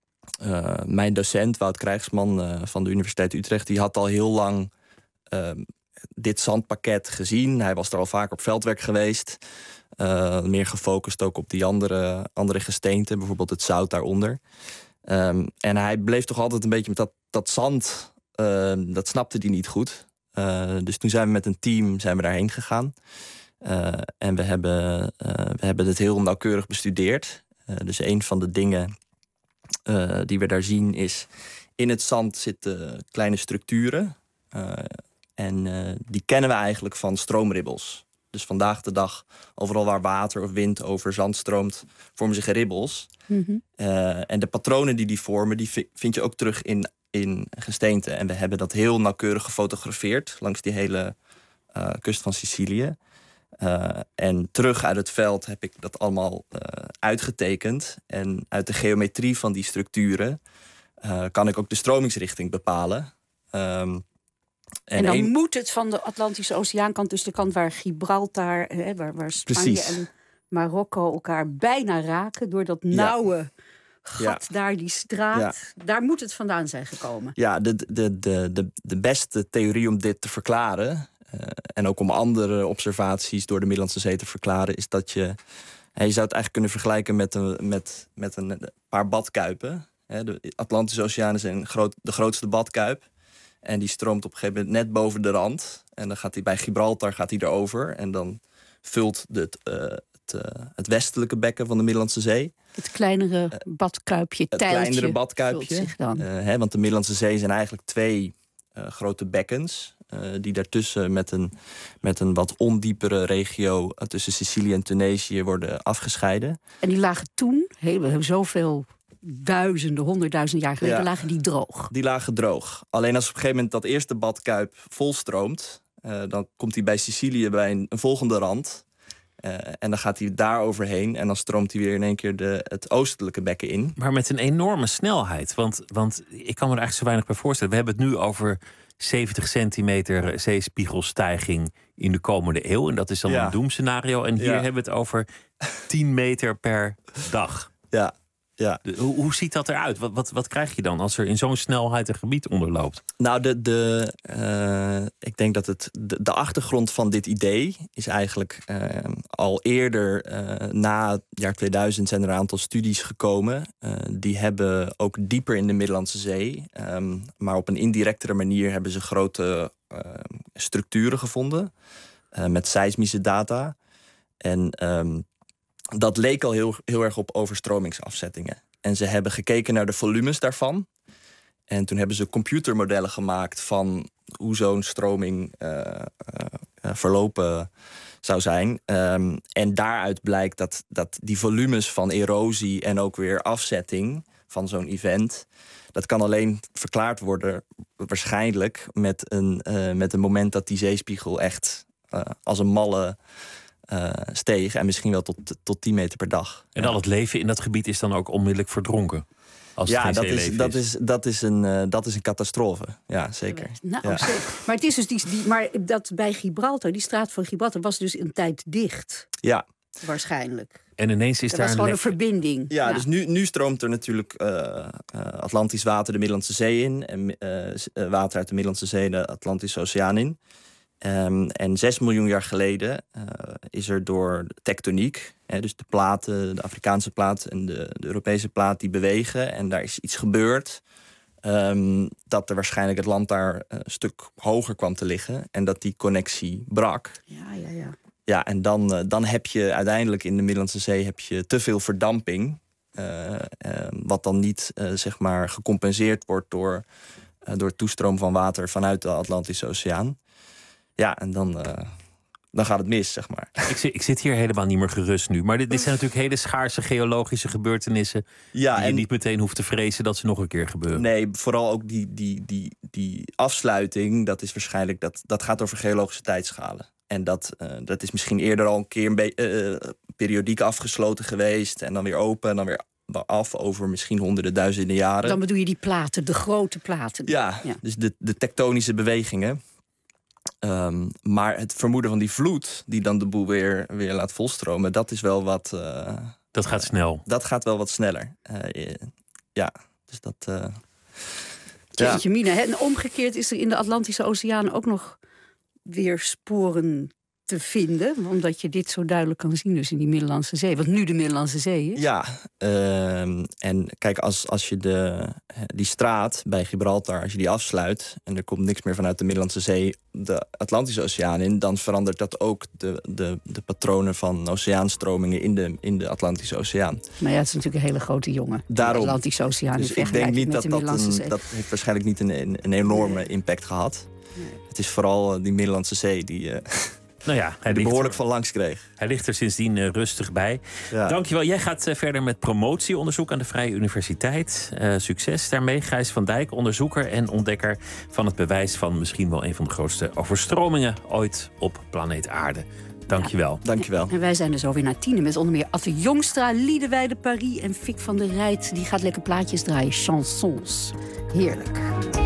uh, mijn docent, Wout Krijgsman uh, van de Universiteit Utrecht, die had al heel lang uh, dit zandpakket gezien. Hij was er al vaak op veldwerk geweest. Uh, meer gefocust ook op die andere, andere gesteenten, bijvoorbeeld het zout daaronder. Um, en hij bleef toch altijd een beetje met dat, dat zand, uh, dat snapte hij niet goed. Uh, dus toen zijn we met een team zijn we daarheen gegaan. Uh, en we hebben, uh, we hebben het heel nauwkeurig bestudeerd. Uh, dus een van de dingen uh, die we daar zien is, in het zand zitten kleine structuren. Uh, en uh, die kennen we eigenlijk van stroomribbels. Dus vandaag de dag, overal waar water of wind over zand stroomt, vormen zich ribbels. Mm-hmm. Uh, en de patronen die die vormen, die vi- vind je ook terug in, in gesteente. En we hebben dat heel nauwkeurig gefotografeerd langs die hele uh, kust van Sicilië. Uh, en terug uit het veld heb ik dat allemaal uh, uitgetekend. En uit de geometrie van die structuren uh, kan ik ook de stromingsrichting bepalen. Um, En, en dan een... moet het van de Atlantische Oceaankant, dus de kant waar Gibraltar, hè, waar, waar Spanje Precies. en Marokko elkaar bijna raken, door dat nauwe gat Ja. daar, die straat. Daar moet het vandaan zijn gekomen. Ja, de, de, de, de, de beste theorie om dit te verklaren, uh, en ook om andere observaties door de Middellandse Zee te verklaren, is dat je, je zou het eigenlijk kunnen vergelijken met een, met, met een paar badkuipen. De Atlantische Oceaan is een groot, de grootste badkuip. En die stroomt op een gegeven moment net boven de rand. En dan gaat hij bij Gibraltar gaat hij erover. En dan vult de, het, uh, het, uh, het westelijke bekken van de Middellandse Zee. Het kleinere badkuipje, Het tijltje, kleinere vult badkuipje. zich dan. Uh, hè, want de Middellandse Zee zijn eigenlijk twee uh, grote bekkens. Uh, die daartussen met een, met een wat ondiepere regio uh, tussen Sicilië en Tunesië worden afgescheiden. En die lagen toen, heel, zoveel duizenden, honderdduizenden jaar geleden, Ja. lagen die droog. Die lagen droog. Alleen als op een gegeven moment dat eerste badkuip volstroomt, uh, dan komt hij bij Sicilië bij een, een volgende rand. Uh, en dan gaat hij daar overheen en dan stroomt hij weer in één keer de, het oostelijke bekken in. Maar met een enorme snelheid. Want, want ik kan me er eigenlijk zo weinig bij voorstellen. We hebben het nu over zeventig centimeter zeespiegelstijging in de komende eeuw. En dat is dan Ja. een doemscenario. En hier Ja. hebben we het over tien meter per dag. Ja. Ja. De, hoe, hoe ziet dat eruit? Wat, wat, wat krijg je dan als er in zo'n snelheid een gebied onderloopt? Nou, de, de, uh, ik denk dat het, de, de achtergrond van dit idee is eigenlijk uh, al eerder, uh, na het jaar tweeduizend, zijn er een aantal studies gekomen. Uh, die hebben ook dieper in de Middellandse Zee, um, maar op een indirectere manier hebben ze grote uh, structuren gevonden uh, met seismische data. En um, dat leek al heel, heel erg op overstromingsafzettingen. En ze hebben gekeken naar de volumes daarvan. En toen hebben ze computermodellen gemaakt van hoe zo'n stroming uh, uh, verlopen zou zijn. Um, en daaruit blijkt dat, dat die volumes van erosie en ook weer afzetting van zo'n event, dat kan alleen verklaard worden waarschijnlijk met een, uh, met een moment dat die zeespiegel echt uh, als een malle uh, steeg. En misschien wel tot, tot tien meter per dag. En al het leven in dat gebied is dan ook onmiddellijk verdronken? Als ja, dat is, dat, is, dat, is een, uh, dat is een catastrofe. Ja, zeker. Nou, ja. zeker. Maar het is dus die, die, maar dat bij Gibraltar, die straat van Gibraltar, was dus een tijd dicht. Ja. Waarschijnlijk. En ineens is er daar was een gewoon lek. een verbinding. Ja, ja. dus nu, nu stroomt er natuurlijk uh, uh, Atlantisch water de Middellandse Zee in. En uh, water uit de Middellandse Zee de Atlantische Oceaan in. Um, en zes miljoen jaar geleden uh, is er door tectoniek, hè, dus de platen, de Afrikaanse plaat en de, de Europese plaat, die bewegen. En daar is iets gebeurd. Um, dat er waarschijnlijk het land daar een stuk hoger kwam te liggen. En dat die connectie brak. Ja, ja, ja. Ja, en dan, uh, dan heb je uiteindelijk in de Middellandse Zee heb je te veel verdamping. Uh, uh, wat dan niet uh, zeg maar gecompenseerd wordt door, uh, door toestroom van water vanuit de Atlantische Oceaan. Ja, en dan, uh, dan gaat het mis, zeg maar. Ik zit, ik zit hier helemaal niet meer gerust nu. Maar dit, dit zijn natuurlijk hele schaarse geologische gebeurtenissen. Ja, die je en niet meteen hoeft te vrezen dat ze nog een keer gebeuren. Nee, vooral ook die, die, die, die afsluiting, dat is waarschijnlijk, dat, dat gaat over geologische tijdschalen. En dat, uh, dat is misschien eerder al een keer een be- uh, periodiek afgesloten geweest. En dan weer open en dan weer af over misschien honderden duizenden jaren. Dan bedoel je die platen, de grote platen. Ja, ja. Dus de, de tektonische bewegingen. Um, maar het vermoeden van die vloed die dan de boel weer, weer laat volstromen, dat is wel wat. Uh, dat gaat snel. Dat gaat wel wat sneller. Uh, ja, dus dat. Uh, Jeetje, ja. Mina, hè? En omgekeerd is er in de Atlantische Oceaan ook nog weer sporen te vinden, omdat je dit zo duidelijk kan zien dus in die Middellandse Zee, wat nu de Middellandse Zee is. Ja, uh, en kijk, als, als je de, die straat bij Gibraltar, als je die afsluit en er komt niks meer vanuit de Middellandse Zee de Atlantische Oceaan in, dan verandert dat ook de, de, de patronen van oceaanstromingen in de, in de Atlantische Oceaan. Maar ja, het is natuurlijk een hele grote jongen. Daarom. De Atlantische Oceaan dus in ik denk niet met dat de dat Middellandse een, Zee. dat heeft waarschijnlijk niet een, een enorme nee. impact gehad. Nee. Het is vooral die Middellandse Zee die uh, Nou ja, hij er behoorlijk van langs kreeg. Hij ligt er sindsdien uh, rustig bij. Ja. Dankjewel. Jij gaat uh, verder met promotieonderzoek aan de Vrije Universiteit. Uh, succes daarmee. Gijs van Dijk, onderzoeker en ontdekker van het bewijs van misschien wel een van de grootste overstromingen ooit op planeet Aarde. Dankjewel. Ja. Dankjewel. En wij zijn er zo weer naar tienen met onder meer Atte Jongstra, Liedewijde Paris en Fik van der Rijt. Die gaat lekker plaatjes draaien. Chansons. Heerlijk.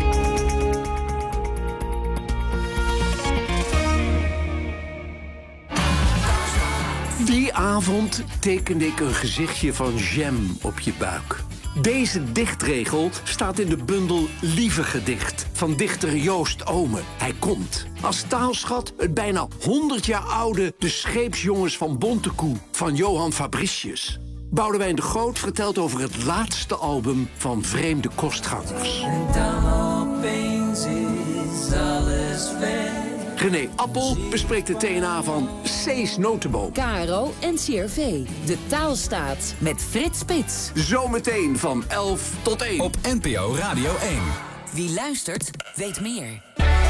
Die avond tekende ik een gezichtje van jam op je buik. Deze dichtregel staat in de bundel Lieve Gedicht van dichter Joost Omen. Hij komt als taalschat het bijna honderd jaar oude De Scheepsjongens van Bontekoe van Johan Fabricius. Boudewijn de Groot vertelt over het laatste album van Vreemde Kostgangers. En dan opeens is alles weg. René Appel bespreekt de T N A van Cees Notenboom. Caro en C R V. De taalstaat met Frits Spits. Zometeen van elf tot één. Op N P O Radio één. Wie luistert, weet meer.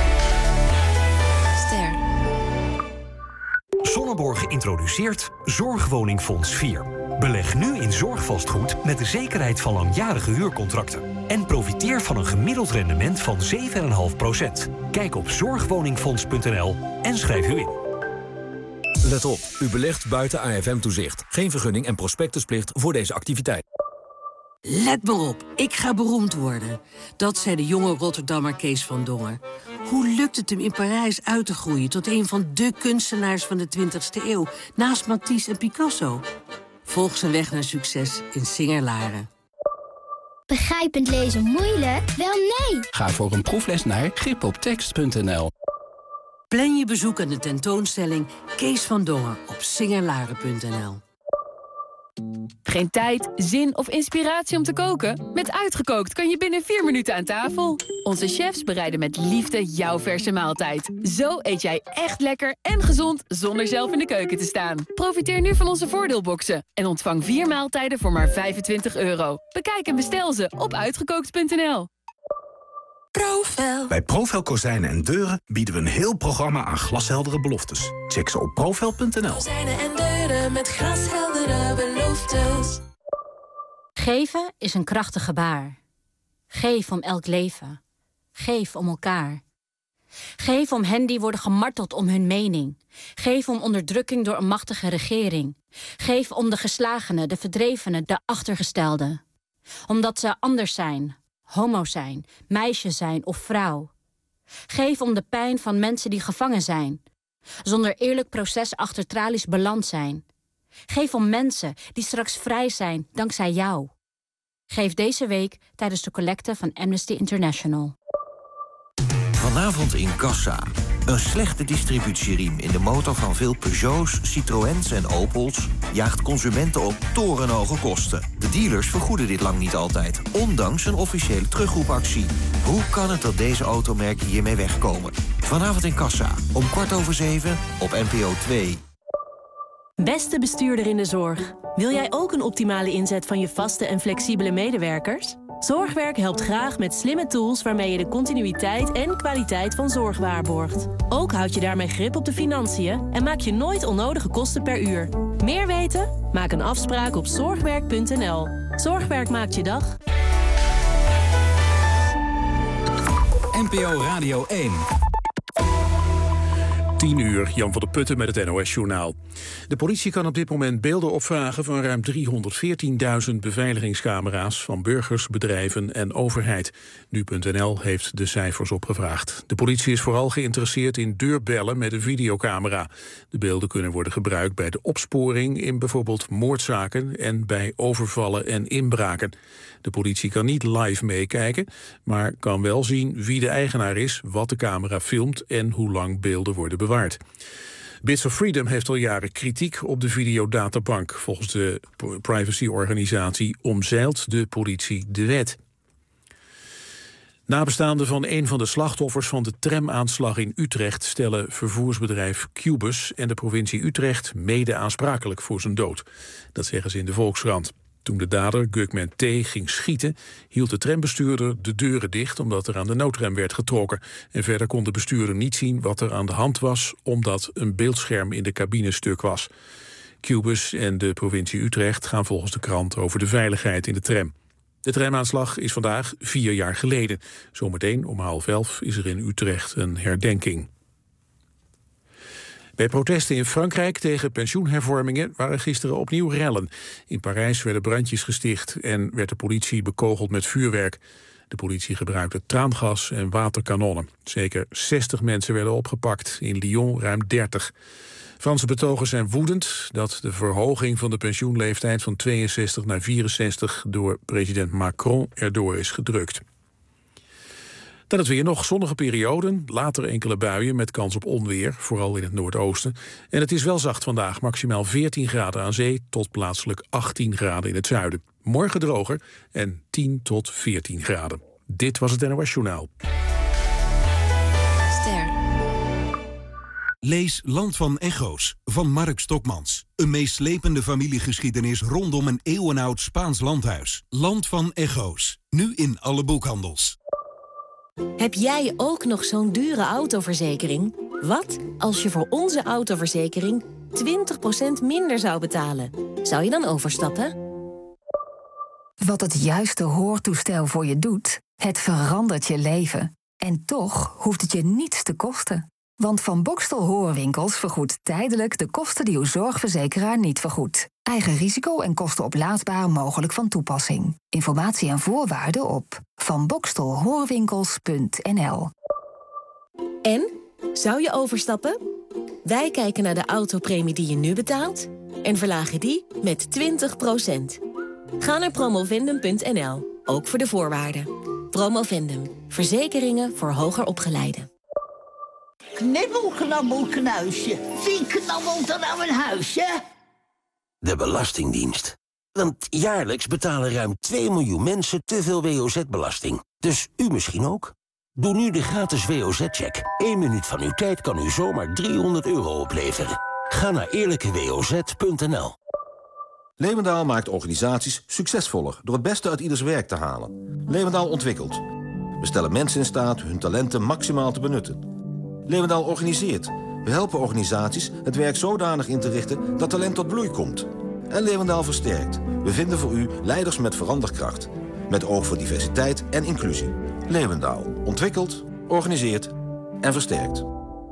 Ster. Sonneborg introduceert Zorgwoningfonds vier. Beleg nu in zorgvastgoed met de zekerheid van langjarige huurcontracten. En profiteer van een gemiddeld rendement van zeven komma vijf procent. Kijk op zorgwoningfonds punt n l en schrijf u in. Let op, u belegt buiten A F M-toezicht. Geen vergunning en prospectusplicht voor deze activiteit. Let maar op, ik ga beroemd worden. Dat zei de jonge Rotterdammer Kees van Dongen. Hoe lukt het hem in Parijs uit te groeien tot een van de kunstenaars van de twintigste eeuw, naast Matisse en Picasso? Volg zijn weg naar succes in Singer-Laren. Begrijpend lezen moeilijk? Wel nee! Ga voor een proefles naar grip op tekst punt n l. Plan je bezoek aan de tentoonstelling Kees van Dongen op singer laren punt n l. Geen tijd, zin of inspiratie om te koken? Met Uitgekookt kan je binnen vier minuten aan tafel. Onze chefs bereiden met liefde jouw verse maaltijd. Zo eet jij echt lekker en gezond zonder zelf in de keuken te staan. Profiteer nu van onze voordeelboxen en ontvang vier maaltijden voor maar vijfentwintig euro. Bekijk en bestel ze op uitgekookt punt n l. Profel. Bij Profel Kozijnen en Deuren bieden we een heel programma aan glasheldere beloftes. Check ze op profel punt n l. Kozijnen en deuren met glasheldere beloftes. Geven is een krachtig gebaar. Geef om elk leven. Geef om elkaar. Geef om hen die worden gemarteld om hun mening. Geef om onderdrukking door een machtige regering. Geef om de geslagenen, de verdrevenen, de achtergestelden. Omdat ze anders zijn, homo zijn, meisje zijn of vrouw. Geef om de pijn van mensen die gevangen zijn. Zonder eerlijk proces achter tralies beland zijn. Geef om mensen die straks vrij zijn dankzij jou. Geef deze week tijdens de collecte van Amnesty International. Vanavond in Kassa. Een slechte distributieriem in de motor van veel Peugeots, Citroëns en Opels jaagt consumenten op torenhoge kosten. De dealers vergoeden dit lang niet altijd, ondanks een officiële terugroepactie. Hoe kan het dat deze automerken hiermee wegkomen? Vanavond in Kassa, om kwart over zeven op N P O twee. Beste bestuurder in de zorg. Wil jij ook een optimale inzet van je vaste en flexibele medewerkers? Zorgwerk helpt graag met slimme tools waarmee je de continuïteit en kwaliteit van zorg waarborgt. Ook houd je daarmee grip op de financiën en maak je nooit onnodige kosten per uur. Meer weten? Maak een afspraak op zorgwerk punt n l. Zorgwerk maakt je dag. N P O Radio één. tien uur, Jan van der Putten met het N O S-journaal. De politie kan op dit moment beelden opvragen van ruim driehonderdveertienduizend beveiligingscamera's van burgers, bedrijven en overheid. Nu punt n l heeft de cijfers opgevraagd. De politie is vooral geïnteresseerd in deurbellen met een videocamera. De beelden kunnen worden gebruikt bij de opsporing in bijvoorbeeld moordzaken en bij overvallen en inbraken. De politie kan niet live meekijken, maar kan wel zien wie de eigenaar is, wat de camera filmt en hoe lang beelden worden bewaard. Bits of Freedom heeft al jaren kritiek op de videodatabank. Volgens de privacyorganisatie omzeilt de politie de wet. Nabestaanden van een van de slachtoffers van de tramaanslag in Utrecht stellen vervoersbedrijf Qbus en de provincie Utrecht mede aansprakelijk voor zijn dood. Dat zeggen ze in de Volkskrant. Toen de dader, Gugman T., ging schieten, hield de trambestuurder de deuren dicht omdat er aan de noodrem werd getrokken. En verder kon de bestuurder niet zien wat er aan de hand was, omdat een beeldscherm in de cabine stuk was. Qbus en de provincie Utrecht gaan volgens de krant over de veiligheid in de tram. De tramaanslag is vandaag vier jaar geleden. Zometeen om half elf is er in Utrecht een herdenking. Bij protesten in Frankrijk tegen pensioenhervormingen waren gisteren opnieuw rellen. In Parijs werden brandjes gesticht en werd de politie bekogeld met vuurwerk. De politie gebruikte traangas en waterkanonnen. Zeker zestig mensen werden opgepakt, in Lyon ruim dertig. Franse betogers zijn woedend dat de verhoging van de pensioenleeftijd van tweeënzestig naar vierenzestig door president Macron erdoor is gedrukt. Dan het weer nog zonnige perioden, later enkele buien met kans op onweer, vooral in het noordoosten. En het is wel zacht vandaag, maximaal veertien graden aan zee tot plaatselijk achttien graden in het zuiden. Morgen droger en tien tot veertien graden. Dit was het N O S Journaal. Ster. Lees Land van Echo's van Mark Stokmans. Een meeslepende familiegeschiedenis rondom een eeuwenoud Spaans landhuis. Land van Echo's, nu in alle boekhandels. Heb jij ook nog zo'n dure autoverzekering? Wat als je voor onze autoverzekering twintig procent minder zou betalen? Zou je dan overstappen? Wat het juiste hoortoestel voor je doet, het verandert je leven. En toch hoeft het je niets te kosten. Want Van Bokstel Hoorwinkels vergoedt tijdelijk de kosten die uw zorgverzekeraar niet vergoedt. Eigen risico en kosten oplaadbaar mogelijk van toepassing. Informatie en voorwaarden op van bokstel hoorwinkels punt n l. En? Zou je overstappen? Wij kijken naar de autopremie die je nu betaalt en verlagen die met twintig procent. Ga naar promovendum punt n l, ook voor de voorwaarden. Promovendum, verzekeringen voor hoger opgeleiden. Knibbel, knabbel, knuisje. Wie knabbelt er nou een huisje? De Belastingdienst. Want jaarlijks betalen ruim twee miljoen mensen te veel W O Z-belasting. Dus u misschien ook? Doe nu de gratis W O Z-check. Eén minuut van uw tijd kan u zomaar driehonderd euro opleveren. Ga naar eerlijke w o z punt n l. Leeuwendaal maakt organisaties succesvoller door het beste uit ieders werk te halen. Leeuwendaal ontwikkelt. We stellen mensen in staat hun talenten maximaal te benutten. Leeuwendaal organiseert. We helpen organisaties het werk zodanig in te richten dat talent tot bloei komt. En Leeuwendaal versterkt. We vinden voor u leiders met veranderkracht. Met oog voor diversiteit en inclusie. Leeuwendaal ontwikkelt, organiseert en versterkt.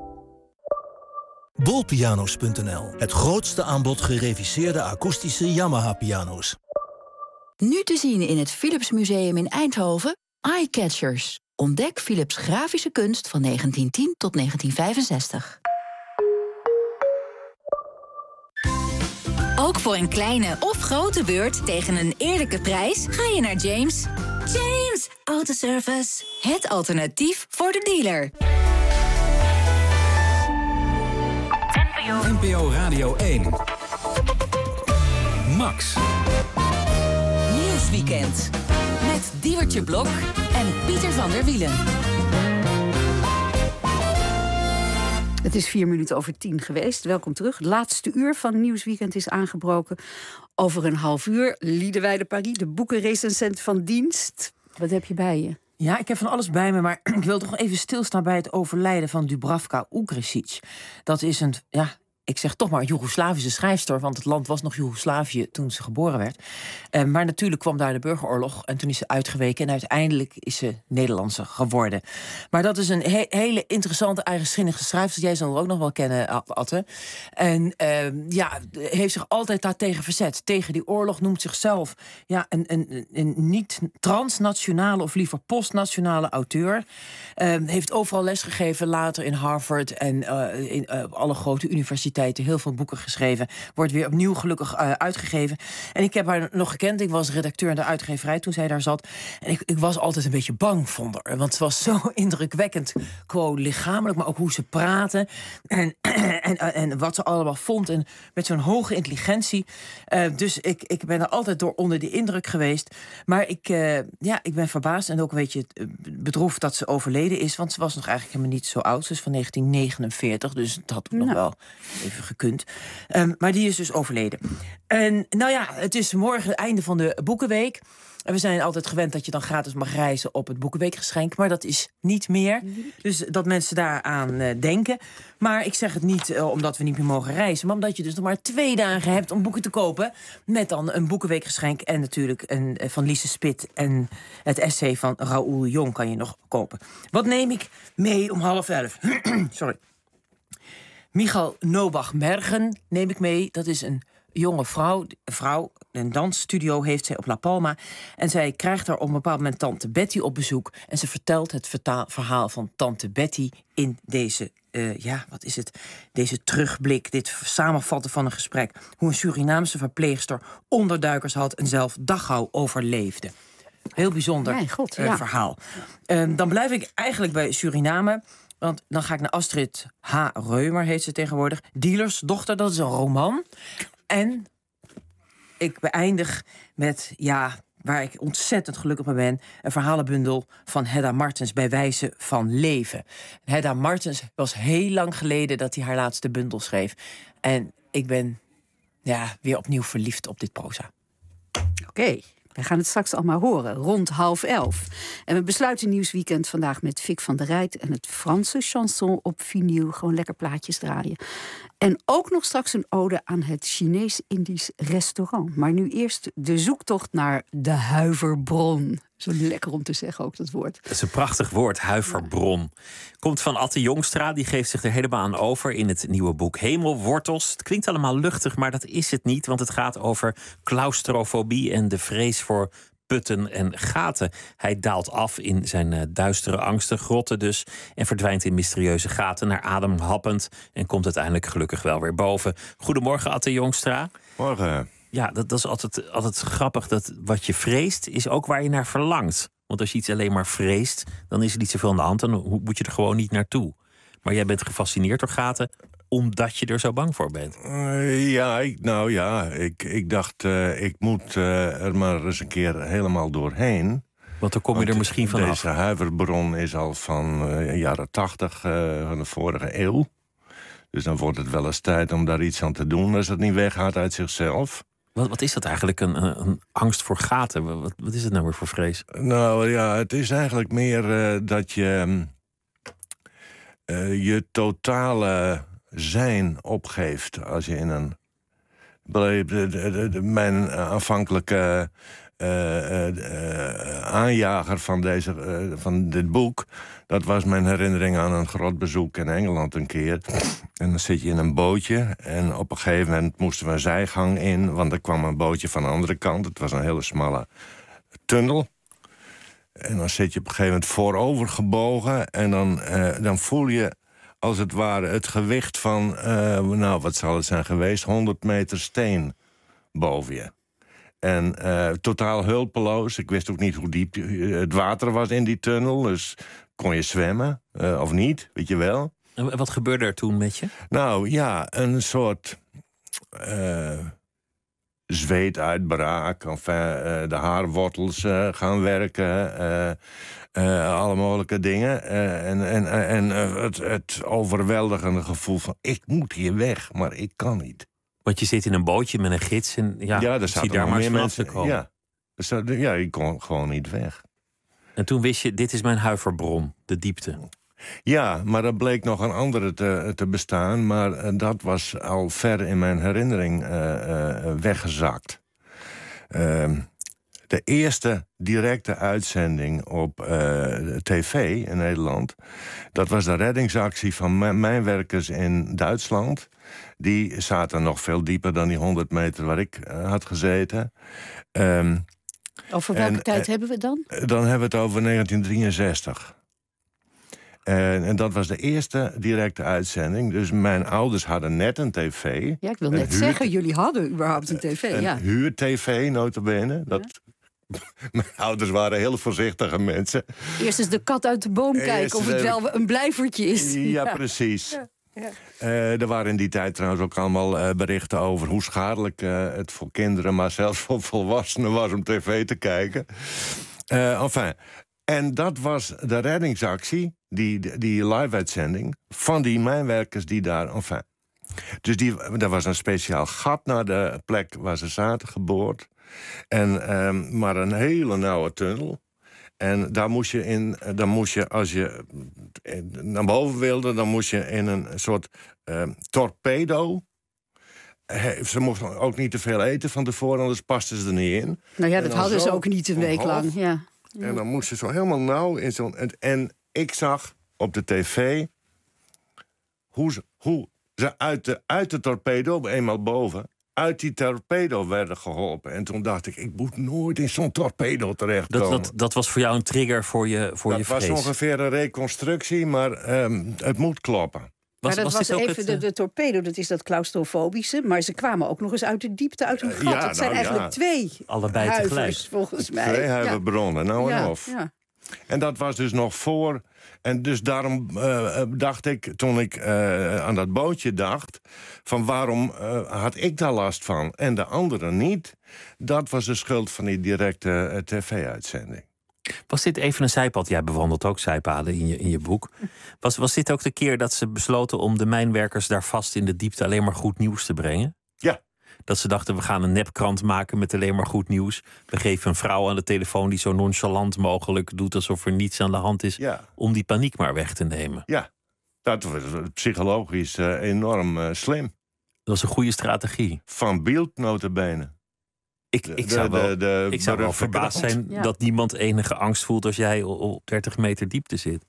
Bolpianos punt n l. Het grootste aanbod gereviseerde akoestische Yamaha-piano's. Nu te zien in het Philips Museum in Eindhoven, Eyecatchers. Ontdek Philips grafische kunst van negentien tien tot negentien vijfenzestig. Ook voor een kleine of grote beurt tegen een eerlijke prijs ga je naar James. James Autoservice. Het alternatief voor de dealer. N P O Radio één. Max. Nieuwsweekend. Met Diewertje Blok en Pieter van der Wielen. Het is vier minuten over tien geweest. Welkom terug. Het laatste uur van Nieuwsweekend is aangebroken. Over een half uur Liedewij de Paris, de boekenrecensent van dienst. Wat heb je bij je? Ja, ik heb van alles bij me, maar ik wil toch even stilstaan bij het overlijden van Dubravka Ugresic. Dat is een, ja, ik zeg toch maar Joegoslavische schrijfster, want het land was nog Joegoslavië toen ze geboren werd. Uh, maar natuurlijk kwam daar de burgeroorlog en toen is ze uitgeweken en uiteindelijk is ze Nederlandse geworden. Maar dat is een he- hele interessante, eigenzinnige schrijfster. Jij zal haar ook nog wel kennen, Atte. En uh, ja, heeft zich altijd daartegen verzet. Tegen die oorlog, noemt zichzelf ja, een, een, een niet-transnationale of liever postnationale auteur. Uh, heeft overal lesgegeven, later in Harvard en uh, in uh, alle grote universiteiten. Heel veel boeken geschreven. Wordt weer opnieuw gelukkig uh, uitgegeven. En ik heb haar nog gekend. Ik was redacteur in de uitgeverij toen zij daar zat. En ik, ik was altijd een beetje bang voor haar. Want het was zo indrukwekkend. Gewoon lichamelijk, maar ook hoe ze praten. En, en, en wat ze allemaal vond. En met zo'n hoge intelligentie. Uh, dus ik, ik ben er altijd door onder de indruk geweest. Maar ik, uh, ja, ik ben verbaasd en ook een beetje bedroefd dat ze overleden is. Want ze was nog eigenlijk helemaal niet zo oud. Ze is van negentien negenenveertig. Dus het had ook nog wel even gekund. Um, maar die is dus overleden. En nou ja, het is morgen het einde van de Boekenweek. En we zijn altijd gewend dat je dan gratis mag reizen op het Boekenweekgeschenk. Maar dat is niet meer. Dus dat mensen daaraan uh, denken. Maar ik zeg het niet uh, omdat we niet meer mogen reizen. Maar omdat je dus nog maar twee dagen hebt om boeken te kopen. Met dan een Boekenweekgeschenk. En natuurlijk een uh, van Lise Spit. En het essay van Raoul Jong kan je nog kopen. Wat neem ik mee om half elf? Sorry. Michal Nobach-Mergen neem ik mee. Dat is een jonge vrouw. Een vrouw, een dansstudio heeft zij op La Palma. En zij krijgt daar op een bepaald moment tante Betty op bezoek. En ze vertelt het verta- verhaal van tante Betty in deze, uh, ja, wat is het? Deze terugblik, dit samenvatten van een gesprek. Hoe een Surinaamse verpleegster onderduikers had en zelf Dachau overleefde. Heel bijzonder Mijn God, uh, ja. verhaal. Uh, dan blijf ik eigenlijk bij Suriname. Want dan ga ik naar Astrid H. Reumer, heet ze tegenwoordig. Dealersdochter, dat is een roman. En ik beëindig met, ja, waar ik ontzettend gelukkig mee ben, een verhalenbundel van Hedda Martens bij wijze van leven. Hedda Martens was heel lang geleden dat hij haar laatste bundel schreef. En ik ben ja, weer opnieuw verliefd op dit proza. Oké. Okay. We gaan het straks allemaal horen, rond half elf. En we besluiten Nieuwsweekend vandaag met Vic van der Rijt en het Franse chanson op vinyl. Gewoon lekker plaatjes draaien. En ook nog straks een ode aan het Chinees-Indisch restaurant. Maar nu eerst de zoektocht naar de huiverbron. Zo lekker om te zeggen ook, dat woord. Dat is een prachtig woord, huiverbron. Komt van Atte Jongstra, die geeft zich er helemaal aan over in het nieuwe boek Hemelwortels. Het klinkt allemaal luchtig, maar dat is het niet. Want het gaat over claustrofobie en de vrees voor putten en gaten. Hij daalt af in zijn uh, duistere angsten, grotten dus, en verdwijnt in mysterieuze gaten naar adem happend en komt uiteindelijk gelukkig wel weer boven. Goedemorgen, Atte Jongstra. Morgen. Ja, dat, dat is altijd, altijd grappig. Dat wat je vreest, is ook waar je naar verlangt. Want als je iets alleen maar vreest, dan is er niet zoveel aan de hand. Dan moet je er gewoon niet naartoe. Maar jij bent gefascineerd door gaten. omdat je er zo bang voor bent. Uh, ja, ik, nou ja, ik, ik dacht, uh, ik moet uh, er maar eens een keer helemaal doorheen. Want dan kom je Want er misschien vanaf. Deze huiverbron is al van uh, jaren tachtig uh, van de vorige eeuw. Dus dan wordt het wel eens tijd om daar iets aan te doen als het niet weggaat uit zichzelf. Wat, wat is dat eigenlijk, een, een, een angst voor gaten? Wat, wat is het nou weer voor vrees? Nou ja, het is eigenlijk meer uh, dat je uh, je totale zijn opgeeft als je in een... De, de, de, de, mijn aanvankelijke uh, uh, uh, aanjager van, deze, uh, van dit boek... dat was mijn herinnering aan een grotbezoek in Engeland een keer. En dan zit je in een bootje en op een gegeven moment moesten we een zijgang in... want er kwam een bootje van de andere kant. Het was een hele smalle tunnel. En dan zit je op een gegeven moment voorover gebogen... en dan, uh, dan voel je... als het ware het gewicht van, uh, nou, wat zal het zijn geweest... honderd meter steen boven je. En uh, totaal hulpeloos. Ik wist ook niet hoe diep het water was in die tunnel. Dus kon je zwemmen, uh, of niet, weet je wel. En wat gebeurde er toen met je? Nou ja, een soort... Uh, zweetuitbraak, enfin, uh, de haarwortels uh, gaan werken... Uh, Uh, alle mogelijke dingen. Uh, en en, en uh, het, het overweldigende gevoel van... ik moet hier weg, maar ik kan niet. Want je zit in een bootje met een gids en ja, ja er zie daar maar eens vanaf te komen. Ja, dus, ja, ik kon gewoon niet weg. En toen wist je, dit is mijn huiverbron, de diepte. Ja, maar er bleek nog een andere te, te bestaan... maar uh, dat was al ver in mijn herinnering uh, uh, weggezakt. Uh, De eerste directe uitzending op uh, tv in Nederland... dat was de reddingsactie van mijnwerkers in Duitsland. Die zaten nog veel dieper dan die honderd meter waar ik uh, had gezeten. Um, over welke en, tijd uh, hebben we dan? Dan hebben we het over negentien drieënzestig. En, en dat was de eerste directe uitzending. Dus mijn ouders hadden net een tv. Ja, ik wil net huur... zeggen, jullie hadden überhaupt een tv. Een ja. huur-tv, nota bene. Dat... Ja. Mijn ouders waren heel voorzichtige mensen. Eerst eens de kat uit de boom kijken Eerst, of het wel een blijvertje is. Ja, ja. precies. Ja, ja. Uh, er waren in die tijd trouwens ook allemaal uh, berichten over... hoe schadelijk uh, het voor kinderen, maar zelfs voor volwassenen was om tv te kijken. Uh, enfin, en dat was de reddingsactie, die, die live-uitzending... van die mijnwerkers die daar... Enfin. Dus die, er was een speciaal gat naar de plek waar ze zaten geboord... En, um, maar een hele nauwe tunnel. En daar moest je in, dan moest je, als je naar boven wilde, dan moest je in een soort uh, torpedo. He, ze mochten ook niet te veel eten van tevoren, anders pasten ze er niet in. Nou ja, dat hadden ze ook niet een week lang. Ja. En dan moest je zo helemaal nauw in zo'n. En, en ik zag op de tv hoe ze, hoe ze uit de, uit de torpedo, eenmaal boven. uit die torpedo werden geholpen. En toen dacht ik, ik moet nooit in zo'n torpedo terechtkomen. Dat, dat, dat was voor jou een trigger voor je, voor dat je vrees? Dat was ongeveer een reconstructie, maar um, het moet kloppen. Was, maar dat was, was even het, de, de torpedo, dat is dat claustrofobische. Maar ze kwamen ook nog eens uit de diepte, uit hun gat. Uh, ja, dat zijn nou, eigenlijk ja. twee Allebei huivers, tegelijk. volgens mij. Twee huiverbronnen, ja. nou en ja, of. Ja. En dat was dus nog voor... En dus daarom uh, dacht ik, toen ik uh, aan dat bootje dacht... van waarom uh, had ik daar last van en de anderen niet? Dat was de schuld van die directe uh, tv-uitzending. Was dit even een zijpad? Jij bewandelt ook zijpaden in je, in je boek. Was, was dit ook de keer dat ze besloten om de mijnwerkers daar vast in de diepte alleen maar goed nieuws te brengen? Ja. Dat ze dachten, we gaan een nepkrant maken met alleen maar goed nieuws. We geven een vrouw aan de telefoon die zo nonchalant mogelijk doet alsof er niets aan de hand is. Ja. Om die paniek maar weg te nemen. Ja, dat was psychologisch uh, enorm uh, slim. Dat was een goede strategie. Van Bielt nota bene. Ik, ik zou wel, de, de, ik zou wel verbaasd zijn ja. dat niemand enige angst voelt als jij op dertig meter diepte zit.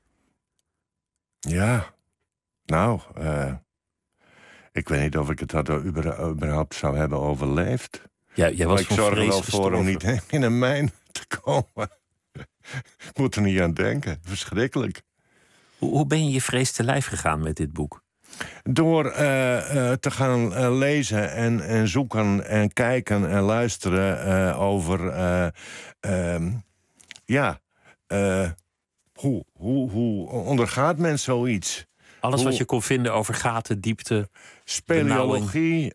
Ja, nou... Uh... Ik weet niet of ik het had überhaupt zou hebben overleefd. Ja, jij was maar ik zorg er wel voor om niet in een mijn te komen. Ik moet er niet aan denken. Verschrikkelijk. Hoe, hoe ben je je vrees te lijf gegaan met dit boek? Door uh, uh, te gaan uh, lezen en, en zoeken en kijken en luisteren uh, over... Uh, uh, ja, uh, hoe, hoe, hoe ondergaat men zoiets? Alles Hoe, wat je kon vinden over gaten, diepte, speleologie,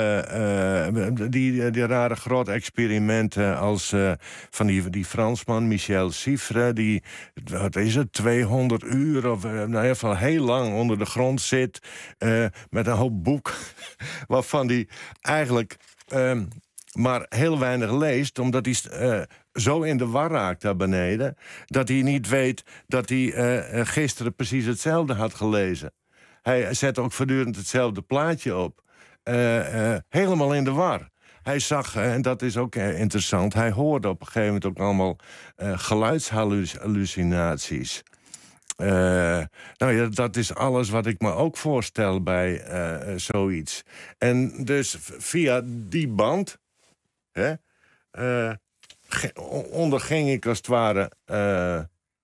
uh, uh, die, die rare grot-experimenten als uh, van die, die Fransman, Michel Siffre, die, wat is het, tweehonderd uur of uh, nou in ieder geval heel lang onder de grond zit, uh, met een hoop boek, waarvan die eigenlijk uh, maar heel weinig leest, omdat hij uh, zo in de war raakt daar beneden, dat hij niet weet dat hij uh, gisteren precies hetzelfde had gelezen. Hij zet ook voortdurend hetzelfde plaatje op. Uh, uh, helemaal in de war. Hij zag, uh, en dat is ook uh, interessant, hij hoorde op een gegeven moment ook allemaal uh, geluidshallucinaties. Uh, nou ja, dat is alles wat ik me ook voorstel bij uh, zoiets. En dus via die band hè, uh, onderging ik als het ware uh,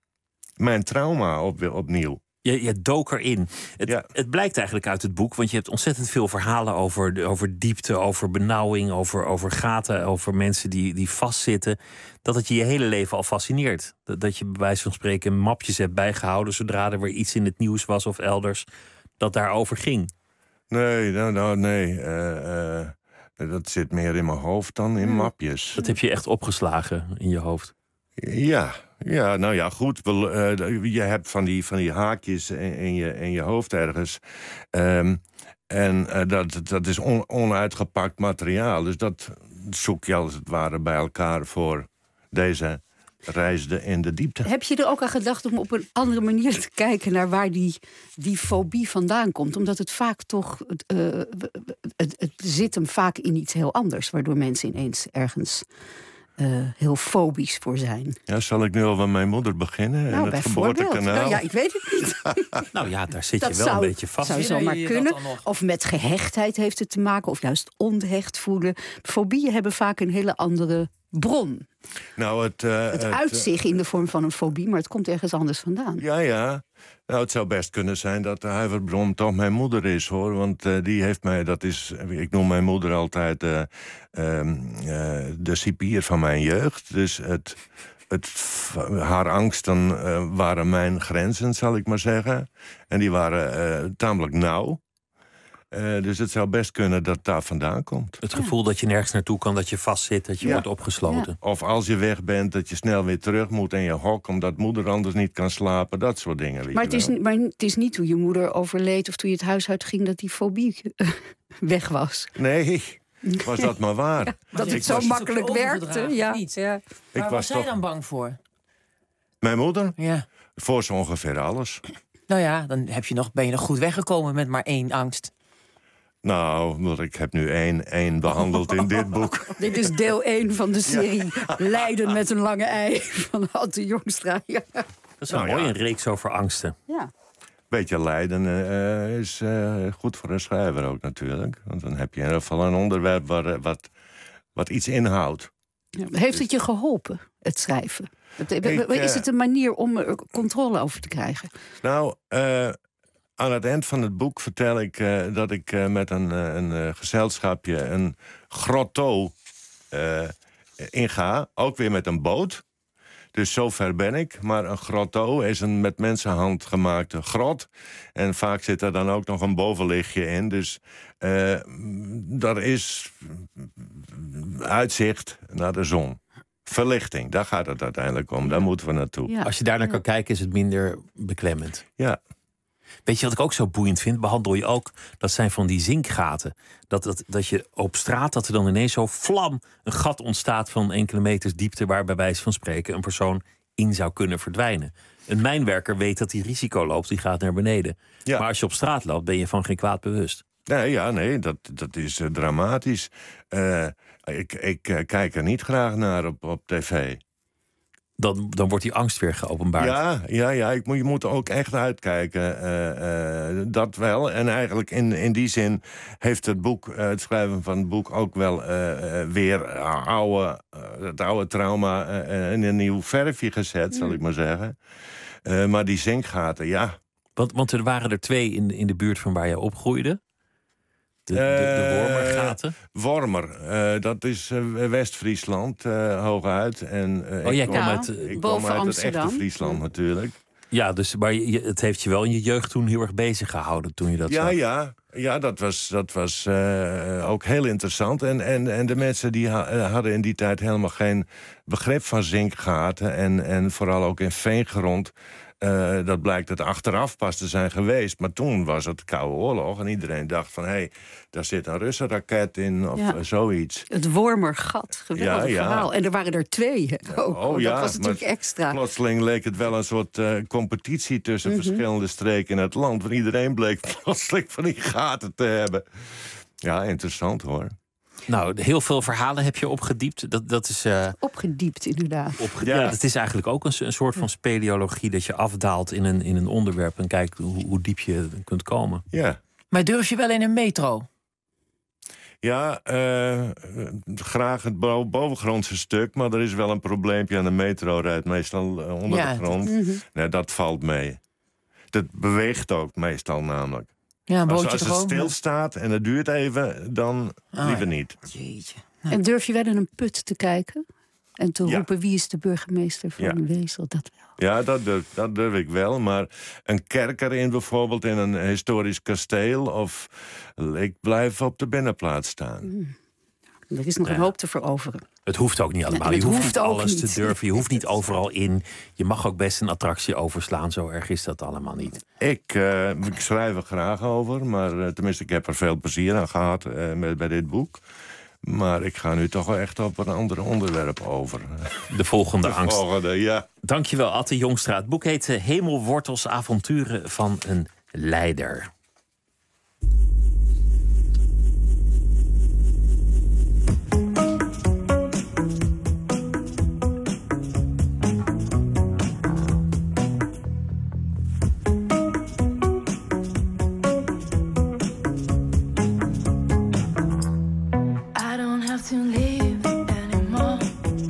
mijn trauma op, opnieuw. Je, je dook erin. Het, ja. het blijkt eigenlijk uit het boek, want je hebt ontzettend veel verhalen over, over diepte, over benauwing, over, over gaten, over mensen die, die vastzitten. Dat het je je hele leven al fascineert. Dat, dat je bij wijze van spreken mapjes hebt bijgehouden zodra er weer iets in het nieuws was of elders dat daarover ging. Nee, nou, nou nee. Uh, uh, dat zit meer in mijn hoofd dan in mapjes. Dat heb je echt opgeslagen in je hoofd. Ja, ja, nou ja, goed. Uh, je hebt van die, van die haakjes in, in, je, in je hoofd ergens. Um, en uh, dat, dat is on, onuitgepakt materiaal. Dus dat zoek je als het ware bij elkaar voor deze reis de, in de diepte. Heb je er ook aan gedacht om op een andere manier te kijken naar waar die, die fobie vandaan komt? Omdat het vaak toch, uh, het, het zit hem vaak in iets heel anders, waardoor mensen ineens ergens Uh, heel fobisch voor zijn. Ja, zal ik nu al van mijn moeder beginnen? Nou, en het geboortekanaal? Nou, ja, ik weet het niet. Nou ja, daar zit dat je wel zou, een beetje vast. zou zomaar kunnen. Of met gehechtheid heeft het te maken, of juist onthecht voelen. Fobieën hebben vaak een hele andere bron. Nou, het, uh, het uit het, zich in de vorm van een fobie, maar het komt ergens anders vandaan. Ja, ja. Nou, het zou best kunnen zijn dat de huiverbron toch mijn moeder is, hoor. Want uh, die heeft mij, dat is, ik noem mijn moeder altijd uh, uh, uh, de cipier van mijn jeugd. Dus het, het, haar angsten uh, waren mijn grenzen, zal ik maar zeggen. En die waren uh, tamelijk nauw. Uh, dus het zou best kunnen dat daar vandaan komt. Het gevoel dat je nergens naartoe kan, dat je vastzit, dat je ja. wordt opgesloten. Ja. Of als je weg bent, dat je snel weer terug moet in je hok, omdat moeder anders niet kan slapen. Dat soort dingen. Weet maar, je het is, wel. maar het is niet hoe je moeder overleed of toen je het huis uitging dat die fobie weg was. Nee, was dat maar waar. Ja, dat ik het zo was... makkelijk werkte. Ja. Niet. Ja. Waar ik was, was zij toch... dan bang voor? Mijn moeder? Ja. Voor zo ongeveer alles. Nou ja, dan heb je nog, ben je nog goed weggekomen met maar één angst. Nou, ik heb nu één, één behandeld in dit boek. Dit is deel één van de serie ja. Lijden met een lange ei van Atte Jongstra. Ja. Dat is wel nou, mooi, ja. Een reeks over angsten. Ja. Beetje lijden uh, is uh, goed voor een schrijver ook natuurlijk. Want dan heb je in ieder geval een onderwerp waar, wat, wat iets inhoudt. Ja, heeft het je geholpen, het schrijven? Ik, is het een manier om er controle over te krijgen? Nou, uh, aan het eind van het boek vertel ik uh, dat ik uh, met een, uh, een uh, gezelschapje een grotto uh, inga. Ook weer met een boot. Dus zover ben ik. Maar een grotto is een met mensenhand gemaakte grot. En vaak zit er dan ook nog een bovenlichtje in. Dus uh, dat is uitzicht naar de zon. Verlichting, daar gaat het uiteindelijk om. Daar moeten we naartoe. Ja. Als je daar naar kan kijken, is het minder beklemmend. Ja. Weet je wat ik ook zo boeiend vind? Behandel je ook, dat zijn van die zinkgaten. Dat, dat, dat je op straat, dat er dan ineens zo vlam een gat ontstaat van enkele meters diepte, waar bij wijze van spreken een persoon in zou kunnen verdwijnen. Een mijnwerker weet dat hij risico loopt, die gaat naar beneden. Ja. Maar als je op straat loopt, ben je van geen kwaad bewust. Nee, ja, nee, dat, dat is uh, dramatisch. Uh, ik ik uh, kijk er niet graag naar op, op tv. Dan, dan wordt die angst weer geopenbaard. Ja, ja, ja ik moet, je moet er ook echt uitkijken. Uh, uh, dat wel. En eigenlijk in, in die zin heeft het boek, uh, het schrijven van het boek ook wel uh, weer oude, uh, het oude trauma uh, in een nieuw verfje gezet, zal ik maar zeggen. Uh, maar die zinkgaten, ja. Want, want er waren er twee in, in de buurt van waar je opgroeide. De, de, de Wormergaten? Uh, Wormer, uh, dat is uh, West-Friesland, uh, hooguit. En, uh, oh, jij ik kwam kom uit, uh, ik boven kom uit Amsterdam. het echte Friesland natuurlijk. Ja, dus, maar je, het heeft je wel in je jeugd toen heel erg bezig gehouden toen je dat Ja, zag. ja. Ja, dat was, dat was uh, ook heel interessant. En, en, en de mensen die ha- hadden in die tijd helemaal geen begrip van zinkgaten. En, en vooral ook in veengrond. Uh, dat blijkt het achteraf pas te zijn geweest. Maar toen was het Koude Oorlog. En iedereen dacht van, hé, hey, daar zit een Russenraket in of Ja. uh, zoiets. Het Wormergat, geweldig Ja, ja. verhaal. En er waren er twee ook. Oh dat ja, was natuurlijk maar extra. plotseling leek het wel een soort uh, competitie tussen Mhm. verschillende streken in het land. Want iedereen bleek plotseling van die gaten te hebben. Ja, interessant hoor. Nou, heel veel verhalen heb je opgediept. Dat, dat is, uh, Opgediept, inderdaad. opge- ja. ja, dat is eigenlijk ook een, een soort van speleologie. Dat je afdaalt in een, in een onderwerp en kijkt hoe, hoe diep je kunt komen. Ja. Maar durf je wel in een metro? Ja, uh, graag het bo- bovengrondse stuk, maar er is wel een probleempje aan de metro. Rijdt meestal uh, onder Ja, de grond. dat- Mhm. Nee, dat valt mee. Dat beweegt ook meestal namelijk. Ja, een Als, bootje als het toch ook? stilstaat en het duurt even, dan Ah, liever ja. niet. Jeetje. En durf je wel in een put te kijken? En te Ja. roepen, wie is de burgemeester van Ja. Wezel? Dat wel. Ja, dat durf, dat durf ik wel. Maar een kerk erin bijvoorbeeld, in een historisch kasteel, of ik blijf op de binnenplaats staan. Mm. Er is nog Ja. een hoop te veroveren. Het hoeft ook niet allemaal. Nee, je het hoeft hoeft niet ook alles niet. te durven. Je hoeft niet overal in. Je mag ook best een attractie overslaan. Zo erg is dat allemaal niet. Ik, uh, ik schrijf er graag over, maar uh, tenminste, ik heb er veel plezier aan gehad uh, met, bij dit boek. Maar ik ga nu toch wel echt op een ander onderwerp over. De volgende De angst. volgende, ja. Dankjewel, Atte Jongstra. Het boek heet uh, Hemelwortels, avonturen van een leider. I don't have to leave anymore.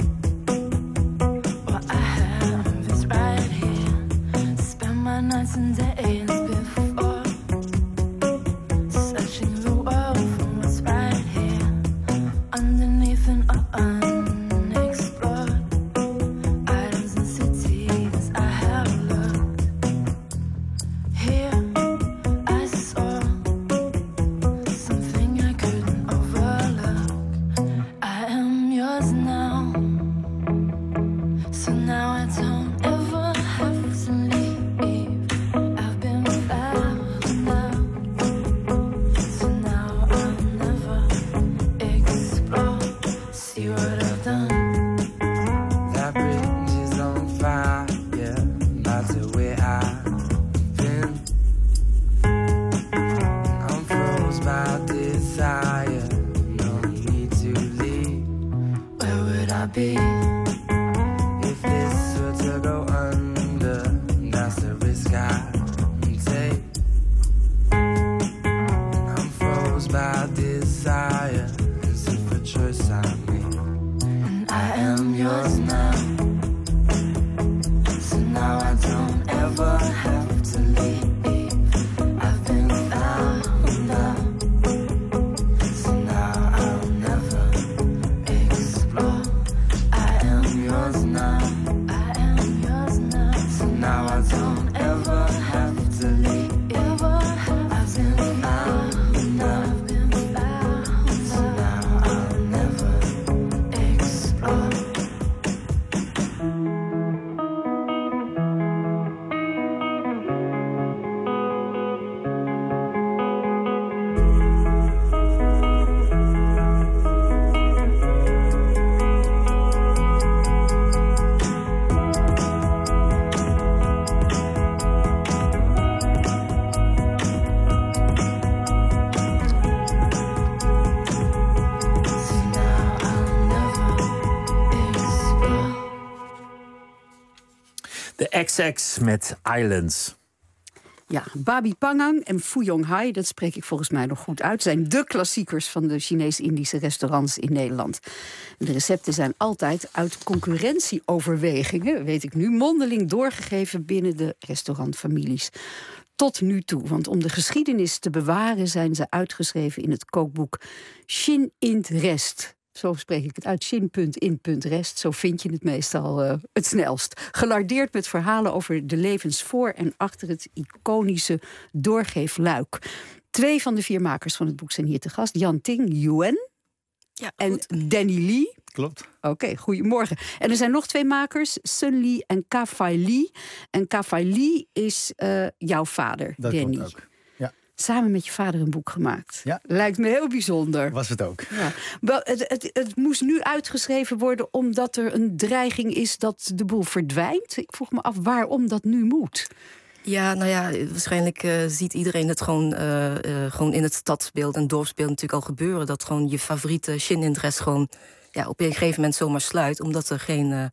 What I have is right here. Spend my nights and days before searching the world for what's right here underneath and unexplored islands and cities. I have looked here. I saw something I couldn't overlook. I am yours now, so now I don't ever have to leave. I've been found now, so now I'll never explore. See what I've done. That bridge is on fire, yeah, that's the way I've been. I'm froze by desire, no need to leave. Where would I be? If this were to go under, that's the risk I take. I'm froze by desire, it's a choice I made. And I am yours now, so now I don't ever have to leave. I've been found out, so now I'll never explore. I am yours now, I am yours now, so now I don't ever have to leave. I've been found out, so now I'll never explore. De X X met Islands. Ja, Babi Pangang en Fuyong Hai, dat spreek ik volgens mij nog goed uit, zijn de klassiekers van de Chinees-Indische restaurants in Nederland. De recepten zijn altijd uit concurrentieoverwegingen, weet ik nu, mondeling doorgegeven binnen de restaurantfamilies. Tot nu toe, want om de geschiedenis te bewaren zijn ze uitgeschreven in het kookboek Shin Int Rest. zo spreek ik het uit, shin punt in punt rest. Zo vind je het meestal uh, het snelst. Gelardeerd met verhalen over de levens voor en achter het iconische doorgeefluik. Twee van de vier makers van het boek zijn hier te gast. Jan Ting, Yuen ja, en Danny Lee. Klopt. Oké, okay, goedemorgen. En er zijn nog twee makers, Sun Lee en Ka-Fai Lee. En Ka-Fai Lee is uh, jouw vader, dat Danny. Klopt ook. Ja. Samen met je vader een boek gemaakt. Ja. Lijkt me heel bijzonder. Was het ook. Ja. Wel, het, het, het moest nu uitgeschreven worden omdat er een dreiging is dat de boel verdwijnt. Ik vroeg me af waarom dat nu moet. Ja, nou ja, waarschijnlijk uh, ziet iedereen het gewoon, uh, uh, gewoon in het stadsbeeld en dorpsbeeld natuurlijk al gebeuren. Dat gewoon je favoriete Shin-interest gewoon ja, op een gegeven moment zomaar sluit. Omdat er geen, uh,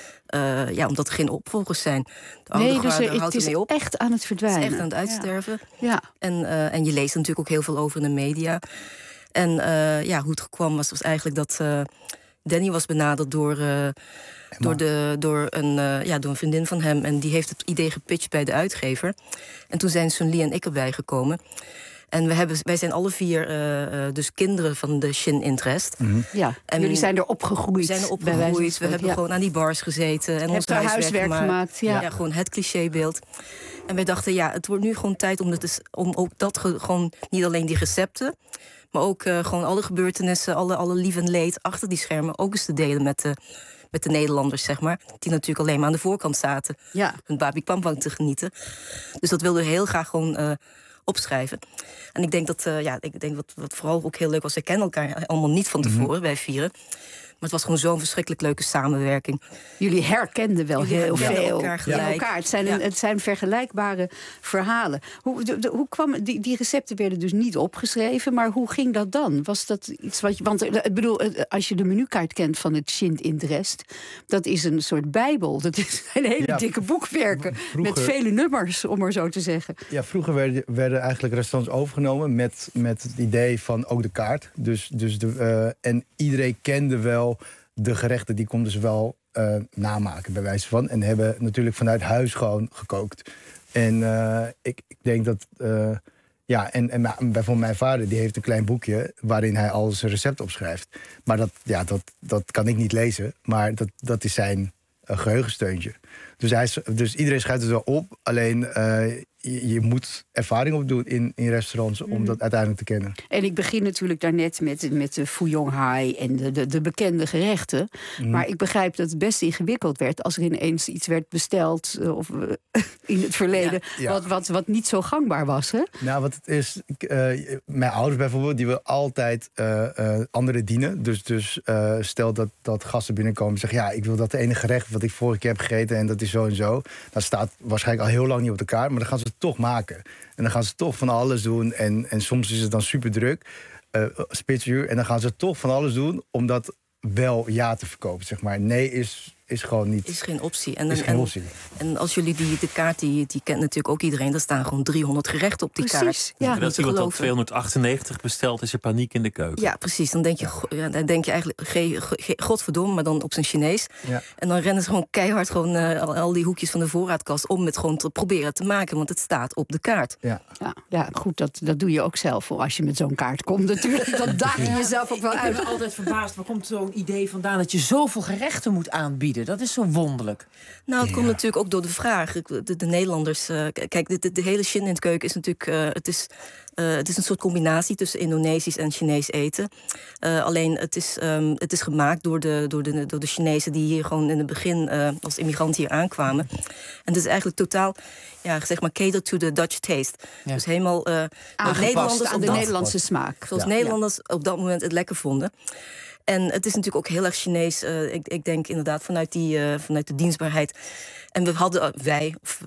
uh, ja, omdat er geen opvolgers zijn. De nee, dus er, houdt het is ermee op. echt aan het verdwijnen. Het is echt aan het uitsterven. Ja. Ja. En, uh, en je leest er natuurlijk ook heel veel over in de media. En uh, ja, hoe het kwam was, was eigenlijk dat uh, Danny was benaderd door... Uh, Door, de, door, een, uh, ja, door een vriendin van hem. En die heeft het idee gepitcht bij de uitgever. En toen zijn Sun Lee en ik erbij gekomen. En we hebben, wij zijn alle vier uh, uh, dus kinderen van de Shin-interest. Mm-hmm. Ja, en jullie zijn er opgegroeid. We zijn er opgegroeid. We hebben ja. gewoon aan die bars gezeten. En ons huiswerk, huiswerk gemaakt. gemaakt ja. Ja, gewoon het clichébeeld. En wij dachten, ja, het wordt nu gewoon tijd om, het, om ook dat ge, gewoon niet alleen die recepten... maar ook uh, gewoon alle gebeurtenissen, alle, alle lief en leed achter die schermen... ook eens te delen met de... met de Nederlanders, zeg maar. Die natuurlijk alleen maar aan de voorkant zaten. Ja. Hun Babi Pampang te genieten. Dus dat wilden we heel graag gewoon uh, opschrijven. En ik denk dat, uh, ja, ik denk wat, wat vooral ook heel leuk was... we kennen elkaar allemaal niet van tevoren, mm-hmm. wij vieren... Maar het was gewoon zo'n verschrikkelijk leuke samenwerking. Jullie herkenden wel Jullie heel veel elkaar gelijk. in elkaar. Het zijn, ja. een, het zijn vergelijkbare verhalen. Hoe, de, de, hoe kwam, die, die recepten werden dus niet opgeschreven, maar hoe ging dat dan? Was dat iets wat je... Want ik bedoel, als je de menukaart kent van het Shin-interest... dat is een soort bijbel. Dat is een hele ja, dikke boekwerken vroeger, met vele nummers, om maar zo te zeggen. Ja, vroeger werden, werden eigenlijk restaurants overgenomen met, met het idee van ook de kaart. Dus, dus de, uh, en iedereen kende wel de gerechten, die konden ze wel uh, namaken, bij wijze van. En hebben natuurlijk vanuit huis gewoon gekookt. En uh, ik, ik denk dat... Uh, ja, en, en bijvoorbeeld mijn vader, die heeft een klein boekje... waarin hij al zijn recept opschrijft. Maar dat, ja, dat, dat kan ik niet lezen. Maar dat, dat is zijn uh, geheugensteuntje. Dus, hij, dus iedereen schrijft het wel op. Alleen uh, je, je moet ervaring opdoen in, in restaurants om dat uiteindelijk te kennen. En ik begin natuurlijk daarnet met, met de Fuyong Hai en de, de, de bekende gerechten. Mm. Maar ik begrijp dat het best ingewikkeld werd als er ineens iets werd besteld uh, of, uh, in het verleden, ja, ja. Wat, wat, wat niet zo gangbaar was. Hè? Nou, wat het is, uh, mijn ouders bijvoorbeeld, die willen altijd uh, uh, anderen dienen. Dus, dus uh, stel dat, dat gasten binnenkomen en zeggen, ja, ik wil dat ene gerecht wat ik vorige keer heb gegeten en dat is zo en zo. Dat staat waarschijnlijk al heel lang niet op de kaart, maar dan gaan ze het toch maken. En dan gaan ze toch van alles doen. En, en soms is het dan super druk, uh, spitsuur. En dan gaan ze toch van alles doen om dat wel ja te verkopen, zeg maar. Nee is, is gewoon niet... Is geen optie. En, is en, geen optie. En, en als jullie die, de kaart, die, die kent natuurlijk ook iedereen... daar staan gewoon driehonderd gerechten op die precies, kaart. Ja. En als iemand dan tweehonderdachtennegentig bestelt, is er paniek in de keuken. Ja, precies. Dan denk je, ja. Ja, dan denk je eigenlijk, ge, ge, godverdomme, maar dan op zijn Chinees. Ja. En dan rennen ze gewoon keihard gewoon, uh, al, al die hoekjes van de voorraadkast... om het gewoon te proberen te maken, want het staat op de kaart. Ja, ja, ja goed, dat, dat doe je ook zelf als je met zo'n kaart komt natuurlijk. Dan daag je jezelf ook wel ik uit. Ik ben altijd verbaasd, waar komt zo'n idee vandaan... dat je zoveel gerechten moet aanbieden? Dat is zo wonderlijk. Nou, het ja. komt natuurlijk ook door de vraag. De, de Nederlanders... Uh, kijk, de, de, de hele Shin in het keuken is natuurlijk... Uh, het, is, uh, het is een soort combinatie tussen Indonesisch en Chinees eten. Uh, alleen, het is, um, het is gemaakt door de, door, de, door de Chinezen... die hier gewoon in het begin uh, als immigrant hier aankwamen. En het is eigenlijk totaal... ja, zeg maar, cater to the Dutch taste. Ja. Dus helemaal... Uh, Nederlanders aan de dat, Nederlandse smaak. Zoals ja. Nederlanders op dat moment het lekker vonden. En het is natuurlijk ook heel erg Chinees. Uh, ik, ik denk inderdaad vanuit, die, uh, vanuit de dienstbaarheid. En we hadden, uh, wij, of,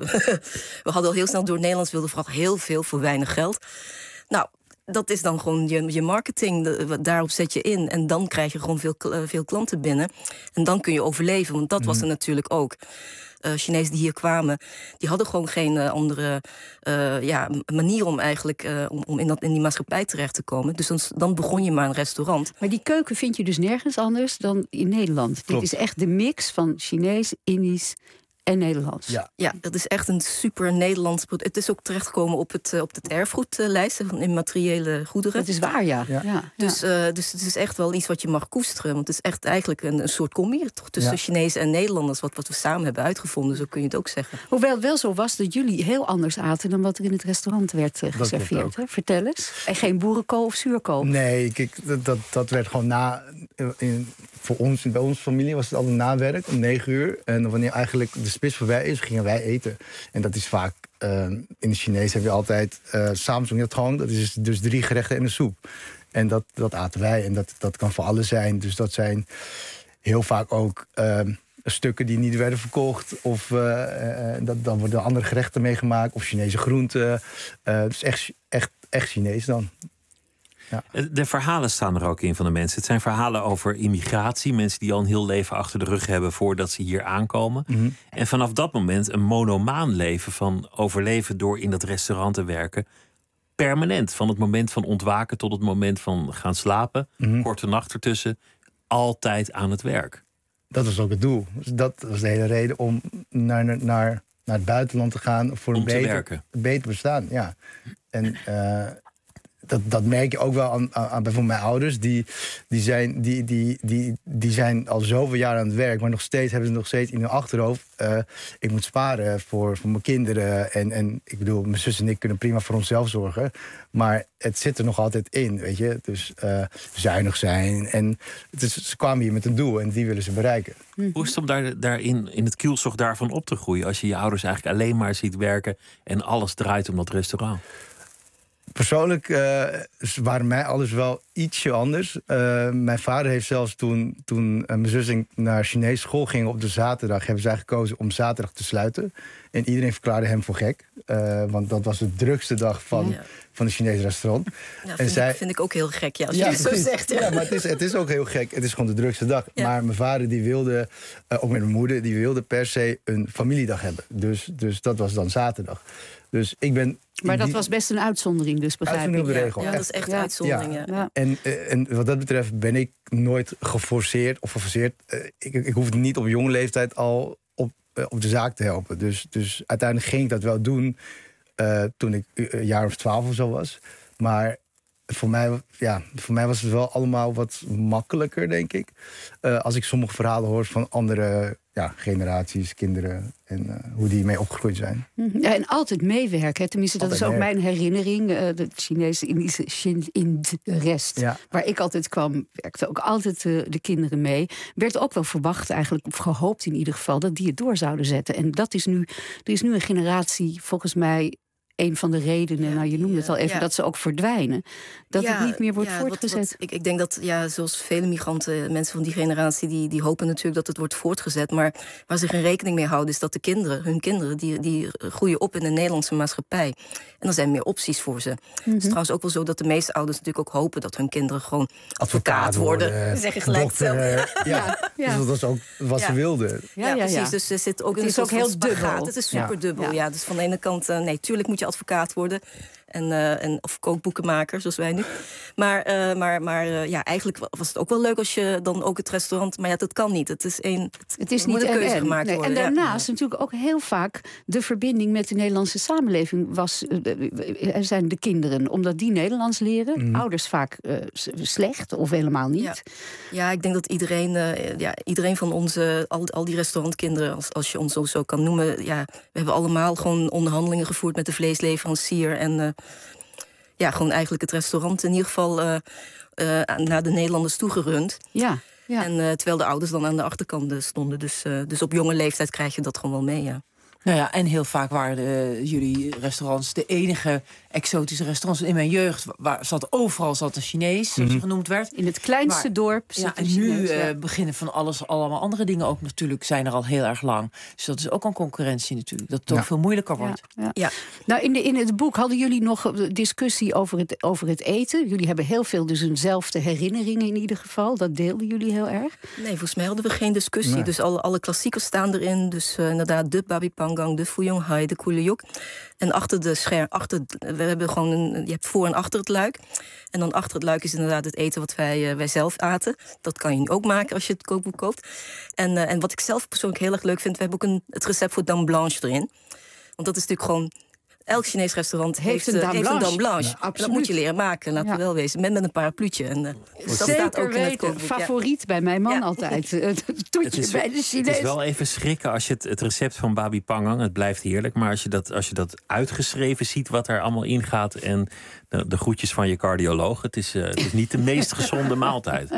we hadden al heel snel door Nederlands wilden vooral heel veel voor weinig geld. Nou, dat is dan gewoon je, je marketing. De, daarop zet je in. En dan krijg je gewoon veel, uh, veel klanten binnen. En dan kun je overleven, want dat mm. was er natuurlijk ook. Uh, Chinezen die hier kwamen, die hadden gewoon geen uh, andere uh, ja, manier om eigenlijk uh, om, om in, dat, in die maatschappij terecht te komen. Dus dan, dan begon je maar een restaurant. Maar die keuken vind je dus nergens anders dan in Nederland. Klopt. Dit is echt de mix van Chinees, Indisch En Nederlands. Ja. Ja, dat is echt een super Nederlands product. Het is ook terechtgekomen op het, uh, op het erfgoedlijst van immateriële goederen. Dat is waar, ja. ja. ja. Dus, uh, dus het is echt wel iets wat je mag koesteren. Want het is echt eigenlijk een, een soort combi toch, tussen Ja. Chinezen en Nederlanders. Wat, wat we samen hebben uitgevonden, zo kun je het ook zeggen. Hoewel het wel zo was dat jullie heel anders aten dan wat er in het restaurant werd uh, geserveerd. Hè? Vertel eens. En geen boerenkool of zuurkool? Nee, kijk, dat, dat, dat werd gewoon na... In, voor ons, bij onze familie was het altijd na werk om negen uur. En wanneer eigenlijk de spits voorbij is, gingen wij eten. En dat is vaak... Uh, in de Chinees heb je altijd... Uh, Samsung dat gewoon, dat is dus drie gerechten en een soep. En dat, dat aten wij. En dat, dat kan voor alles zijn. Dus dat zijn heel vaak ook... Uh, stukken die niet werden verkocht. Of uh, uh, dat, dan worden andere gerechten meegemaakt. Of Chinese groenten. Uh, dus echt, echt, echt Chinees dan. Ja. De verhalen staan er ook in van de mensen. Het zijn verhalen over immigratie. Mensen die al een heel leven achter de rug hebben voordat ze hier aankomen. Mm-hmm. En vanaf dat moment een monomaan leven van overleven door in dat restaurant te werken. Permanent. Van het moment van ontwaken tot het moment van gaan slapen. Mm-hmm. Korte nacht ertussen. Altijd aan het werk. Dat was ook het doel. Dus dat was de hele reden om naar, naar, naar het buitenland te gaan. Voor een Om te beter, werken. beter bestaan, ja. En uh, dat, dat merk je ook wel aan, aan, aan bijvoorbeeld mijn ouders. Die, die, zijn, die, die, die, die zijn al zoveel jaar aan het werk. Maar nog steeds hebben ze nog steeds in hun achterhoofd. Uh, ik moet sparen voor, voor mijn kinderen. En, en ik bedoel, mijn zus en ik kunnen prima voor onszelf zorgen. Maar het zit er nog altijd in, weet je. Dus uh, zuinig zijn. En het is, ze kwamen hier met een doel en die willen ze bereiken. Hoe is het om daar, daarin in het kielzog daarvan op te groeien? Als je je ouders eigenlijk alleen maar ziet werken en alles draait om dat restaurant. Persoonlijk uh, waren mij alles wel ietsje anders. Uh, mijn vader heeft zelfs toen, toen uh, mijn zus en ik naar Chinese school gingen op de zaterdag, hebben zij gekozen om zaterdag te sluiten. En iedereen verklaarde hem voor gek. Uh, want dat was de drukste dag van, Ja. van een Chinese restaurant. Ja, en vind, zij, ik, vind ik ook heel gek, ja, als Ja, je het zo precies. zegt. Ja, Ja, maar het is, het is ook heel gek. Het is gewoon de drukste dag. Ja. Maar mijn vader, die wilde, uh, ook met mijn moeder, die wilde per se een familiedag hebben. Dus, dus dat was dan zaterdag. Dus ik ben... Maar dat die- was best een uitzondering, dus begrijp ik. Uitzondering op de regel. Ja, dat is echt uitzondering, ja. Ja. En, eh, en wat dat betreft ben ik nooit geforceerd of geforceerd. Eh, ik, ik hoefde niet op jonge leeftijd al op, eh, op de zaak te helpen. Dus, dus uiteindelijk ging ik dat wel doen uh, toen ik een jaar of twaalf of zo was. Maar voor mij, ja, voor mij was het wel allemaal wat makkelijker, denk ik. Uh, als ik sommige verhalen hoor van andere ja, generaties, kinderen en uh, hoe die mee opgegroeid zijn. Ja, en altijd meewerken. hè. Tenminste, dat Altijd is ook meewerken. mijn herinnering. Uh, de Chinese Indische Shin in de rest. Ja. Waar ik altijd kwam, werkten ook altijd uh, de kinderen mee. Werd ook wel verwacht eigenlijk, of gehoopt in ieder geval, dat die het door zouden zetten. En dat is nu, er is nu een generatie, volgens mij, een van de redenen, nou je noemde het al even, ja. dat ze ook verdwijnen. Dat Ja, het niet meer wordt ja, wat- voortgezet. wat- ik, ik denk dat, ja, zoals vele migranten, mensen van die generatie, die, die hopen natuurlijk dat het wordt voortgezet. Maar waar ze geen rekening mee houden, is dat de kinderen, hun kinderen, die, die groeien op in de Nederlandse maatschappij. En er zijn meer opties voor ze. Het is trouwens ook wel zo dat de meeste ouders natuurlijk ook hopen dat hun kinderen gewoon advocaat worden. Die zeggen gelijk dokter, hetzelfde. uh, ja. Ja. Dus dat was ook wat Ja. ze wilden. Ja, ja, precies. ja. Dus er zit ook Het een is soort ook heel van spagaat. dubbel. Het is Ja. super dubbel. Ja. Ja. Dus van de ene kant, uh, nee, tuurlijk moet je advocaat worden. En, uh, en, of kookboekenmaker, zoals wij nu. Maar, uh, maar, maar uh, ja, eigenlijk was het ook wel leuk als je dan ook het restaurant... Maar ja, dat kan niet. Het is één. Het, Het is er niet moet een keuze en, gemaakt nee. worden. En ja. daarnaast natuurlijk ook heel vaak de verbinding met de Nederlandse samenleving was. Uh, er zijn de kinderen, omdat die Nederlands leren. Mhm. Ouders vaak uh, slecht of helemaal niet. Ja. Ja, ik denk dat iedereen, uh, ja, iedereen van onze, al, al die restaurantkinderen, als, als je ons zo, zo kan noemen, ja, we hebben allemaal gewoon onderhandelingen gevoerd met de vleesleverancier en uh, ja, gewoon eigenlijk het restaurant in ieder geval uh, uh, naar de Nederlanders toegerund. Ja. Ja. En uh, terwijl de ouders dan aan de achterkant uh, stonden. Dus, uh, dus op jonge leeftijd krijg je dat gewoon wel mee, ja. Nou ja, en heel vaak waren de, jullie restaurants de enige exotische restaurants. In mijn jeugd waar zat overal zat een Chinees, zoals Mhm. genoemd werd. In het kleinste Maar- dorp Ja, zit een en nu Chinees, eh, ja. beginnen van alles, allemaal andere dingen ook natuurlijk, zijn er al heel erg lang. Dus dat is ook een concurrentie natuurlijk, dat het Ja. ook veel moeilijker wordt. Ja, ja. Nou, in, de, in het boek hadden jullie nog een discussie over het, over het eten. Jullie hebben heel veel dus eenzelfde herinneringen in ieder geval. Dat deelden jullie heel erg. Nee, volgens mij hadden we geen discussie. Nee. Dus alle, alle klassiekers staan erin. Dus uh, inderdaad de Babi Pangang, de Fuyong Hai, de Koelejok. En achter de scherm, achter, we hebben gewoon een, je hebt voor en achter het luik. En dan achter het luik is inderdaad het eten wat wij, uh, wij zelf aten. Dat kan je nu ook maken als je het kookboek koopt. En, uh, en wat ik zelf persoonlijk heel erg leuk vind... we hebben ook een, het recept voor dame blanche erin. Want dat is natuurlijk gewoon... Elk Chinees restaurant heeft, Heeft een uh, dame heeft een blanche. dame blanche. Ja, En dat absoluut. moet je leren maken, laten we Ja. wel wezen. Met, met een parapluutje. En, uh, dat staat Zeker ook in het weten. kookboek. ja. Favoriet bij mijn man Ja. altijd. Het toetje is, bij de het Chinees. is wel even schrikken als je het, het recept van Babi Pangang, het blijft heerlijk, maar als je dat, als je dat uitgeschreven ziet wat er allemaal in gaat en de, de groetjes van je cardioloog, het is, uh, het is niet de meest gezonde maaltijd.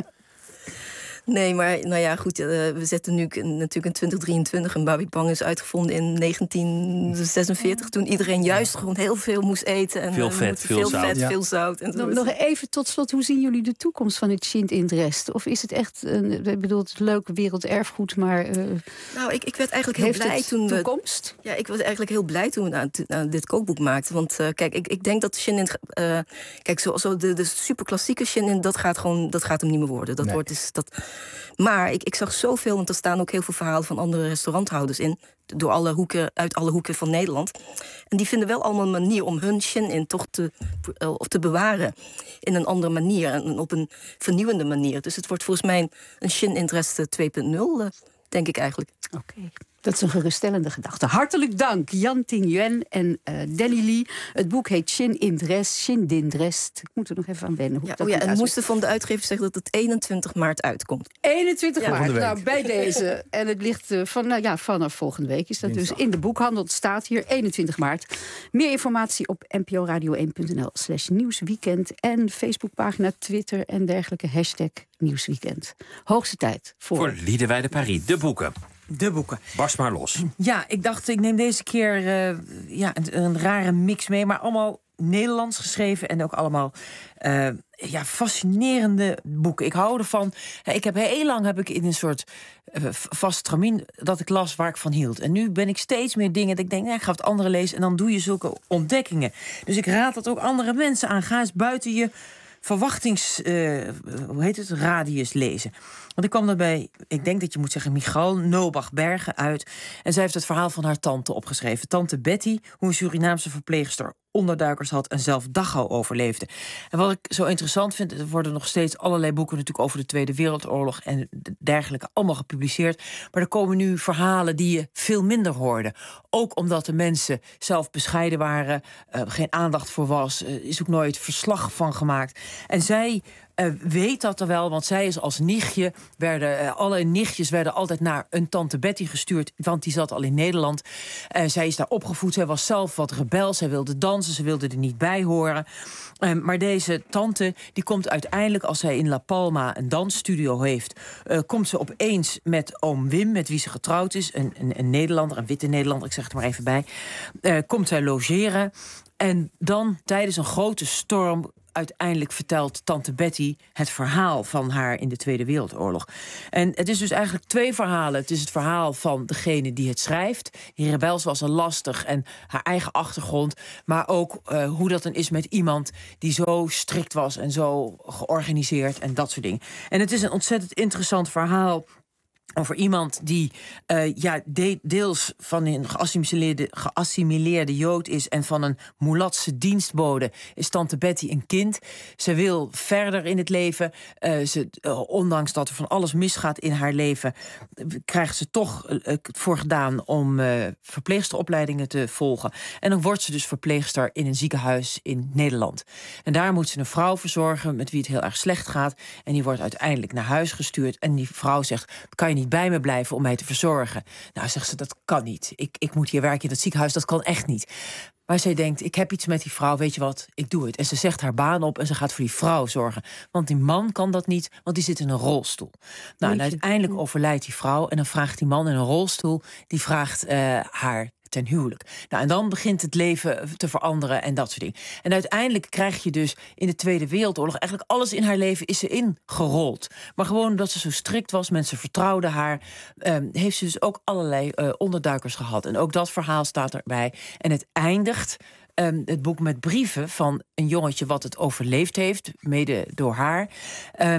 Nee, maar nou ja, goed. Uh, we zetten nu k- natuurlijk in twintig drieëntwintig... en Babi Pang is uitgevonden in negentien zesenveertig... toen iedereen juist gewoon heel veel moest eten. En, Veel uh, we vet, moeten veel veel zout. vet, Ja. veel zout. En zo. Nog, nog even tot slot, hoe zien jullie de toekomst van het Shin in Dresden? Of is het echt, een, ik bedoel, het is leuk werelderfgoed, maar uh, Nou, ik, ik werd eigenlijk heel heeft blij het toen we... toekomst? Ja, ik was eigenlijk heel blij toen we aan, aan dit kookboek maakten. Want uh, kijk, ik, ik denk dat Shin-in... Uh, kijk, zo, zo de, de superklassieke Shin-in, dat gaat, gewoon, dat gaat hem niet meer worden. Dat Nee. wordt, dus, dat... Maar ik, ik zag zoveel, want er staan ook heel veel verhalen van andere restauranthouders in. Door alle hoeken, uit alle hoeken van Nederland. En die vinden wel allemaal een manier om hun Shin-in toch te, uh, of te bewaren. In een andere manier en op een vernieuwende manier. Dus het wordt volgens mij een Shin-in Dresden twee punt nul, uh, denk ik eigenlijk. Oké. Dat is een geruststellende gedachte. Hartelijk dank, Jan Tingyuan en uh, Danny Lee. Het boek heet Shin in Dresd, Shin din Dresd. Ik moet er nog even aan wennen. Hoe Ja, ik dat oh ja, moet en we uitspreken. moesten van de uitgever zeggen dat het eenentwintig maart uitkomt. eenentwintig Ja. maart, Volgende week. nou bij deze. En het ligt uh, van, nou ja, vanaf volgende week is dat Dinsdag. dus in de boekhandel. Het staat hier, eenentwintig maart. Meer informatie op nporadio één punt n l slash nieuwsweekend. En Facebookpagina, Twitter en dergelijke. Hashtag Nieuwsweekend. Hoogste tijd voor... Voor Liedewij de Paris, de boeken. De boeken. Barst maar los. Ja, ik dacht, ik neem deze keer uh, ja, een, een rare mix mee. Maar allemaal Nederlands geschreven en ook allemaal uh, ja, fascinerende boeken. Ik hou ervan. Ik heb heel lang heb ik in een soort uh, vast tramien dat ik las waar ik van hield. En nu ben ik steeds meer dingen dat ik denk, nou, ik ga het andere lezen. En dan doe je zulke ontdekkingen. Dus ik raad dat ook andere mensen aan. Ga eens buiten je verwachtings... Uh, hoe heet het? Radius lezen. Want ik kwam daarbij, ik denk dat je moet zeggen, Michal Nobach-Bergen uit. En zij heeft het verhaal van haar tante opgeschreven. Tante Betty, hoe een Surinaamse verpleegster onderduikers had en zelf Dachau overleefde. En wat ik zo interessant vind, er worden nog steeds allerlei boeken natuurlijk over de Tweede Wereldoorlog en dergelijke allemaal gepubliceerd. Maar er komen nu verhalen die je veel minder hoorde. Ook omdat de mensen zelf bescheiden waren, uh, geen aandacht voor was, uh, is ook nooit verslag van gemaakt. En zij Uh, weet dat er wel, want zij is als nichtje... Werden, uh, alle nichtjes werden altijd naar een tante Betty gestuurd... want die zat al in Nederland. Uh, zij is daar opgevoed, zij was zelf wat rebel. Zij wilde dansen, ze wilde er niet bij horen. Uh, maar deze tante, die komt uiteindelijk... als zij in La Palma een dansstudio heeft... Uh, komt ze opeens met oom Wim, met wie ze getrouwd is... een, een, een Nederlander, een witte Nederlander, ik zeg het er maar even bij... Uh, komt zij logeren. En dan, tijdens een grote storm... uiteindelijk vertelt tante Betty het verhaal van haar in de Tweede Wereldoorlog. En het is dus eigenlijk twee verhalen. Het is het verhaal van degene die het schrijft. Die rebels was en lastig en haar eigen achtergrond. Maar ook uh, hoe dat dan is met iemand die zo strikt was en zo georganiseerd en dat soort dingen. En het is een ontzettend interessant verhaal over iemand die uh, ja, de, deels van een geassimileerde, geassimileerde Jood is... en van een Moulatse dienstbode is tante Betty een kind. Ze wil verder in het leven. Uh, ze, uh, ondanks dat er van alles misgaat in haar leven... krijgt ze toch uh, het voor gedaan om uh, verpleegsteropleidingen te volgen. En dan wordt ze dus verpleegster in een ziekenhuis in Nederland. En daar moet ze een vrouw verzorgen met wie het heel erg slecht gaat. En die wordt uiteindelijk naar huis gestuurd. En die vrouw zegt, kan je niet bij me blijven om mij te verzorgen? Nou, zegt ze, dat kan niet. Ik, ik moet hier werken in het ziekenhuis, dat kan echt niet. Maar zij denkt, ik heb iets met die vrouw, weet je wat, ik doe het. En ze zegt haar baan op en ze gaat voor die vrouw zorgen. Want die man kan dat niet, want die zit in een rolstoel. Nou, en uiteindelijk overlijdt die vrouw en dan vraagt die man in een rolstoel... die vraagt uh, haar ten huwelijk. Nou, en dan begint het leven te veranderen en dat soort dingen. En uiteindelijk krijg je dus in de Tweede Wereldoorlog... eigenlijk alles in haar leven is ze ingerold. Maar gewoon omdat ze zo strikt was, mensen vertrouwden haar... Um, heeft ze dus ook allerlei uh, onderduikers gehad. En ook dat verhaal staat erbij. En het eindigt... Um, het boek met brieven van een jongetje wat het overleefd heeft, mede door haar. Um,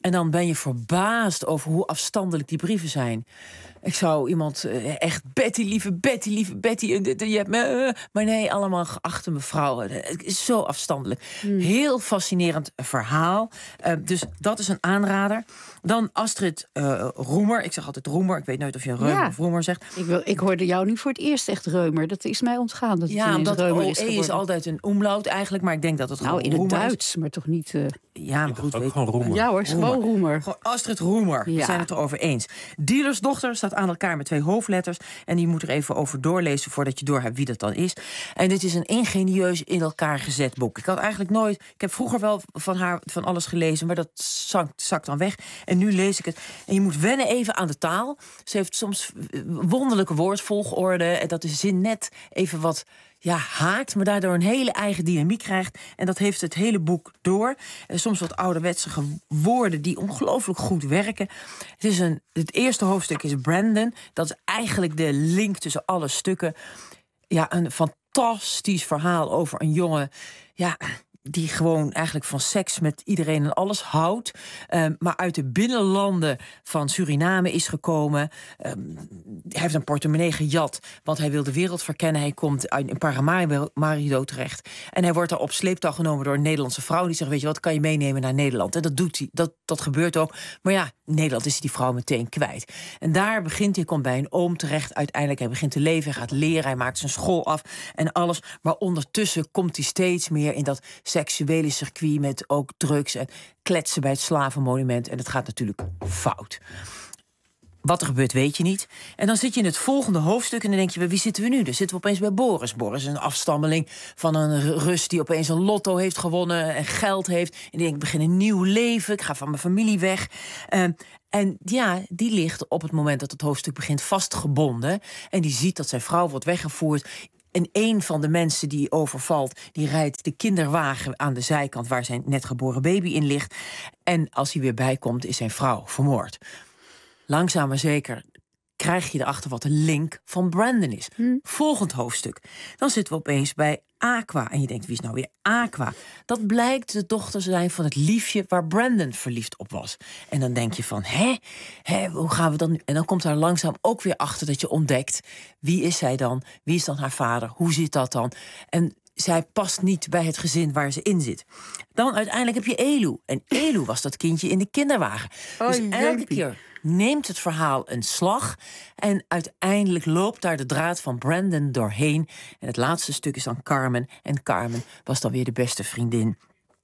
En dan ben je verbaasd over hoe afstandelijk die brieven zijn. Ik zou iemand uh, echt Betty, lieve Betty, lieve Betty. Uh, je hebt me, uh, maar nee, allemaal geachte mevrouw. Het is zo afstandelijk. Mm. Heel fascinerend verhaal. Uh, dus dat is een aanrader. Dan Astrid uh, Roemer. Ik zeg altijd Roemer. Ik weet nooit of je Reumer ja. of Roemer zegt. Ik, wil, ik hoorde jou nu voor het eerst echt Reumer. Dat is mij ontgaan. Dat ja, het omdat Reumer O E is, is altijd een omlaut eigenlijk. Maar ik denk dat het nou, gewoon in het Roemer Duits, is. maar toch niet... Uh... Ja, maar goed. Ook gewoon Roemer. Ja hoor, gewoon Roemer. Gewoon Astrid Roemer. Ja. We zijn het erover eens. Dealersdochter staat aan elkaar met twee hoofdletters. En die moet er even over doorlezen voordat je doorhebt wie dat dan is. En dit is een ingenieus in elkaar gezet boek. Ik had eigenlijk nooit... Ik heb vroeger wel van haar van alles gelezen, maar dat zakt, zakt dan weg. En nu lees ik het. En je moet wennen even aan de taal. Ze heeft soms wonderlijke woordvolgorde. En dat de zin net even wat... ja, haakt, maar daardoor een hele eigen dynamiek krijgt. En dat heeft het hele boek door. En soms wat ouderwetse woorden die ongelooflijk goed werken. Het, is een, het eerste hoofdstuk is Brandon. Dat is eigenlijk de link tussen alle stukken. Ja, een fantastisch verhaal over een jongen... ja, die gewoon eigenlijk van seks met iedereen en alles houdt. Um, maar uit de binnenlanden van Suriname is gekomen. Um, hij heeft een portemonnee gejat, want hij wil de wereld verkennen. Hij komt in Paramaribo terecht. En hij wordt daar op sleeptouw genomen door een Nederlandse vrouw... die zegt, weet je wat, kan je meenemen naar Nederland? En dat doet hij, dat, dat gebeurt ook. Maar ja, in Nederland is hij die vrouw meteen kwijt. En daar begint hij, komt bij een oom terecht. Uiteindelijk, hij begint te leven, hij gaat leren... hij maakt zijn school af en alles. Maar ondertussen komt hij steeds meer in dat... seksuele circuit met ook drugs en kletsen bij het slavenmonument. En het gaat natuurlijk fout. Wat er gebeurt, weet je niet. En dan zit je in het volgende hoofdstuk en dan denk je... bij wie zitten we nu? Dan zitten we opeens bij Boris. Boris is een afstammeling van een Rus die opeens een lotto heeft gewonnen... en geld heeft. En die denkt, ik begin een nieuw leven. Ik ga van mijn familie weg. Um, en ja, die ligt op het moment dat het hoofdstuk begint vastgebonden. En die ziet dat zijn vrouw wordt weggevoerd... En een van de mensen die overvalt, die rijdt de kinderwagen aan de zijkant... waar zijn net geboren baby in ligt. En als hij weer bijkomt, is zijn vrouw vermoord. Langzaam maar zeker krijg je erachter wat de link van Brandon is. Hm. Volgend hoofdstuk. Dan zitten we opeens bij Aqua. En je denkt, wie is nou weer Aqua? Dat blijkt de dochter te zijn van het liefje waar Brandon verliefd op was. En dan denk je van, hè? hè hoe gaan we dan nu? En dan komt daar langzaam ook weer achter dat je ontdekt... wie is zij dan? Wie is dan haar vader? Hoe zit dat dan? En zij past niet bij het gezin waar ze in zit. Dan uiteindelijk heb je Elu. En Elu was dat kindje in de kinderwagen. Oh, dus elke keer neemt het verhaal een slag... en uiteindelijk loopt daar de draad van Brandon doorheen. En het laatste stuk is dan Carmen. En Carmen was dan weer de beste vriendin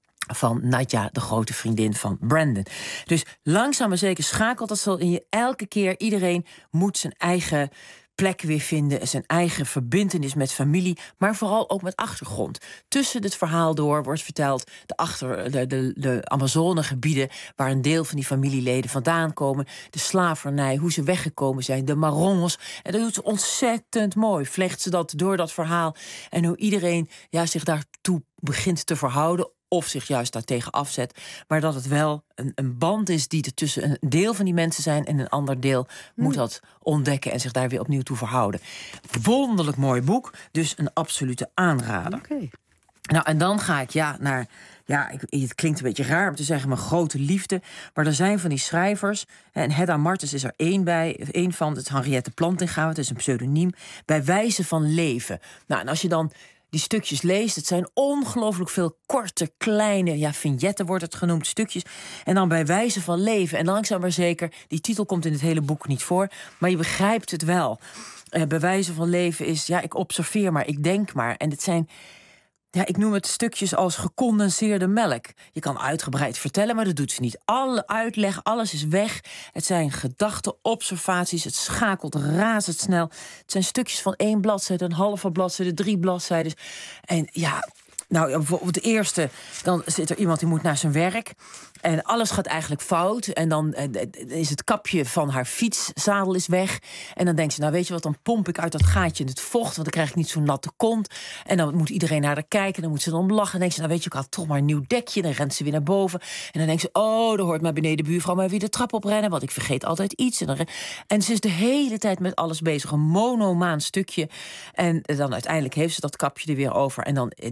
van Nadja, de grote vriendin van Brandon. Dus langzaam maar zeker schakelt dat zo in je elke keer. Iedereen moet zijn eigen plek weer vinden, zijn eigen verbintenis met familie, maar vooral ook met achtergrond. Tussen het verhaal door wordt verteld de, achter, de, de, de Amazonegebieden, waar een deel van die familieleden vandaan komen, de slavernij, hoe ze weggekomen zijn, de Marons. En dat doet ze ontzettend mooi. Vlecht ze dat door dat verhaal en hoe iedereen ja, zich daartoe begint te verhouden of zich juist daartegen afzet. Maar dat het wel een, een band is die er tussen een deel van die mensen zijn en een ander deel hmm. moet dat ontdekken en zich daar weer opnieuw toe verhouden. Wonderlijk mooi boek, dus een absolute aanrader. Okay. Nou, en dan ga ik ja naar, ja, ik, het klinkt een beetje raar om te zeggen, mijn grote liefde. Maar er zijn van die schrijvers, en Hedda Martens is er één bij, één van, het is Henriette Plantinga, het is een pseudoniem, bij wijze van leven. Nou, en als je dan die stukjes leest, het zijn ongelooflijk veel korte, kleine, ja, vignetten wordt het genoemd, stukjes. En dan bij wijze van leven. En langzaam maar zeker, die titel komt in het hele boek niet voor, maar je begrijpt het wel. Uh, bij wijze van leven is, ja, ik observeer maar, ik denk maar. En het zijn, ja, ik noem het stukjes als gecondenseerde melk. Je kan uitgebreid vertellen, maar dat doet ze niet. Alle uitleg, alles is weg. Het zijn gedachten, observaties, het schakelt razendsnel. Het zijn stukjes van één bladzijde, een halve bladzijde, drie bladzijden. En ja, nou, bijvoorbeeld de eerste, dan zit er iemand die moet naar zijn werk. En alles gaat eigenlijk fout. En dan is het kapje van haar fietszadel is weg. En dan denkt ze, nou weet je wat, dan pomp ik uit dat gaatje in het vocht, want dan krijg ik niet zo'n natte kont. En dan moet iedereen naar haar kijken, dan moet ze dan lachen. En dan denkt ze, nou weet je, ik had toch maar een nieuw dekje. Dan rent ze weer naar boven. En dan denkt ze, oh, dan hoort mijn benedenbuurvrouw maar weer de trap oprennen, want ik vergeet altijd iets. En, dan, en ze is de hele tijd met alles bezig. Een monomaan stukje. En dan uiteindelijk heeft ze dat kapje er weer over. En dan denkt ze van,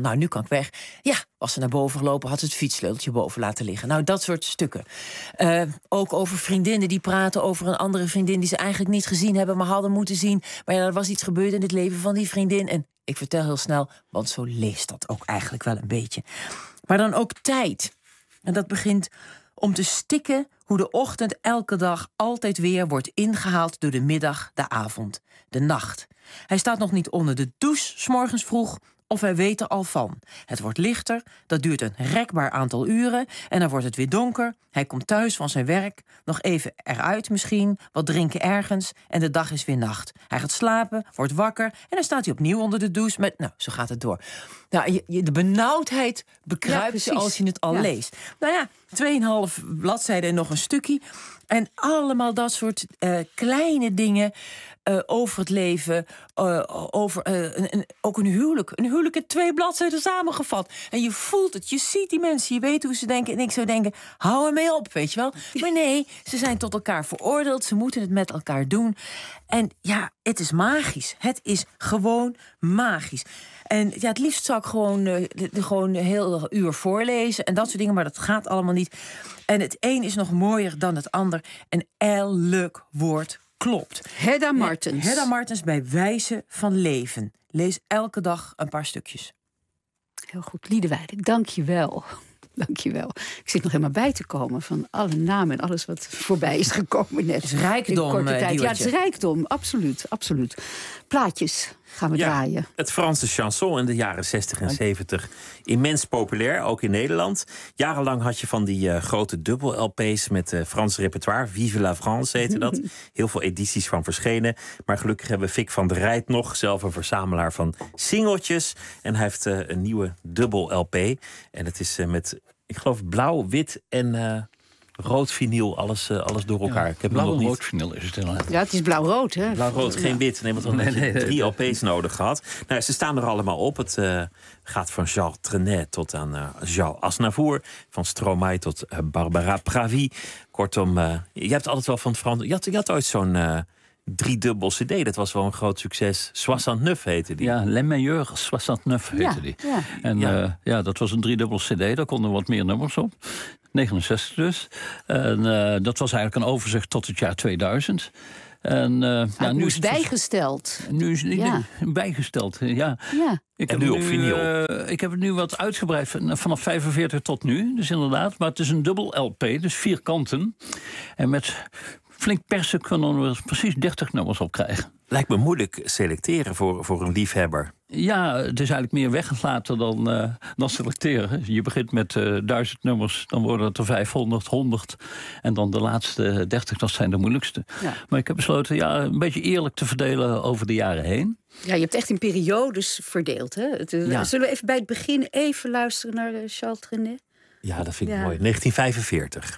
van, nou, nu kan ik weg. Ja, was ze naar boven gelopen, had ze het fietssleuteltje boven laten liggen. Nou, dat soort stukken. Uh, ook over vriendinnen die praten over een andere vriendin die ze eigenlijk niet gezien hebben, maar hadden moeten zien. Maar ja, er was iets gebeurd in het leven van die vriendin. En ik vertel heel snel, want zo leest dat ook eigenlijk wel een beetje. Maar dan ook tijd. En dat begint om te stikken hoe de ochtend elke dag altijd weer wordt ingehaald door de middag, de avond, de nacht. Hij staat nog niet onder de douche 's morgens vroeg, of hij weet er al van. Het wordt lichter, dat duurt een rekbaar aantal uren en dan wordt het weer donker. Hij komt thuis van zijn werk, nog even eruit misschien, wat drinken ergens en de dag is weer nacht. Hij gaat slapen, wordt wakker en dan staat hij opnieuw onder de douche met, nou, zo gaat het door. Nou, je, je, de benauwdheid bekruipt je als je het al ja. leest. Nou ja, tweeënhalf bladzijden en nog een stukje. En allemaal dat soort uh, kleine dingen uh, over het leven. Uh, over uh, een, een, ook een huwelijk. Een huwelijk in twee bladzijden samengevat. En je voelt het, je ziet die mensen, je weet hoe ze denken. En ik zou denken, hou ermee op, weet je wel. Maar nee, ze zijn tot elkaar veroordeeld. Ze moeten het met elkaar doen. En ja, het is magisch. Het is gewoon magisch. En ja, het liefst zou ik gewoon, uh, de, de, gewoon een heel uur voorlezen en dat soort dingen, maar dat gaat allemaal niet. En het een is nog mooier dan het ander. En elk woord klopt. Hedda Martens. Hedda Martens bij wijze van leven. Lees elke dag een paar stukjes. Heel goed, Liederwijde, dank je wel. Dank je wel. Ik zit nog helemaal bij te komen van alle namen en alles wat voorbij is gekomen net. Het is rijkdom, uh, Ja, het is rijkdom, absoluut, absoluut. Plaatjes gaan we ja, draaien. Het Franse chanson in de jaren zestig en zeventig. Immens populair, ook in Nederland. Jarenlang had je van die uh, grote dubbel-L P's met uh, Frans repertoire. Vive la France heette dat. Heel veel edities van verschenen. Maar gelukkig hebben we Fik van der Rijt nog. Zelf een verzamelaar van singeltjes. En hij heeft uh, een nieuwe dubbel-L P. En het is uh, met, ik geloof, blauw, wit en Uh, rood vinyl, alles, uh, alles door elkaar. Ja, ik heb blauw nog en niet... rood vinyl is het inderdaad. Ja, het is blauw-rood, hè? Blauw-rood, geen wit. Nee, want dan nee, heb je nee, drie nee. L P's nodig gehad. Nou, ze staan er allemaal op. Het uh, gaat van Charles Trenet tot aan uh, Jean Aznavour. Van Stromae tot uh, Barbara Pravi. Kortom, uh, je hebt altijd wel van het Frans... Je had, je had ooit zo'n uh, driedubbel cd. Dat was wel een groot succes. soixante-neuf heette die. Ja, Les Meilleurs soixante-neuf heette Ja, die. ja. En Ja. uh, ja, dat was een driedubbel cd. Daar konden wat meer nummers op. negenenzestig dus. En uh, dat was eigenlijk een overzicht tot het jaar tweeduizend. En, uh, ja, Het nu moest is het bijgesteld. Nu is het Ja. bijgesteld, ja. Ja. Ik En heb nu het op vinyl. uh, ik heb het nu wat uitgebreid van- vanaf vijfenveertig tot nu. Dus inderdaad, maar het is een dubbel L P, dus vier kanten. En met flink persen kunnen we precies dertig nummers op krijgen. Lijkt me moeilijk selecteren voor, voor een liefhebber. Ja, het is eigenlijk meer weggelaten dan, uh, dan selecteren. Je begint met uh, duizend nummers, dan worden het er vijfhonderd, honderd. En dan de laatste dertig, dat zijn de moeilijkste. Ja. Maar ik heb besloten ja, een beetje eerlijk te verdelen over de jaren heen. Ja, je hebt echt in periodes verdeeld, hè? Het, uh, Ja. Zullen we even bij het begin even luisteren naar uh, Charles Trenet? Ja, dat vind ik Ja. mooi. negentien vijfenveertig.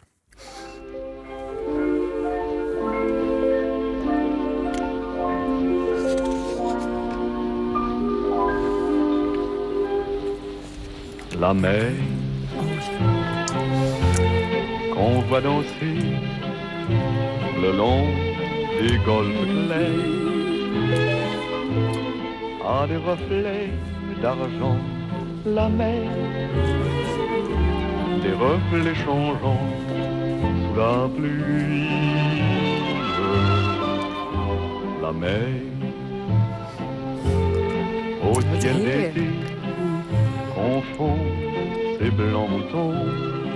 La mer qu'on voit danser le long des golfes clairs a des reflets d'argent. La mer, des reflets changeants sous la pluie. La mer au ciel d'été confond ses blancs moutons.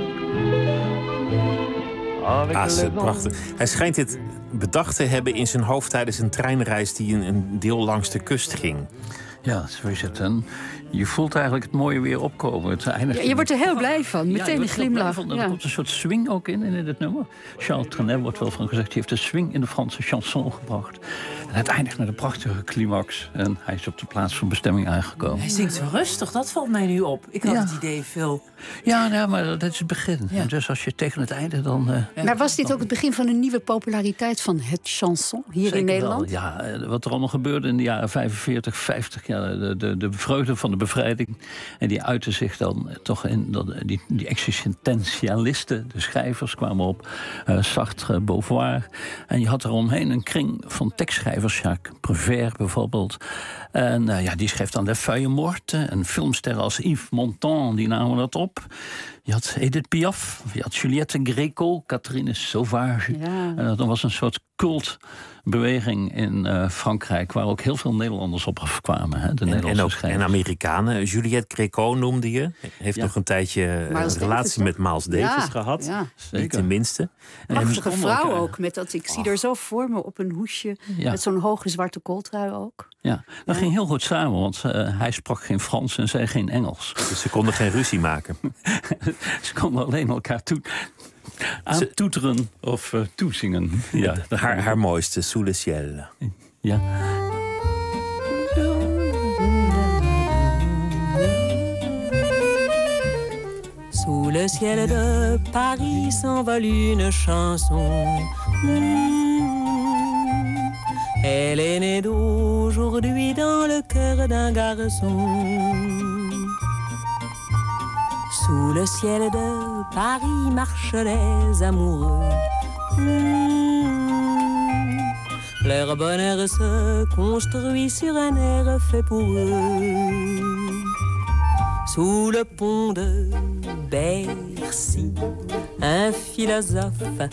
Avec Ah, le ze- vent. prachtig. Hij schijnt dit bedacht te hebben in zijn hoofd tijdens een treinreis die een, een deel langs de kust ging. Ja, zo is het. En je voelt eigenlijk het mooie weer opkomen. Het eindigt Ja, je wordt er heel blij van, Ja, je meteen een wordt er heel blij glimlach. van. En Ja. Er komt een soort swing ook in, in dit nummer. Charles Trenet wordt wel van gezegd, die heeft de swing in de Franse chanson gebracht. En het eindigt met een prachtige climax. En hij is op de plaats van bestemming aangekomen. Hij zingt zo rustig, dat valt mij nu op. Ik had Ja. het idee veel... Ja, ja, maar dat is het begin. Ja. En dus als je tegen het einde dan... Uh, Maar was dit ook het begin van een nieuwe populariteit van het chanson hier Zeker in Nederland? wel, ja, eh, wat er allemaal gebeurde in de jaren vijfenveertig, vijftig, ja, de, de, de vreugde van de bevrijding. En die uitte zich dan toch in dat, die, die existentialisten, de schrijvers kwamen op, uh, Sartre, Beauvoir. En je had er omheen een kring van tekstschrijvers schrijvers, Jacques Prévert bijvoorbeeld. En uh, ja, die schreef dan Les Feuilles Mortes. En filmsterren als Yves Montand, die namen dat op. Je had Edith Piaf, je had Juliette Gréco, Catherine Sauvage. Ja. En dat was een soort cultbeweging in uh, Frankrijk, waar ook heel veel Nederlanders op afkwamen. Hè, de En, Nederlandse en ook schrijvers. en Amerikanen. Juliette Gréco noemde je. Heeft Ja. nog een tijdje een Miles relatie Davis, toch? met Miles Davis Ja, gehad. ja. Niet Zeker. de minste. Prachtige En- vrouw ook. Met dat, ik zie er zo voor me op een hoesje. Ja. Met zo'n hoge zwarte kooltrui ook. Ja, dat ging heel goed samen, want uh, hij sprak geen Frans en zij geen Engels. Dus ze konden geen ruzie maken. Ze konden alleen elkaar toe, aantoeteren of uh, toezingen. Ja, haar, haar mooiste, Sous le ciel. Ja. Sous le ciel de Paris s'envole une chanson. Mmh. Elle est née d'aujourd'hui dans le cœur d'un garçon. Sous le ciel de Paris marchent les amoureux. Mmh. Leur bonheur se construit sur un air fait pour eux. Sous le pont de Bercy, un philosophe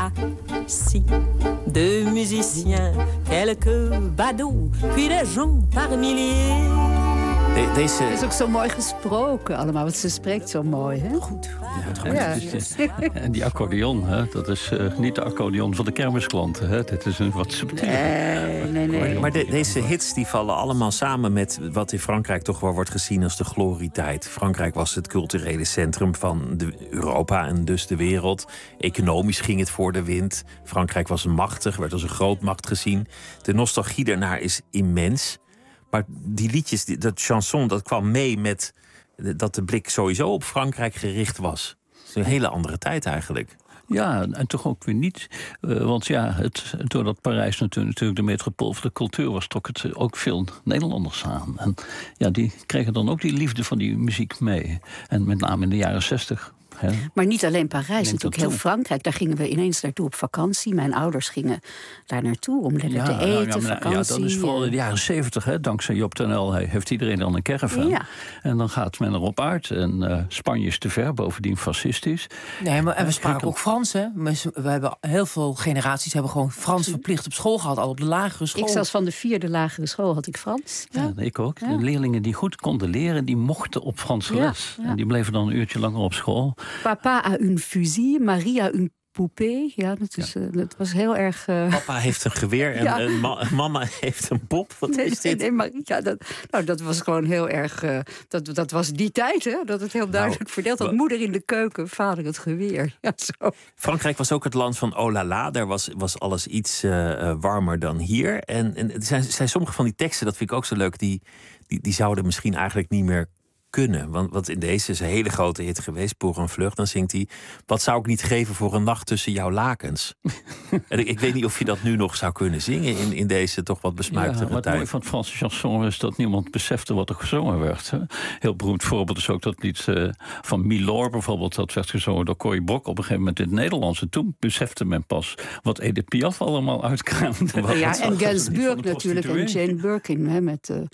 assis, deux musiciens, quelques badauds, puis des gens par milliers. De, deze... Het is ook zo mooi gesproken allemaal, want ze spreekt zo mooi, hè? Goed. Ja, Ja. het is, uh, en die accordeon, hè, dat is uh, niet de accordeon van de kermisklanten. Hè. Dit is een wat subtieler. Nee, nee, nee. Maar de, deze hits die vallen allemaal samen met wat in Frankrijk toch wel wordt gezien als de glorietijd. Frankrijk was het culturele centrum van de Europa en dus de wereld. Economisch ging het voor de wind. Frankrijk was machtig, werd als een grootmacht gezien. De nostalgie daarnaar is immens. Maar die liedjes, die, dat chanson, dat kwam mee met dat de blik sowieso op Frankrijk gericht was. Het is een hele andere tijd eigenlijk. Ja, en toch ook weer niet. Uh, want ja, het, doordat Parijs natuurlijk, natuurlijk de metropool van de cultuur was, trok het ook veel Nederlanders aan. En ja, die kregen dan ook die liefde van die muziek mee. En met name in de jaren zestig. Hè. Maar niet alleen Parijs, Neemt natuurlijk dat heel toe. Frankrijk. Daar gingen we ineens naartoe op vakantie. Mijn ouders gingen daar naartoe om lekker Ja, te nou, eten, ja, maar, vakantie. ja, dat is vooral in de jaren zeventig, hè, dankzij Job ten Uyl heeft iedereen dan een caravan. Ja. En dan gaat men erop uit. En uh, Spanje is te ver, bovendien fascistisch. Nee, maar en we spraken Kijk, ook Frans, hè? We we hebben heel veel generaties hebben gewoon Frans verplicht op school gehad, al op de lagere school. Ik zelfs van de vierde lagere school had ik Frans. Ja, ik ook. Ja. De leerlingen die goed konden leren, die mochten op Franse Ja, les. ja. En die bleven dan een uurtje langer op school. Papa a une fusil, Marie a une poupée. Ja, dat, is, uh, dat was heel erg... Uh... Papa heeft een geweer en Ja. uh, ma- mama heeft een pop. Wat Nee, is nee, dit? nee, maar ja, dat, nou, dat was gewoon heel erg... Uh, dat, dat was die tijd, hè? Dat het heel duidelijk verdeeld had. wa- Moeder in de keuken, vader het geweer. Ja, zo. Frankrijk was ook het land van oh la la. Daar was, was alles iets uh, uh, warmer dan hier. En, en er zijn, zijn sommige van die teksten, dat vind ik ook zo leuk... die, die, die zouden misschien eigenlijk niet meer kunnen. Want, want in deze is een hele grote hit geweest, Pour un Vlucht. Dan zingt hij, wat zou ik niet geven voor een nacht tussen jouw lakens? En ik, ik weet niet of je dat nu nog zou kunnen zingen... in, in deze toch wat Ja, besmuiktere wat tijd. mooi van het Franse chanson is dat niemand besefte wat er gezongen werd. Hè. Heel beroemd voorbeeld is ook dat lied uh, van Milor bijvoorbeeld. Dat werd gezongen door Corrie Brock op een gegeven moment in het Nederlands. En toen besefte men pas wat Edith Piaf allemaal uitkraamde. Ja, en Gainsbourg natuurlijk. En Jane Birkin, hè, met... Uh,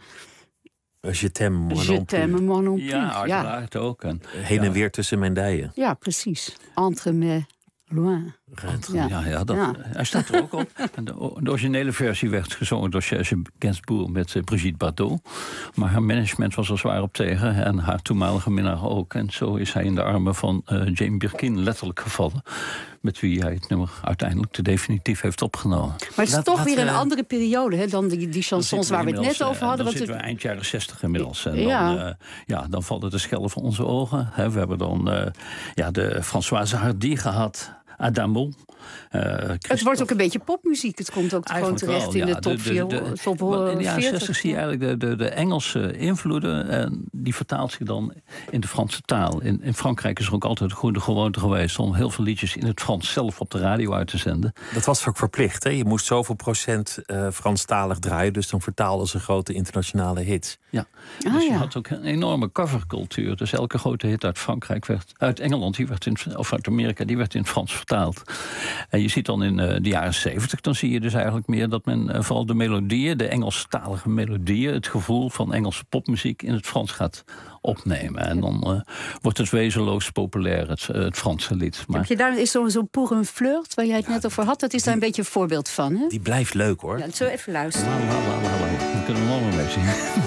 Je t'aime, moi Je non plus. t'aime, moi non plus. Ja, uiteraard ook. En, Heen en weer tussen mijn dijen. Ja, precies. Entre mes loin. Ja, ja, ja, dat, Ja. hij staat er ook op. En de, de originele versie werd gezongen door Serge Gainsbourg met uh, Brigitte Bardot. Maar haar management was er zwaar op tegen. En haar toenmalige minnaar ook. En zo is hij in de armen van uh, Jane Birkin letterlijk gevallen. Met wie hij het nummer uiteindelijk te definitief heeft opgenomen. Maar het is Laat- toch laat, weer een uh, andere periode hè, dan die, die chansons waar we het net over hadden. Dan Want zitten het- we eind jaren zestig inmiddels. En Ja. dan, uh, ja, dan vallen de schellen van onze ogen. Hè. We hebben dan uh, ja, de Françoise Hardy gehad. Adamo. Uh, het wordt ook een beetje popmuziek. Het komt ook gewoon Eigenlijk terecht wel, in ja. de top, De- vier, de- de- top want in de jaren veertig. zestig zie je eigenlijk de, de, de Engelse invloeden. En die vertaalt zich dan in de Franse taal. In, in Frankrijk is er ook altijd een goede gewoonte geweest om heel veel liedjes in het Frans zelf op de radio uit te zenden. Dat was ook verplicht, hè? Je moest zoveel procent uh, Franstalig draaien... dus dan vertaalden ze grote internationale hits. Ja, Ah, dus je ja. had ook een enorme covercultuur. Dus elke grote hit uit Frankrijk werd, uit Engeland, die werd in, of uit Amerika, die werd in het Frans vertaald. En je ziet dan in uh, de jaren zeventig, dan zie je dus eigenlijk meer dat men uh, vooral de melodieën, de Engelstalige melodieën, het gevoel van Engelse popmuziek in het Frans gaat opnemen. En dan uh, wordt het wezenloos populair, het, uh, het Franse lied. Maar... Heb je daar is zo'n zo Pour un flirt, waar jij het net over had, dat is daar een beetje een voorbeeld van, hè? Die blijft leuk, hoor. Ja, dat zullen we even luisteren. La, la, la, la, la. Dan kunnen we allemaal mee zien.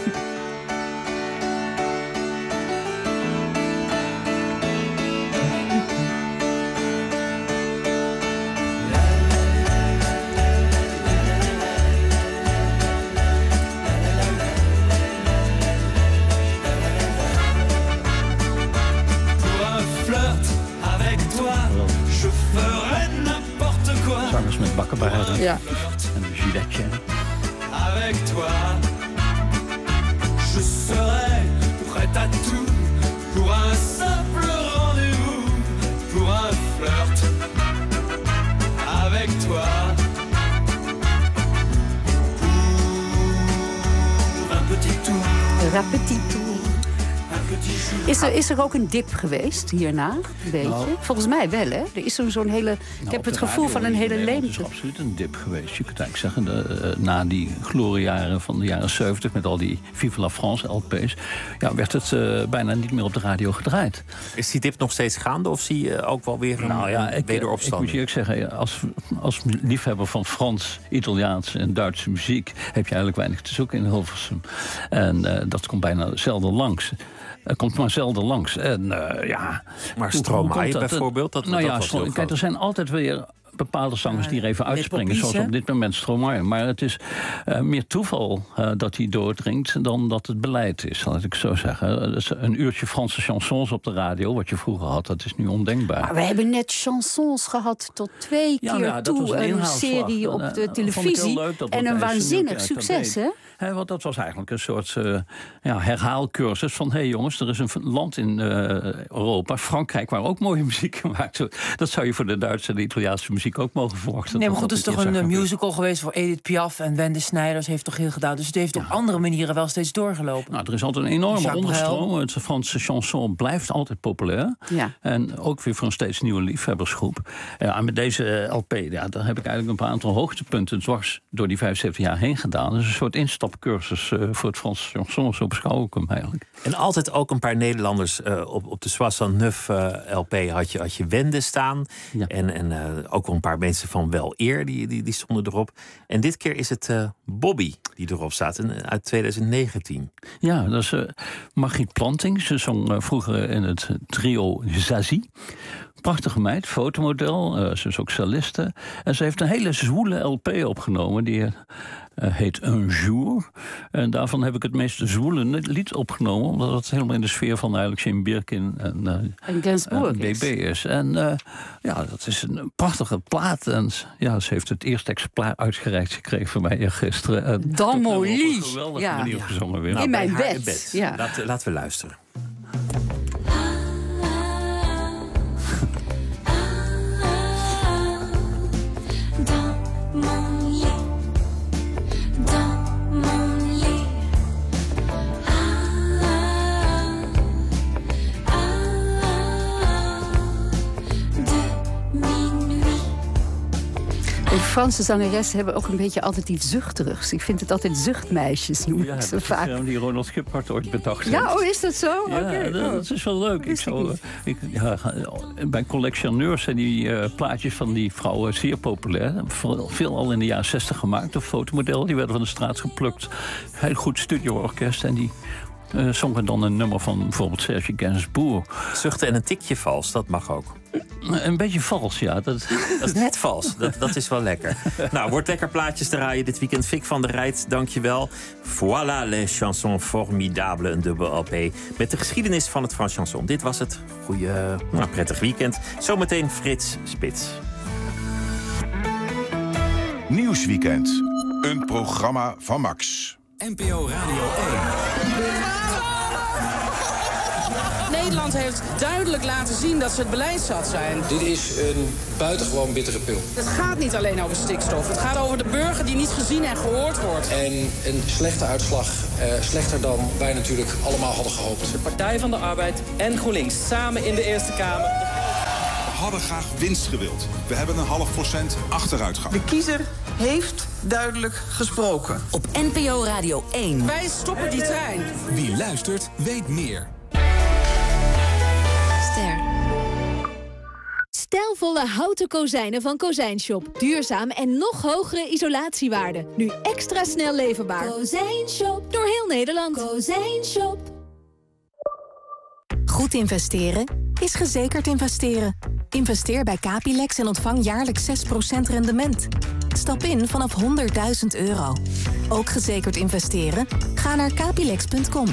Zangers met bakkenbaarden ja. en een giletje. Avec toi, je serai prête à tout pour un simple rendez-vous, pour un flirt. Avec toi, pour un petit tour. Un petit tour. Is er, is er ook een dip geweest hierna? Een beetje? Nou, volgens mij wel, hè? Er is zo'n hele. Nou, ik heb het gevoel van een hele leemte. Er is absoluut een dip geweest. Je kunt eigenlijk zeggen, de, uh, na die gloriejaren van de jaren zeventig met al die Vive la France L P's, ja, werd het uh, bijna niet meer op de radio gedraaid. Is die dip nog steeds gaande of zie je ook wel weer een nou, ja, ik, wederopstand? Ik moet je ook zeggen, als, als liefhebber van Frans, Italiaans en Duitse muziek heb je eigenlijk weinig te zoeken in Hilversum. En uh, dat komt bijna zelden langs. Er komt maar zelden langs. En, uh, ja, maar Stromae bijvoorbeeld? Dat, nou dat ja, was heel kijk, er zijn altijd weer bepaalde zangers die er even uitspringen. Zoals op dit moment Stromae. Maar het is uh, meer toeval uh, dat hij doordringt dan dat het beleid is, laat ik zo zeggen. Dus een uurtje Franse chansons op de radio, wat je vroeger had, dat is nu ondenkbaar. Maar we hebben net chansons gehad tot twee ja, keer ja, toe. Een, een serie op de televisie. En een waanzinnig succes, hè? He, want dat was eigenlijk een soort uh, ja, herhaalcursus van, hé hey jongens, er is een land in uh, Europa, Frankrijk, waar ook mooie muziek gemaakt wordt. Dat zou je voor de Duitse en de Italiaanse muziek ook mogen verwachten. Nee, maar goed, het is toch een uh, musical geweest voor Edith Piaf en Wende Snijders heeft toch heel gedaan. Dus het heeft op ja. andere manieren wel steeds doorgelopen. Nou, er is altijd een enorme onderstroom. Het Franse chanson blijft altijd populair. Ja. En ook weer voor een steeds nieuwe liefhebbersgroep. Ja, en met deze L P, ja, daar heb ik eigenlijk een aantal hoogtepunten dwars door die vijfenzeventig jaar heen gedaan. Dus een soort instapcursus uh, voor het Franse chanson, zo beschouw ik hem eigenlijk. En altijd ook een paar Nederlanders uh, op, op de soixante neuf uh, L P had je, had je Wende staan. Ja. En, en uh, ook wel een paar mensen van Wel Eer, die, die, die stonden erop. En dit keer is het uh, Bobby die erop staat, en, uit twintig negentien. Ja, dat is uh, Margriet Planting. Ze zong uh, vroeger in het trio Zazie. Prachtige meid, fotomodel. Uh, ze is ook celliste. En ze heeft een hele zwoele L P opgenomen die uh, heet Un Jour. En daarvan heb ik het meest zwoele lied opgenomen, omdat het helemaal in de sfeer van eigenlijk Jim Birkin en, uh, en Gainsbourg uh, B B is. En uh, ja, dat is een prachtige plaat. En ja, ze heeft het eerste exemplaar uitgereikt gekregen van mij gisteren. Dan Molly. Op een geweldige ja. manier gezongen weer. Nou, in mijn bed. bed. Ja. Laten, laten we luisteren. Franse zangeressen hebben ook een beetje altijd iets zuchterigs. Ik vind het altijd zuchtmeisjes noemen ja, ze dat vaak. is uh, die Ronald Giphart ooit bedacht. Ja, oh, is dat zo? Ja, okay. dat, oh. dat is wel leuk. Ik zou, uh, ik, ja, bij collectioneurs zijn die uh, plaatjes van die vrouwen zeer populair. Veel, veel al in de jaren zestig gemaakt. Of fotomodellen, die werden van de straat geplukt. Heel goed studioorkest en die uh, zongen dan een nummer van bijvoorbeeld Serge Gainsbourg. Zuchten en een tikje vals, dat mag ook. Een beetje vals, ja. Dat, dat is net vals. Dat, dat is wel lekker. Nou, wordt lekker plaatjes draaien dit weekend. Fik van der Rijt, dankjewel. Voilà les chansons formidables, een dubbel L P. Met de geschiedenis van het Frans chanson. Dit was het. Goeie, nou, prettig weekend. Zometeen Frits Spits. Nieuwsweekend. Een programma van Max. N P O Radio één. Nederland heeft duidelijk laten zien dat ze het beleid zat zijn. Dit is een buitengewoon bittere pil. Het gaat niet alleen over stikstof. Het gaat over de burger die niet gezien en gehoord wordt. En een slechte uitslag, uh, slechter dan wij natuurlijk allemaal hadden gehoopt. De Partij van de Arbeid en GroenLinks samen in de Eerste Kamer. hadden graag winst gewild. We hebben een half procent achteruitgang. De kiezer heeft duidelijk gesproken. Op N P O Radio één. Wij stoppen die trein. Wie luistert, weet meer. Ster. Stijlvolle houten kozijnen van Kozijnshop. Duurzaam en nog hogere isolatiewaarde. Nu extra snel leverbaar. Kozijnshop. Door heel Nederland. Kozijnshop. Goed investeren is gezekerd investeren. Investeer bij Capilex en ontvang jaarlijks zes procent rendement. Stap in vanaf honderdduizend euro. Ook gezekerd investeren? Ga naar capilex punt com.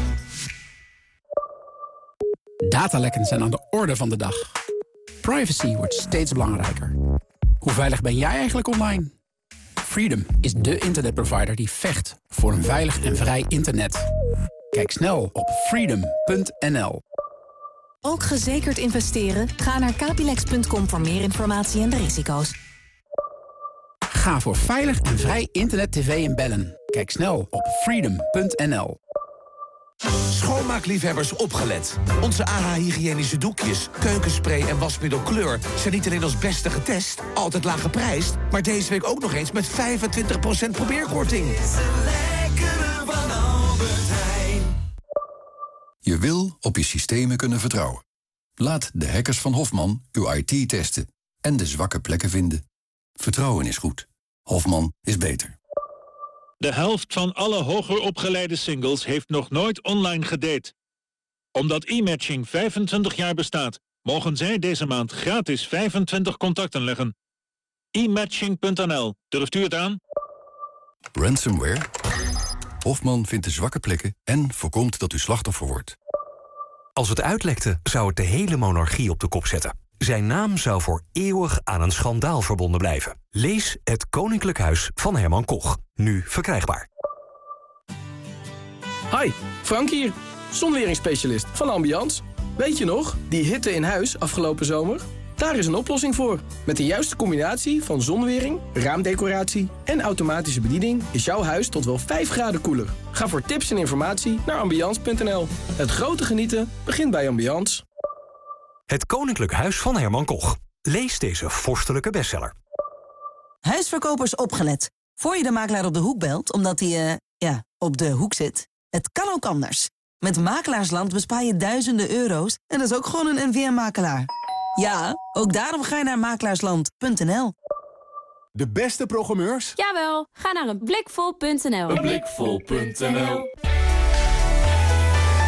Datalekken zijn aan de orde van de dag. Privacy wordt steeds belangrijker. Hoe veilig ben jij eigenlijk online? Freedom is de internetprovider die vecht voor een veilig en vrij internet. Kijk snel op freedom punt n l. Ook gezekerd investeren? Ga naar capilex punt com voor meer informatie en de risico's. Ga voor veilig en vrij internet, tv en bellen. Kijk snel op freedom punt n l. Schoonmaakliefhebbers opgelet. Onze A H-hygiënische doekjes, keukenspray en wasmiddel Kleur zijn niet alleen als beste getest, altijd laag geprijsd, maar deze week ook nog eens met vijfentwintig procent probeerkorting. Je wil op je systemen kunnen vertrouwen. Laat de hackers van Hofman uw I T testen en de zwakke plekken vinden. Vertrouwen is goed. Hofman is beter. De helft van alle hoger opgeleide singles heeft nog nooit online gedate. Omdat e-matching vijfentwintig jaar bestaat, mogen zij deze maand gratis vijfentwintig contacten leggen. e matching punt n l. Durft u het aan? Ransomware? Hofman vindt de zwakke plekken en voorkomt dat u slachtoffer wordt. Als het uitlekte, zou het de hele monarchie op de kop zetten. Zijn naam zou voor eeuwig aan een schandaal verbonden blijven. Lees Het Koninklijk Huis van Herman Koch. Nu verkrijgbaar. Hi, Frank hier. Zonweringsspecialist van Ambiance. Weet je nog, die hitte in huis afgelopen zomer? Daar is een oplossing voor. Met de juiste combinatie van zonwering, raamdecoratie en automatische bediening is jouw huis tot wel vijf graden koeler. Ga voor tips en informatie naar ambiance punt n l. Het grote genieten begint bij Ambiance. Het Koninklijk Huis van Herman Koch. Lees deze vorstelijke bestseller. Huisverkopers opgelet. Voor je de makelaar op de hoek belt, omdat hij, uh, ja, op de hoek zit. Het kan ook anders. Met Makelaarsland bespaar je duizenden euro's en dat is ook gewoon een N V M-makelaar. Ja, ook daarom ga je naar makelaarsland punt n l. De beste programmeurs? Jawel, ga naar een blikvol punt n l. een blikvol punt n l.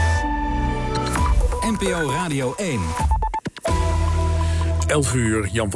N P O Radio één. elf uur, Jan